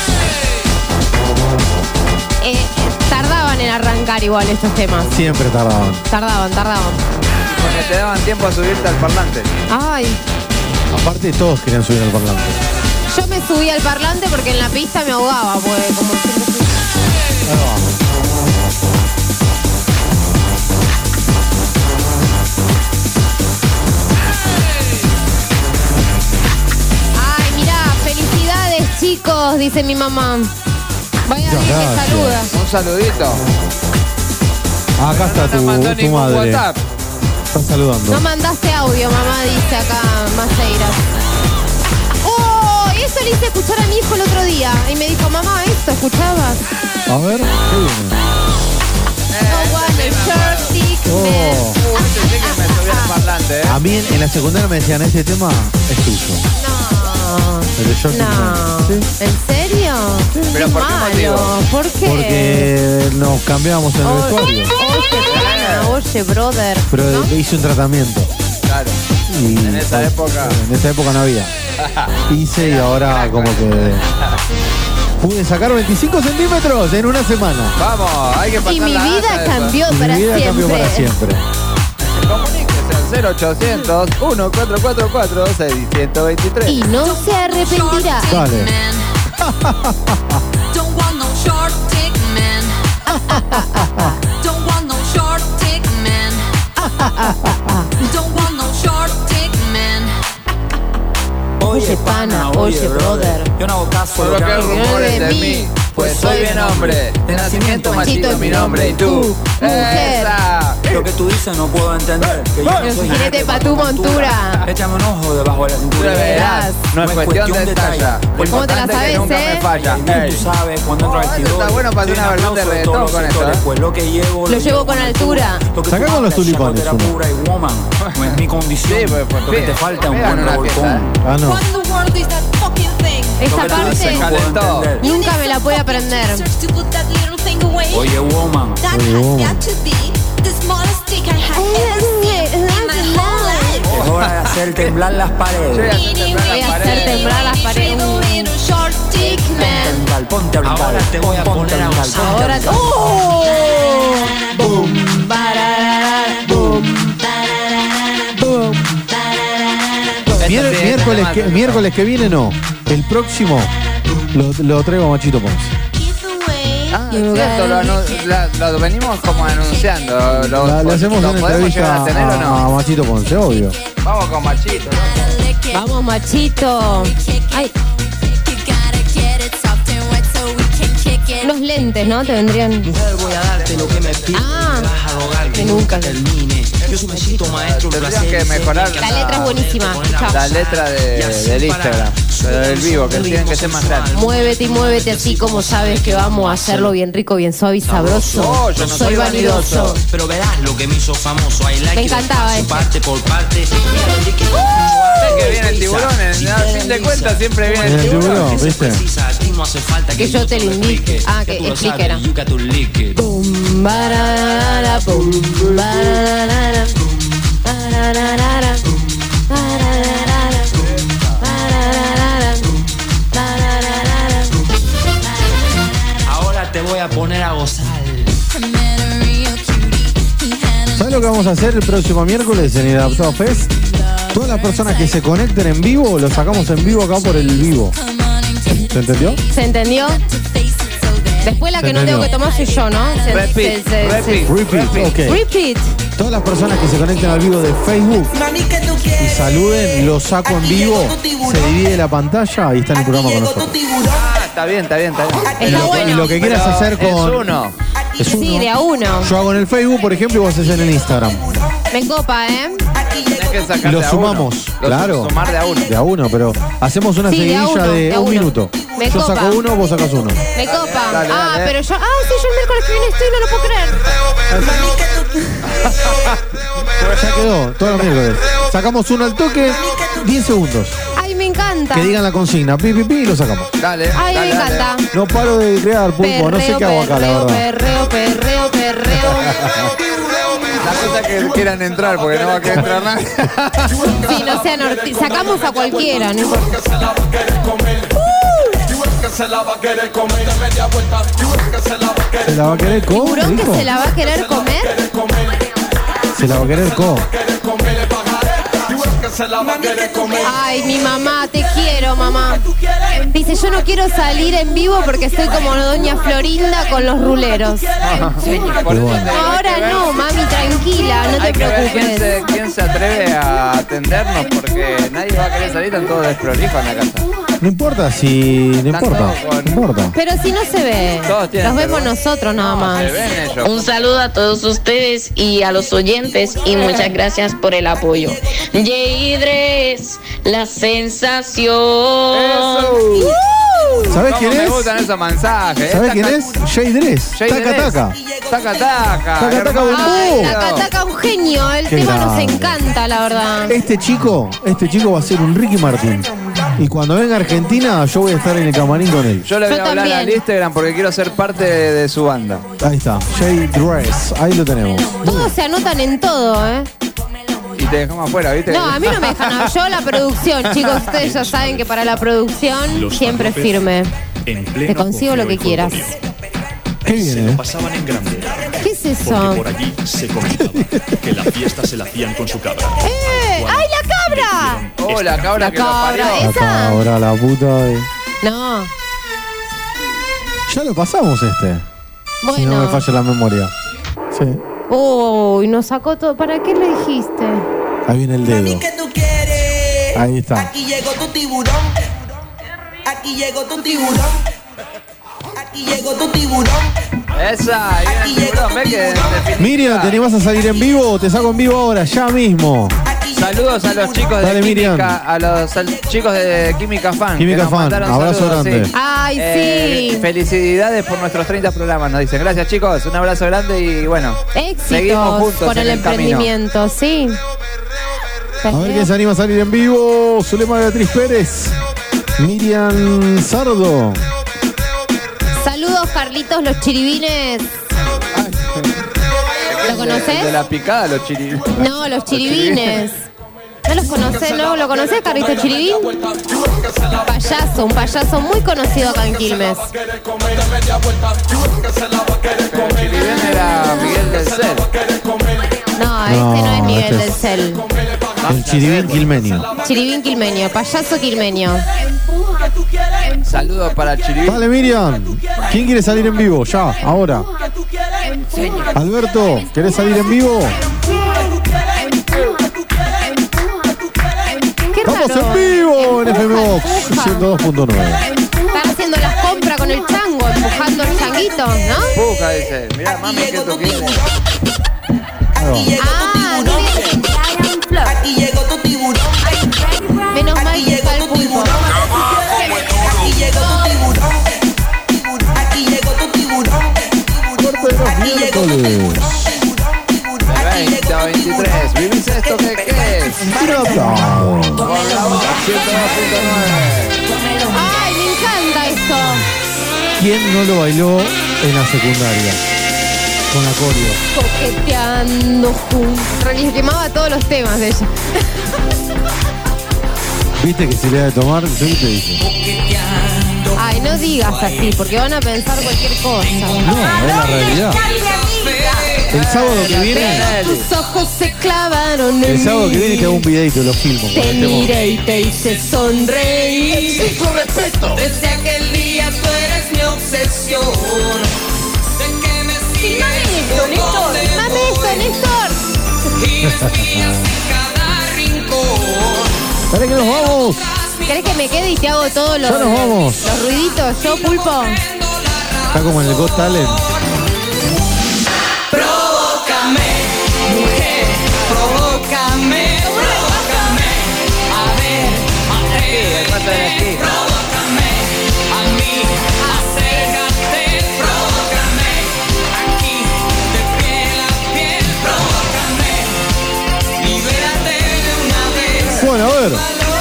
Eh, tardaban en arrancar igual estos temas. Siempre tardaban. Tardaban, tardaban. Porque te daban tiempo a subirte al parlante. Ay, Aparte todos querían subir al parlante. yo me subí al parlante porque en la pista me ahogaba, pues como siempre. Ahí va. Ay, mirá, felicidades chicos, dice mi mamá. Vaya Muchas bien que gracias. saluda. Un saludito. Acá está No te mandó tu, tu ningún madre. WhatsApp. Está saludando. No mandaste audio, mamá, dice acá Maceiras. ¡Oh! Eso le hice escuchar a mi hijo el otro día. Y me dijo, mamá, ¿esto escuchabas? A ver, ¿qué viene? No one is short dick Oh. man. Uh, este sí que me subí al parlante, eh. A mí en, en la secundaria me decían, este tema es tuyo. No. El de Short Dick Man. No. ¿Sí? ¿En serio? ¿Pero Qué por qué malo. motivo? ¿Por qué? Porque nos cambiábamos en el Oye, vestuario. oye, pana, oye, brother. Pero ¿no? hice un tratamiento. Claro. Y En esa época. En esa época no había. Hice y ahora como que pude sacar veinticinco centímetros en una semana. Vamos, hay que pasar Y mi la vida asa de eso. cambió Y para mi vida siempre. cambió para siempre. Comuníquese al cero ochocientos, uno cuatro cuatro cuatro, seis uno dos tres. Y no se arrepentirá. Dale. Don't want no short dick man. Don't want no short dick man. Don't want no short dick man. Oye, pana, oye, brother. Yo no hago caso Por lo que rumores de mí, pues soy bien hombre. De nacimiento machito es mi nombre y tú, mujer. esa. Lo que tú dices no puedo entender. Que yo no Pero soy jinete pa' tu montura. Échame un ojo debajo de la Tú cintura. verás, no es cuestión de talla. Lo ¿Cómo te la importante es sabes, que nunca eh? me falla. Ey. Tú sabes cuando entro Oh, al eso vestidor. está bueno para hacer una versión de reggaetón con esto, ¿eh? Pues lo que llevo Lo llevo con altura. Sacá con los tulipanes, Era uno. pura y woman. No es mi condición. Sí, pues, pues, Lo que te bien. falta es un Pegan buen una fiesta, revolcón. Ah, no. What in the world is that fucking thing? Esta Lo que tú dices parte no puedo calentó. entender. nunca me la pude aprender. Search to put that little thing away. Oye, woman. That Oye, has woman. got to be the smallest dick I have ever seen in my whole life. Es hora de hacer temblar las paredes. Voy a hacer temblar las paredes. Little short dick man. Brincar, ponte a brincar. Ahora te voy a poner a brincar. Ahora. ¡Oh! Boom, bararara, boom, boom. Mier- Esto sí, miércoles, este que, tema- miércoles que viene no. El próximo lo, lo traigo a Machito Ponce. Ah, es cierto, lo, anu- la- lo venimos como anunciando. Lo, La- le hacemos ¿lo una podemos llegar entrevista a tener o a, a no? Machito Ponce, obvio. Vamos con Machito, ¿no? Vamos, machito. Ay, unos lentes, ¿no? Te vendrían. Mujer, voy a darte lo que me pides. Ah, Vas a rogar que que nunca. nunca termine. Yo soy Mesito maestro. Tendrían que mejorar La letra es buenísima. Escuchá. la letra de, del Instagram, pero del vivo, que tienen que ser más grandes. Muévete y muévete así como sabes que vamos a hacerlo bien rico, bien suave y sabroso. Oh, yo no soy vanidoso. Pero verás lo que me hizo famoso. I like Me it, encantaba despacio, este. parte por parte. Sé que viene el tiburón, en- a fin de cuentas siempre viene el El tiburón. tiburón, ¿viste? No hace falta Que yo te lo indique. Ah, que tú lo explique sabes, era. you got to lick it. Bum, bararara, bum, bararara, bararara, bararara, bararara, bararara. Ahora te voy a poner a gozar. ¿Sabes lo que vamos a hacer el próximo miércoles en el Adaptado Fest? Todas las personas que se conecten en vivo, lo sacamos en vivo acá por el vivo. ¿Se entendió? ¿Se entendió? Después la Se que no tengo entendió. que tomar soy yo, ¿no? Se- Repeat, se- se- repeat. Repeat, ok. Repeat. Todas las personas que se conecten al vivo de Facebook y saluden, lo saco en vivo, se divide la pantalla y está en el programa con nosotros. Ah, está bien, está bien, está bien. Está Y lo, bueno. y lo que quieras Pero hacer es con... uno. Es uno. Sí, de a uno. Yo hago en el Facebook, por ejemplo, y vos haces en el Instagram. Me copa, ¿eh? Tenés que sacar Y lo de a sumamos, uno. Lo claro. Sumar de a uno. De a uno, pero hacemos una Sí, de a seguidilla uno, de, de a un uno. minuto. Me Yo copa. saco uno, vos sacas uno. Me copa. dale, ah, dale. pero yo. Ah, sí, yo el miércoles que viene estoy, no lo puedo creer. Ya quedó, todos los miércoles. Sacamos uno al toque, diez segundos. Ay, me encanta. Que digan la consigna, pi, pi, pi, y lo sacamos. Dale. Ay, dale, me dale. encanta. No paro de crear, pulpo, no sé qué hago acá, la perreo, verdad. perreo, perreo, perreo. La cosa que quieran entrar, porque no va a querer entrar nadie. Sí, no sean orti- sacamos a cualquiera, no importa. Se la va a querer co, ¿Tiburón que dijo. se la va a querer comer? Se la va a querer co. Ay, mi mamá, te quiero, mamá. Dice, yo no quiero salir en vivo porque estoy como doña Florinda con los ruleros. Por eso te digo, Ahora hay que ver- no, mami, tranquila, no te Hay que ver quién preocupes. se, quién se atreve a atendernos, porque nadie va a querer salir, están todos desprolijos en la casa. No importa si. No importa. No importa. Pero si no se ve, Todos tienen los vemos vergüenza. nosotros nada más. Se ven ellos. Un saludo a todos ustedes y a los oyentes y muchas gracias por el apoyo. Yeidres, la sensación. ¿Sabés ¿Cómo quién me es? gustan esos mensajes? ¿Sabés Taca- quién es? Jay Dress. Jay Taca Dress. taca. Taca taca. Taca, taca, hermano. Ay, bombú. taca, taca, un genio. El Qué tema nos grande. encanta, la verdad. Este chico, este chico va a ser un Ricky Martin. Y cuando venga a Argentina, yo voy a estar en el camarín con él. Yo le voy Yo a hablar también. al Instagram porque quiero ser parte de, de su banda. Ahí está, Jay Dress. Ahí lo tenemos. Todos se anotan en todo, ¿eh? Y te dejamos afuera, ¿viste? No, a mí no me dejan. nada. Yo la producción, chicos, ustedes ya saben que para la producción Los siempre Farrofes firme. En pleno Te consigo lo apogeo que quieras. económico. Qué Se bien, lo ¿eh? pasaban en grande. ¿Qué es eso? Porque por allí se comentaba que la fiesta se la hacían con su cabra. ¡Eh! ¡Ay, la cabra! Oh, la cabra La que lo cabra, parió. esa. Ahora la puta. de- No. Ya lo pasamos este. Si no me Bueno. falla la memoria. Sí. Uy, nos sacó todo. ¿Para qué le dijiste? Ahí viene el dedo. Ahí está. Aquí llegó tu tiburón. Aquí llegó tu tiburón. Aquí llegó tu tiburón. Esa, ahí viene el tiburón, ¿ves que en definitiva- Miriam, ¿te animás a salir en vivo? Te saco en vivo ahora, ya mismo. Saludos a los chicos Dale, de Miriam. Química, a los al- chicos de Química Fan. Química que nos Fan, mandaron abrazo saludos, grande. sí. Ay, Eh, sí. Felicidades por nuestros treinta programas, nos dicen. Gracias, chicos. Un abrazo grande y bueno. Seguimos Éxitos juntos con en el el camino. emprendimiento, sí. A ver quién se anima a salir en vivo. Zulema Beatriz Pérez. Miriam Sardo. Saludos, Carlitos, los chiribines. ¿Lo conoces? De la picada, los chiribines. No, los chiribines. ¿No los conoces? ¿No lo conoces, Carlito Chiribín? Payaso, un payaso muy conocido acá en Quilmes. Pero Chiribén era Miguel del Cel. No, este No, no es Miguel este del es- Cel. El chiribín quilmenio. Chiribín quilmeño, payaso quilmeño. Saludos para Chiribín. Dale, Miriam. ¿Quién quiere salir en vivo? Ya, ahora. Alberto, ¿querés salir en vivo? Qué Estamos raro. en vivo en F M Box Empuja. ciento dos punto nueve. Están haciendo las compras con el chango, empujando el changuito, ¿no? Puja, dice. Mirá, mami, ¿qué tú quieres? Ah, Aquí llegó tu tiburón. menos mal que está el pulpo. Aquí llegó tu tiburón. Aquí llegó tu tiburón. Corte de los miércoles. De veinte a veintitrés. ¿Vivís esto que qué es? Trata. Por la Boca ciento dos punto nueve. Ay, me encanta esto. ¿Quién no lo bailó en la secundaria? Con acorio. Coqueteando juntos. En realidad quemaba todos los temas de ella. ¿Viste que se le da de tomar? Yo te dije. Ay, no digas así, porque van a pensar cualquier cosa. No, es la realidad. El sábado que viene, Tus ojos se clavaron en el sábado que mí. viene te hago un videito y lo filmo. con Te el temón. miré y te hice sonreír. Con respeto. Desde aquel día tú eres mi obsesión. Sé que me Filmame esto, Néstor. Filmame esto, Néstor. y me espías en cada rincón. Dale que nos vamos. ¿Querés que me quede y te hago todos los, Ya nos vamos. los ruiditos? Yo, pulpo. Está como en el Got Talent. ver.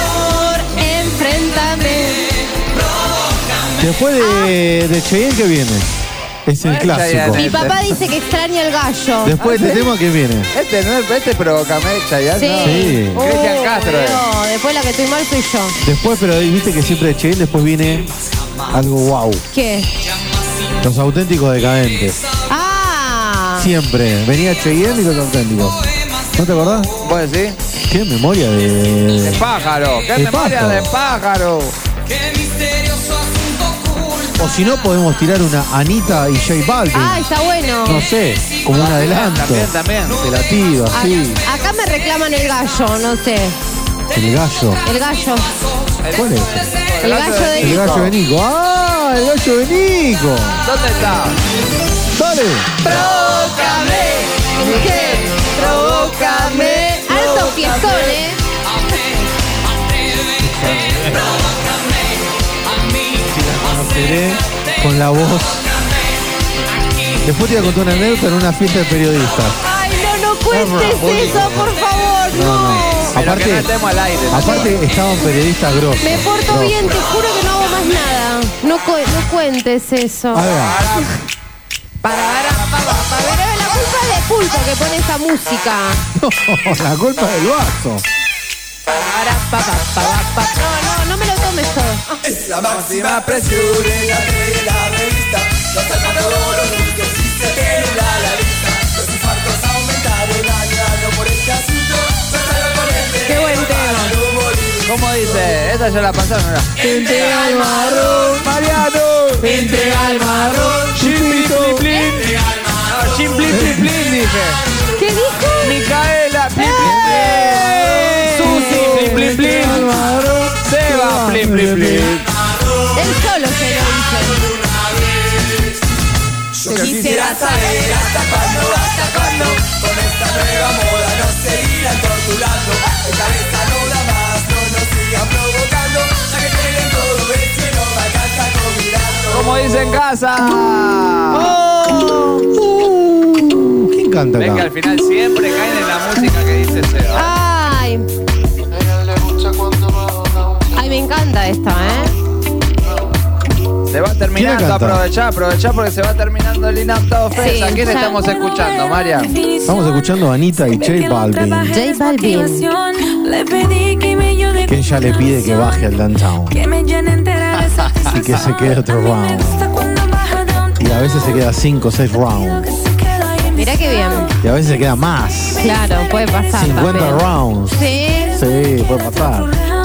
Enfréntame. Después de, de Cheyenne, ¿qué viene? Es el clásico. Mi papá dice que extraña el gallo. Después de este tema, ¿qué viene? Este no es, este Provócame, Chayanne. Sí. No. Sí. Cristian Uh, Castro. eh. No, después la que estoy mal soy yo. Después, pero viste que siempre de Cheyenne, después viene algo wow. ¿Qué? Los auténticos decadentes. Ah. Siempre. Venía Cheyenne y los auténticos. ¿No te acordás? ¿Vos decís? Qué memoria de... De pájaro. ¿Qué De memoria pájaro. de pájaro? O si no, podemos tirar una Anita y J Balvin. Ah, está bueno. No sé, como un adelanto. También, también. Relativo, así. Acá, acá me reclaman el gallo, no sé. El gallo. El gallo. ¿Cuál es? El gallo de El gallo de Nico. ¡Ah! El gallo de Nico. ¿Dónde está? Dale. Provócame, mujer, provócame. Alto fiestón, ¿eh? Conoceré con la voz. Después te voy a contar una anécdota en una fiesta de periodistas. Ay, no, no cuentes eso, por favor, No, no. no. Pero que Aparte, no estemos al aire. aparte estaban periodistas grosos. Me porto grosos. bien, te juro que no hago más nada. No, cu- no cuentes eso. Ahí va. Para, para, para, para. Pero la culpa es de Pulpo que pone esa música. No, la culpa es del vaso. Para, pa, pa, pa, pa, pa. No, no, no me lo tomes todo. Es la máxima presión en la tele y la revista. Los alcanzadores, los dulces y se te nubla la vista. Los infartos aumentaron año a año por este asunto. Qué buen tema. ¿Cómo dice? Esta ya la pasaron, ¿verdad? Entrega el marrón, Mariano. entrega el marrón. Chimpito. No, chim, plin, plin, plin, dije. ¿Qué dijo? Micaela, plin, plin, plin. Susi, plin, plin, plin. Seba, plin, plin, plin. Él solo se lo dice. Yo quisiera saber hasta cuándo, hasta cuándo con esta nueva moda nos seguirán torturando. En cabeza no da más, no nos sigan provocando. Ya que tienen todo hecho y no me alcanza con mirando. Como dice en casa. Uh, ¿Quién canta Ven que acá? al final siempre caen en la música que dice Seba. Ay. Ay, me encanta esta, ¿eh? Se va ¿Quién terminando, canta? aprovechá, aprovechá porque se va terminando el Line-Up Top Fest. Sí, ¿A quién ya. estamos escuchando, María? Estamos escuchando a Anita y J Balvin. J Balvin. Le pedí que me ayude Que ella le pide que baje al downtown que me llene entera de satisfacción. y que se quede otro round. Cuando baja downtown, Y a veces se queda cinco o seis rounds. se queda ahí en mi Mirá qué bien. Y a veces se queda más. Claro, puede pasar cincuenta también. rounds. Sí. Sí, puede pasar.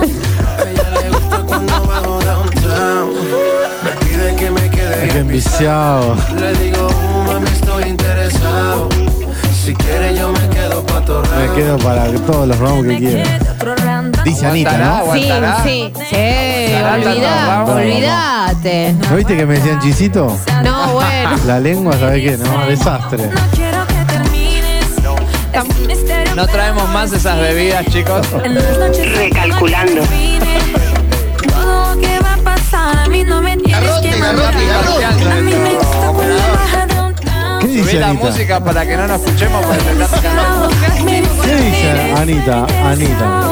Es que enviciado. Le digo, mami, estoy interesado. Si quiere yo me quedo pa' torrar. Me quedo para todos los rounds que quiera. Dice Anita, ¿no? Sí, ¿Aguantará? sí. Sí, ¿Aguantará olvidá, tanto round? olvidate. ¿No viste que me decían chisito? No, bueno. La lengua, ¿sabes qué? No, desastre. quiero que termines. Es misterio No traemos más esas bebidas, chicos. en las noches. Recalculando. Todo lo que va a pasar a mí no me tienes que mandar. A mí me gusta cuando baja downtown. ¿Qué Subí dice la Anita? música para que no nos escuchemos porque te estás cantando. ¿Qué dice Anita? Anita.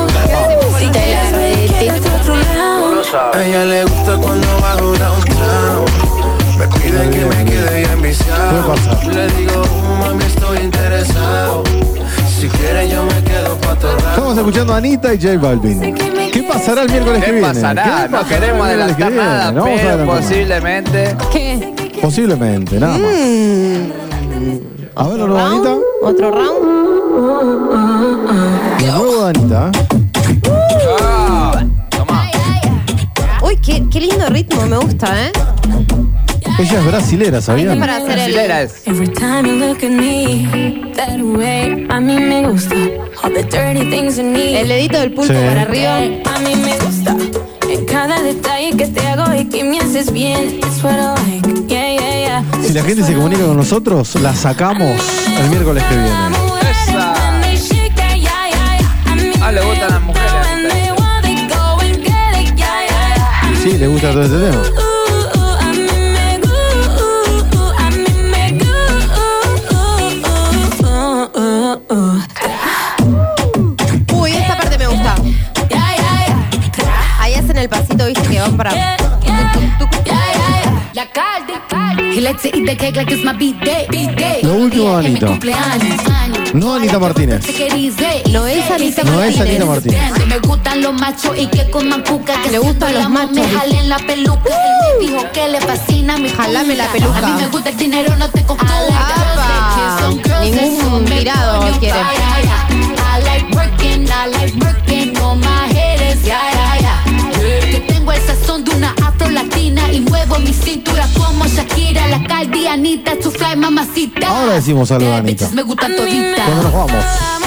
A ella le gusta cuando bajo downtown. Me pide que me quede bien viciado. Puede pasar. Le digo, mami, estoy interesado. Si quiere yo me quedo pa' torrar. Estamos escuchando a Anita y J Balvin. ¿Qué pasará el miércoles que ¿Qué viene? pasará? ¿Qué No pasará queremos el miércoles que adelantar viene? nada, No vamos a pero adelantar nada. posiblemente. ¿Qué? Posiblemente, nada más. A ver, ¿lo nuevo de Anita? ¿Round? ¿Otro round? Lo nuevo de Anita. Ah, tomá. Uy, qué, qué lindo ritmo, me gusta, ¿eh? Ella es brasilera, Es ¿sabían? para hacer Brasilera el... es. Every time you look at me, that way, a mí me gusta. All the dirty things you need. El dedito del pulpo Sí. para arriba. A mí me gusta. En cada detalle que te hago y que me haces bien. It's what I like. Yeah, yeah, yeah. Si la gente se comunica con nosotros, la sacamos el miércoles que viene. Esa. Ah, le gustan las mujeres. Sí, le gusta todo este tema. Uy, esta parte me gusta. van para... Lo último de Anita. No Anita Martínez. No es Anita No Martínez. es Anita Martínez. Me gustan los machos y que coman cuca. Que Le gustan los machos. Me jalen la peluca. Él me dijo que le fascina mi Jalame la peluca. A mí me gusta el dinero, no te confundas. Apa. Ningún mirado quiere. I like working, I like working on my head is, yeah, yeah, yeah. Que tengo el sazón de una afro latina y muevo mi cintura como Shakira, la caldianita, su fly mamacita. Ahora decimos algo de Anita. Me gustan toditas. Cuando nos vamos.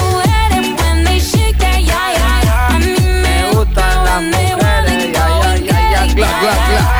Me gustan las mujeres, ya, ya, ya, ya, bla, bla, bla.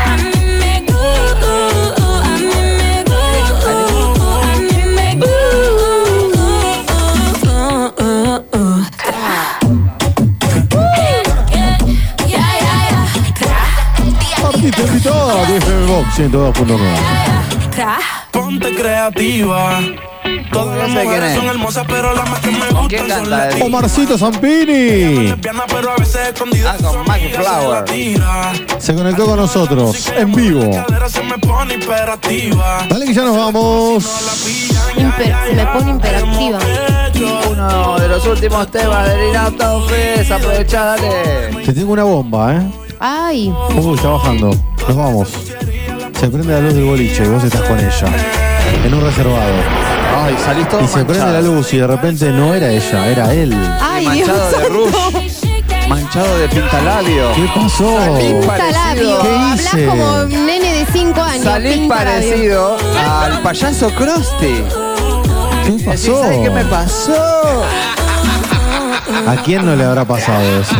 Artista invitado a F M Box ciento dos punto nueve. Ponte creativa. Todas las No sé quién mujeres es. son hermosas, pero las más que me ¿Con quién gustan son canta las él? Omarcito Zampini lesbianas, pero a veces escondidas. Ah, con Mac Flower. se conectó con nosotros en vivo. Se me pone imperativa. Dale que ya nos vamos. Imper- se me pone hiperactiva. Uno de los últimos temas del Inauto Fest. Aprovecha, dale. Te tengo una bomba, ¿eh? Ay, Uy, está bajando. Nos vamos. Se prende la luz del boliche y vos estás con ella. En un reservado. Ay, salís todo Y se prende la luz y de repente no era ella, era él. ay, manchado Dios de rouge. santo. Manchado de pintalabio. ¿Qué pasó? Salís Pinta labio. ¿Qué Hablás hice? como un nene de cinco años. Salís pinta labio. parecido al payaso Krusty. ¿Qué Decís, pasó? ¿sabes qué me pasó? ¿A quién no le habrá pasado eso?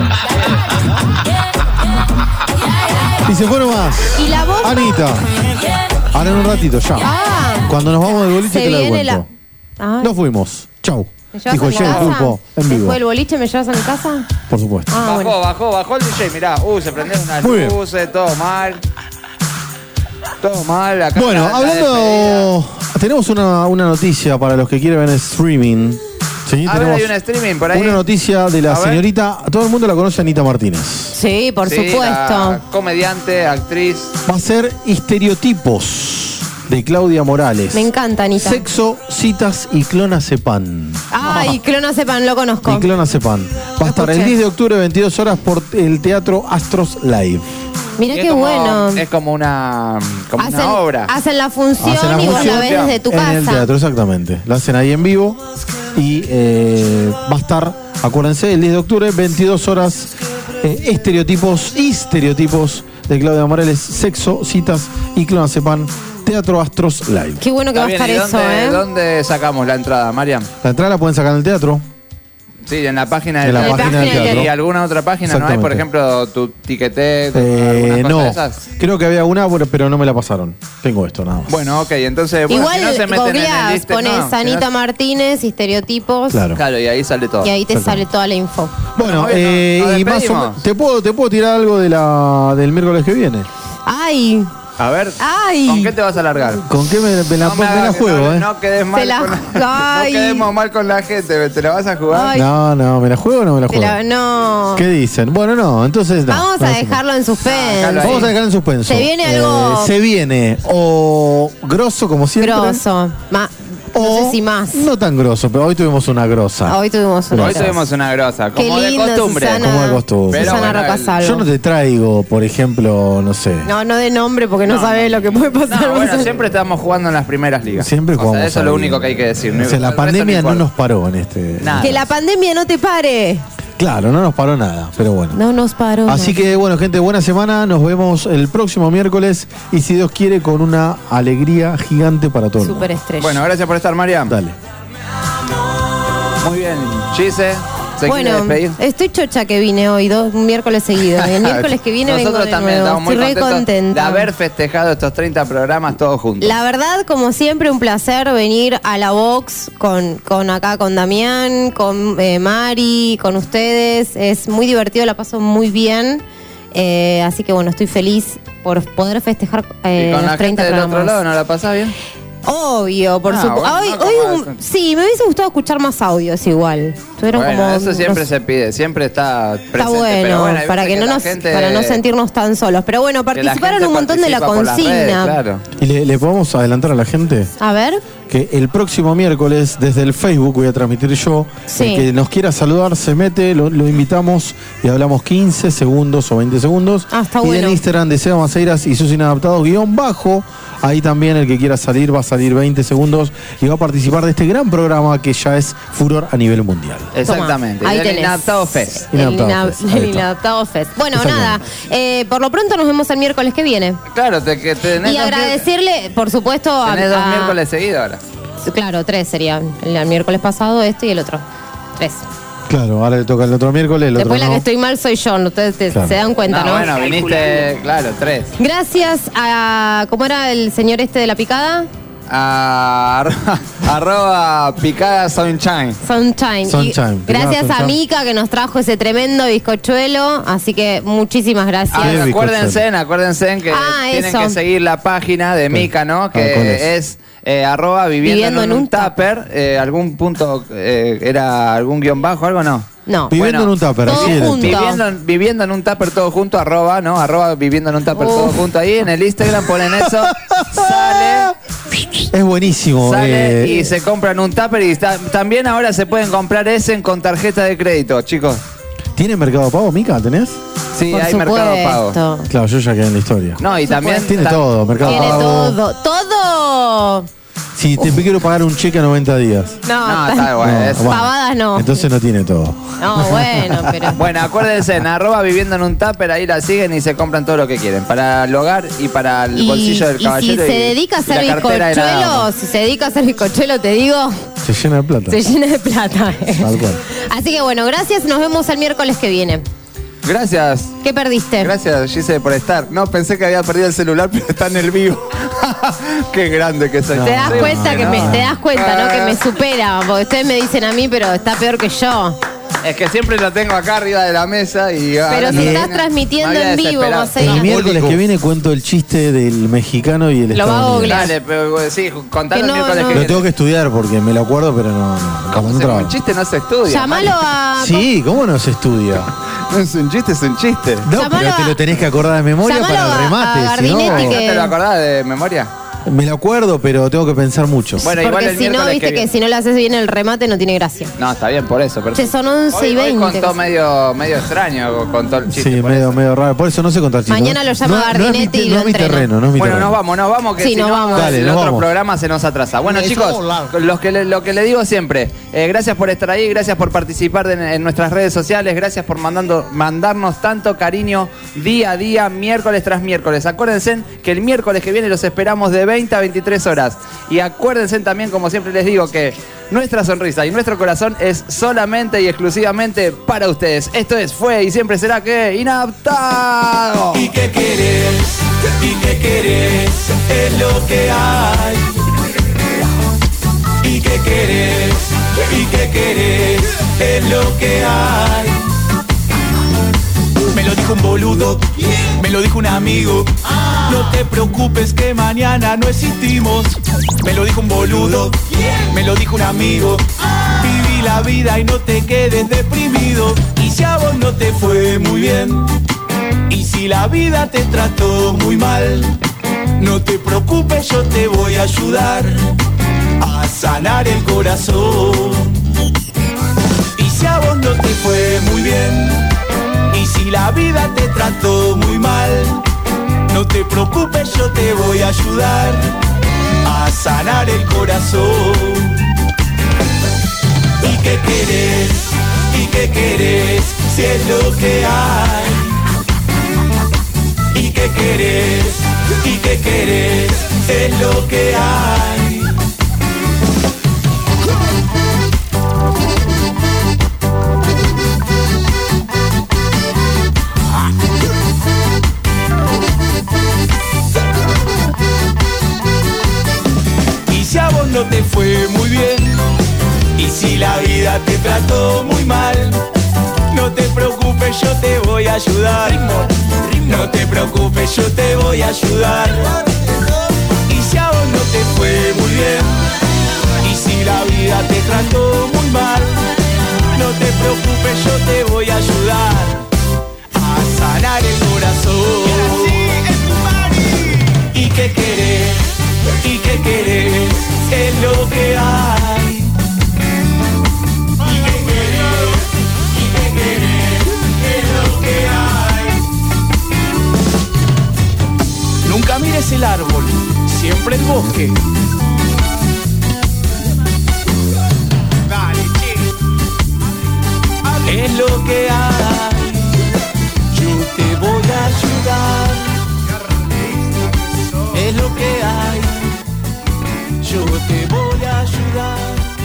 Y se fueron más. ¿Y la bomba? Anita. Ahora en un ratito, ya. Ah, Cuando nos vamos del boliche se te la viene cuento. la... Ay, Nos fuimos. Chau. ¿me llevas Dijo a mi Jay casa? Pulpo en vivo. ¿Después del boliche me llevas a mi casa? Por supuesto. Ah, Bajó, bueno. bajó, bajó el D J, mirá. Uh, se prendieron unas Muy bien. luces, todo mal. Todo mal. Acá Bueno, la- la hablando. Tenemos una, una noticia para los que quieren ver streaming. Sí, despedida. A ver, tenemos hay un streaming por ahí. una noticia de la A ver. señorita. Todo el mundo la conoce, Anita Martínez. Sí, por Sí, supuesto. la comediante, actriz. Va a ser Estereotipos de Claudia Morales. Me encanta, Anita. Sexo, citas y clonazepam. Ay, Clonazepan, lo conozco. Y clonazepam. Va a estar el escuché. diez de octubre, veintidós horas, por el Teatro Astros Live. Mira Y qué es como- bueno. Es como una, como Hacen, una obra. hacen la función Hacen la y vos la función ves desde tu en casa. el teatro, exactamente. La hacen ahí en vivo y eh, va a estar, acuérdense, el diez de octubre, veintidós horas, eh, estereotipos y estereotipos de Claudia Morales, sexo, citas y clonazepam, Teatro Astros Live. Qué bueno que va a Está estar bien, ¿y eso, dónde, ¿eh? ¿Dónde sacamos la entrada, Mariam? La entrada la pueden sacar en el teatro. Sí, en la página En del la teatro. página del teatro. ¿Y alguna otra página no hay? Por Exactamente. ejemplo, tu tiquete, Eh, algunas no, cosas de esas. creo que había una, pero- pero no me la pasaron. Tengo esto nada más. Bueno, ok, entonces, bueno, Igual si no se meten en el googleás, liste, pones no, si Anita no- Martínez, estereotipos, Claro. Claro, y ahí sale todo. y ahí te Exactamente. sale toda la info. Bueno, Bueno, eh, nos y más o despedimos. menos, ¿te puedo, te puedo tirar algo de la, del miércoles que viene. ¡Ay! A ver, ¡Ay! ¿con qué te vas a alargar? ¿Con qué me, me la, No me me la hagas que juego, no, eh? no quedes mal Te la- con la- Ay. no quedemos mal con la gente, ¿te la vas a jugar? Ay. No, no, ¿me la juego o no me la Te juego? la- no. ¿Qué dicen? Bueno, no, entonces no. Vamos no a hacemos. dejarlo en suspense. Déjalo ahí. Vamos a dejar en suspenso. Se viene algo- se viene o grosso como siempre. Grosso. Ma- no O sé si más. no tan grosso, pero hoy tuvimos una grosa. Hoy tuvimos una. Hoy grosa. tuvimos una grosa, Qué como de lindo, costumbre. Susana. Como de costumbre. Pero Susana bueno, Rapasalvo. Yo no te traigo, por ejemplo, no sé. No, no de nombre porque no, No, sabes lo que puede pasar. No, bueno, Vos- siempre estamos jugando en las primeras ligas. Siempre O sea, jugamos eso es lo ahí. único que hay que decir. O sea, El la resto pandemia no importa. nos paró en este. Nada. Que la pandemia no te pare. Claro, no nos paró nada, pero bueno. No nos paró. Así que bueno, gente, buena semana. Nos vemos el próximo miércoles y si Dios quiere con una alegría gigante para todos. Super estrella. Bueno, gracias por estar, Mariam. Dale. Muy bien, Chise. ¿Se quiere Bueno, despedir? estoy chocha que vine hoy, dos un miércoles seguido. Y el miércoles que viene vengo Nosotros de también nuevo. estamos muy Estoy re contentos contenta. de haber festejado estos treinta programas todos juntos. La verdad, como siempre, un placer venir a la Vox con, con acá, con Damián, con eh, Mari, con ustedes. Es muy divertido, la paso muy bien. Eh, así que bueno, estoy feliz por poder festejar eh, y con los la gente treinta del programas. otro lado, ¿no la pasás bien? Obvio, por Ah, supuesto. bueno, hoy, no, hoy como un- sí, me hubiese gustado escuchar más audios igual. Estuvieron Bueno, como. eso siempre no- se pide, siempre está presente. Está bueno, pero bueno, hay para veces que no la nos, gente- para no sentirnos tan solos. Pero bueno, que la participaron gente un montón de la participa por las consigna. redes, claro. Y le, le podemos adelantar a la gente A ver. que el próximo miércoles desde el Facebook voy a transmitir yo. Sí. El que nos quiera saludar se mete, lo, lo invitamos y hablamos quince segundos o veinte segundos. Ah, está y bueno. en Instagram de Seba Maceiras y sus inadaptados guión bajo. Ahí también el que quiera salir va a salir veinte segundos y va a participar de este gran programa que ya es furor a nivel mundial. Exactamente. Ahí y el tenés. Inadaptado Fest. El, Inadaptado ina- Fest, ahí el está. Inadaptado Fest. Bueno, Exactamente. nada. eh, por lo pronto nos vemos el miércoles que viene. Claro, te, que tenés, Y dos, agradecerle, por supuesto, a. tenés dos a- miércoles seguidos ahora. Claro, tres serían. El, el miércoles pasado, este y el otro. Tres. Claro, ahora le toca el otro miércoles, el Después otro la que no. estoy mal soy yo. Ustedes te- Claro. se dan cuenta, ¿no? bueno, viniste, claro, tres. Gracias a. ¿Cómo era el señor este de la picada? A, arroba, arroba picada sunshine. Sunshine. Y Sunshine, picada gracias a Sunshine. Mica que nos trajo ese tremendo bizcochuelo. Así que muchísimas gracias. Ah, Bien, acuérdense, acuérdense en que Ah, tienen eso. que seguir la página de Mica, ¿no? Ah, ¿cuál Que es? es eh, arroba viviendo, Viviendo en un tupper. Eh, algún punto, eh, era algún guión bajo, algo no. No. Viviendo en un tupper, todo así era. junto. Viviendo, en- viviendo en un tupper todo junto, arroba, ¿no? Arroba viviendo en un tupper todo Uf. junto ahí. En el Instagram ponen eso, sale, Es buenísimo. sale eh, y se compran un tupper. Y está- también ahora se pueden comprar ese con tarjeta de crédito, chicos. ¿Tiene Mercado Pago, Mica? ¿Tenés? Sí, Por hay Mercado Pago. supuesto. Claro, yo ya quedé en la historia. No, y también Tiene ta- todo, Mercado Tiene Pago. todo. ¡Todo! Si te quiero pagar un cheque a noventa días. No, No, ta- está bueno. No, es- bueno. pavadas no. Entonces no tiene todo. No, bueno, pero. Bueno, acuérdense, en arroba viviendo en un tupper, ahí la siguen y se compran todo lo que quieren. Para el hogar y para el Y, bolsillo del y si caballero. se dedica a y hacer la cartera de nada bizcochuelo, más. si se dedica a hacer bizcochuelo, te digo, Se llena de plata. se llena de plata. Tal cual. Así que bueno, gracias. Nos vemos el miércoles que viene. Gracias. ¿Qué perdiste? Gracias, Gise, por estar. No, pensé que había perdido el celular, pero está en el vivo. Qué grande que soy. Te das Sí, cuenta que no. me, te das cuenta, ¿no? Que me supera, porque ustedes me dicen a mí, pero está peor que yo. Es que siempre lo tengo acá arriba de la mesa y... ahora Pero no si lo estás tengo. transmitiendo Me había en vivo, desesperado. José. El miércoles que viene cuento el chiste del mexicano y el Lo va a estadounidense. googlear. Dale, pero sí, contalo Que el no, miércoles no. que Lo viene. tengo que estudiar porque me lo acuerdo, pero no. no, como no Un trabajo. chiste no se estudia. Llamalo a. Sí, ¿cómo no se estudia? No es un chiste, es un chiste. No, Llamalo pero te a- lo tenés que acordar de memoria Llamalo para el a- remate. a si Gardinetti no, ¿No que- te lo acordás de memoria? me lo acuerdo, pero tengo que pensar mucho. Bueno, igual Porque el si no, miércoles viste que que, viene. si no le haces bien el remate, no tiene gracia. No, está bien, por eso. Pero Che, son once hoy, y hoy veinte. contó medio, medio extraño, contó el chiste. Sí, por medio, eso. medio raro. Por eso no sé contar chistes. Mañana lo llama no, no es mi, Gardinetti y no lo es mi entrena. terreno, no es mi Bueno, terreno. nos vamos, nos vamos, que Sí, si nos no, vamos. Dale, el nos otro vamos. programa se nos atrasa. Bueno, Me chicos, hizo volar. los que le- lo que le digo siempre, eh, gracias por estar ahí, gracias por participar de- en nuestras redes sociales, gracias por mandando, mandarnos tanto cariño día a día, miércoles tras miércoles. Acuérdense que el miércoles que viene los esperamos de veinte a veintitrés horas. Y acuérdense también, como siempre les digo, que nuestra sonrisa y nuestro corazón es solamente y exclusivamente para ustedes. Esto es, fue y siempre será que Inadaptado. ¿Y qué querés? ¿Y qué querés? Es lo que hay. ¿Y qué querés? ¿Y qué querés? Es lo que hay. Me lo dijo un boludo, me lo dijo un amigo. No te preocupes que mañana no existimos. Me lo dijo un boludo, me lo dijo un amigo. Viví la vida y no te quedes deprimido. Y si a vos no te fue muy bien, y si la vida te trató muy mal, no te preocupes, yo te voy a ayudar a sanar el corazón. Y si a vos no te fue muy bien, y si la vida te trató muy mal, no te preocupes, yo te voy a ayudar a sanar el corazón. ¿Y qué querés? ¿Y qué querés? Si es lo que hay. ¿Y qué querés? ¿Y qué querés? Es lo que hay. Y si a vos no te fue muy bien, y si la vida te trató muy mal, no te preocupes, yo te voy a ayudar. No te preocupes, yo te voy a ayudar. Y si a vos no te fue muy bien, y si la vida te trató muy mal, no te te voy a ayudar a sanar el corazón. ¿Y qué querés? ¿Y qué querés? Es lo que hay. ¿Y qué querés? ¿Y qué querés? Es lo que hay. Nunca mires el árbol, siempre el bosque. Dale, che. Es lo que hay. Yo te voy a ayudar. Es lo que hay. Yo te voy a ayudar.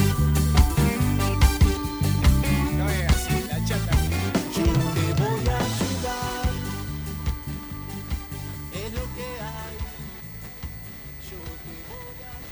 No es así, la chata. Yo te voy a ayudar. Es lo que hay. Yo te voy a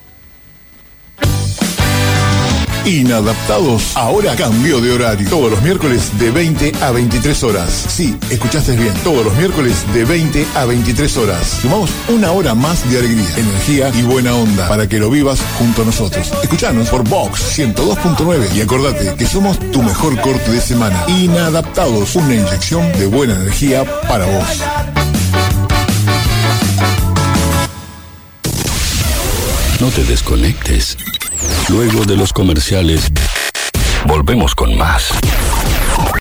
Inadaptados ahora cambió de horario. Todos los miércoles de veinte a veintitrés horas. Sí, escuchaste bien. Todos los miércoles de veinte a veintitrés horas. Sumamos una hora más de alegría, energía y buena onda para que lo vivas junto a nosotros. Escuchanos por Vox ciento dos punto nueve y acordate que somos tu mejor corte de semana. Inadaptados, una inyección de buena energía para vos. No te desconectes. Luego de los comerciales, volvemos con más.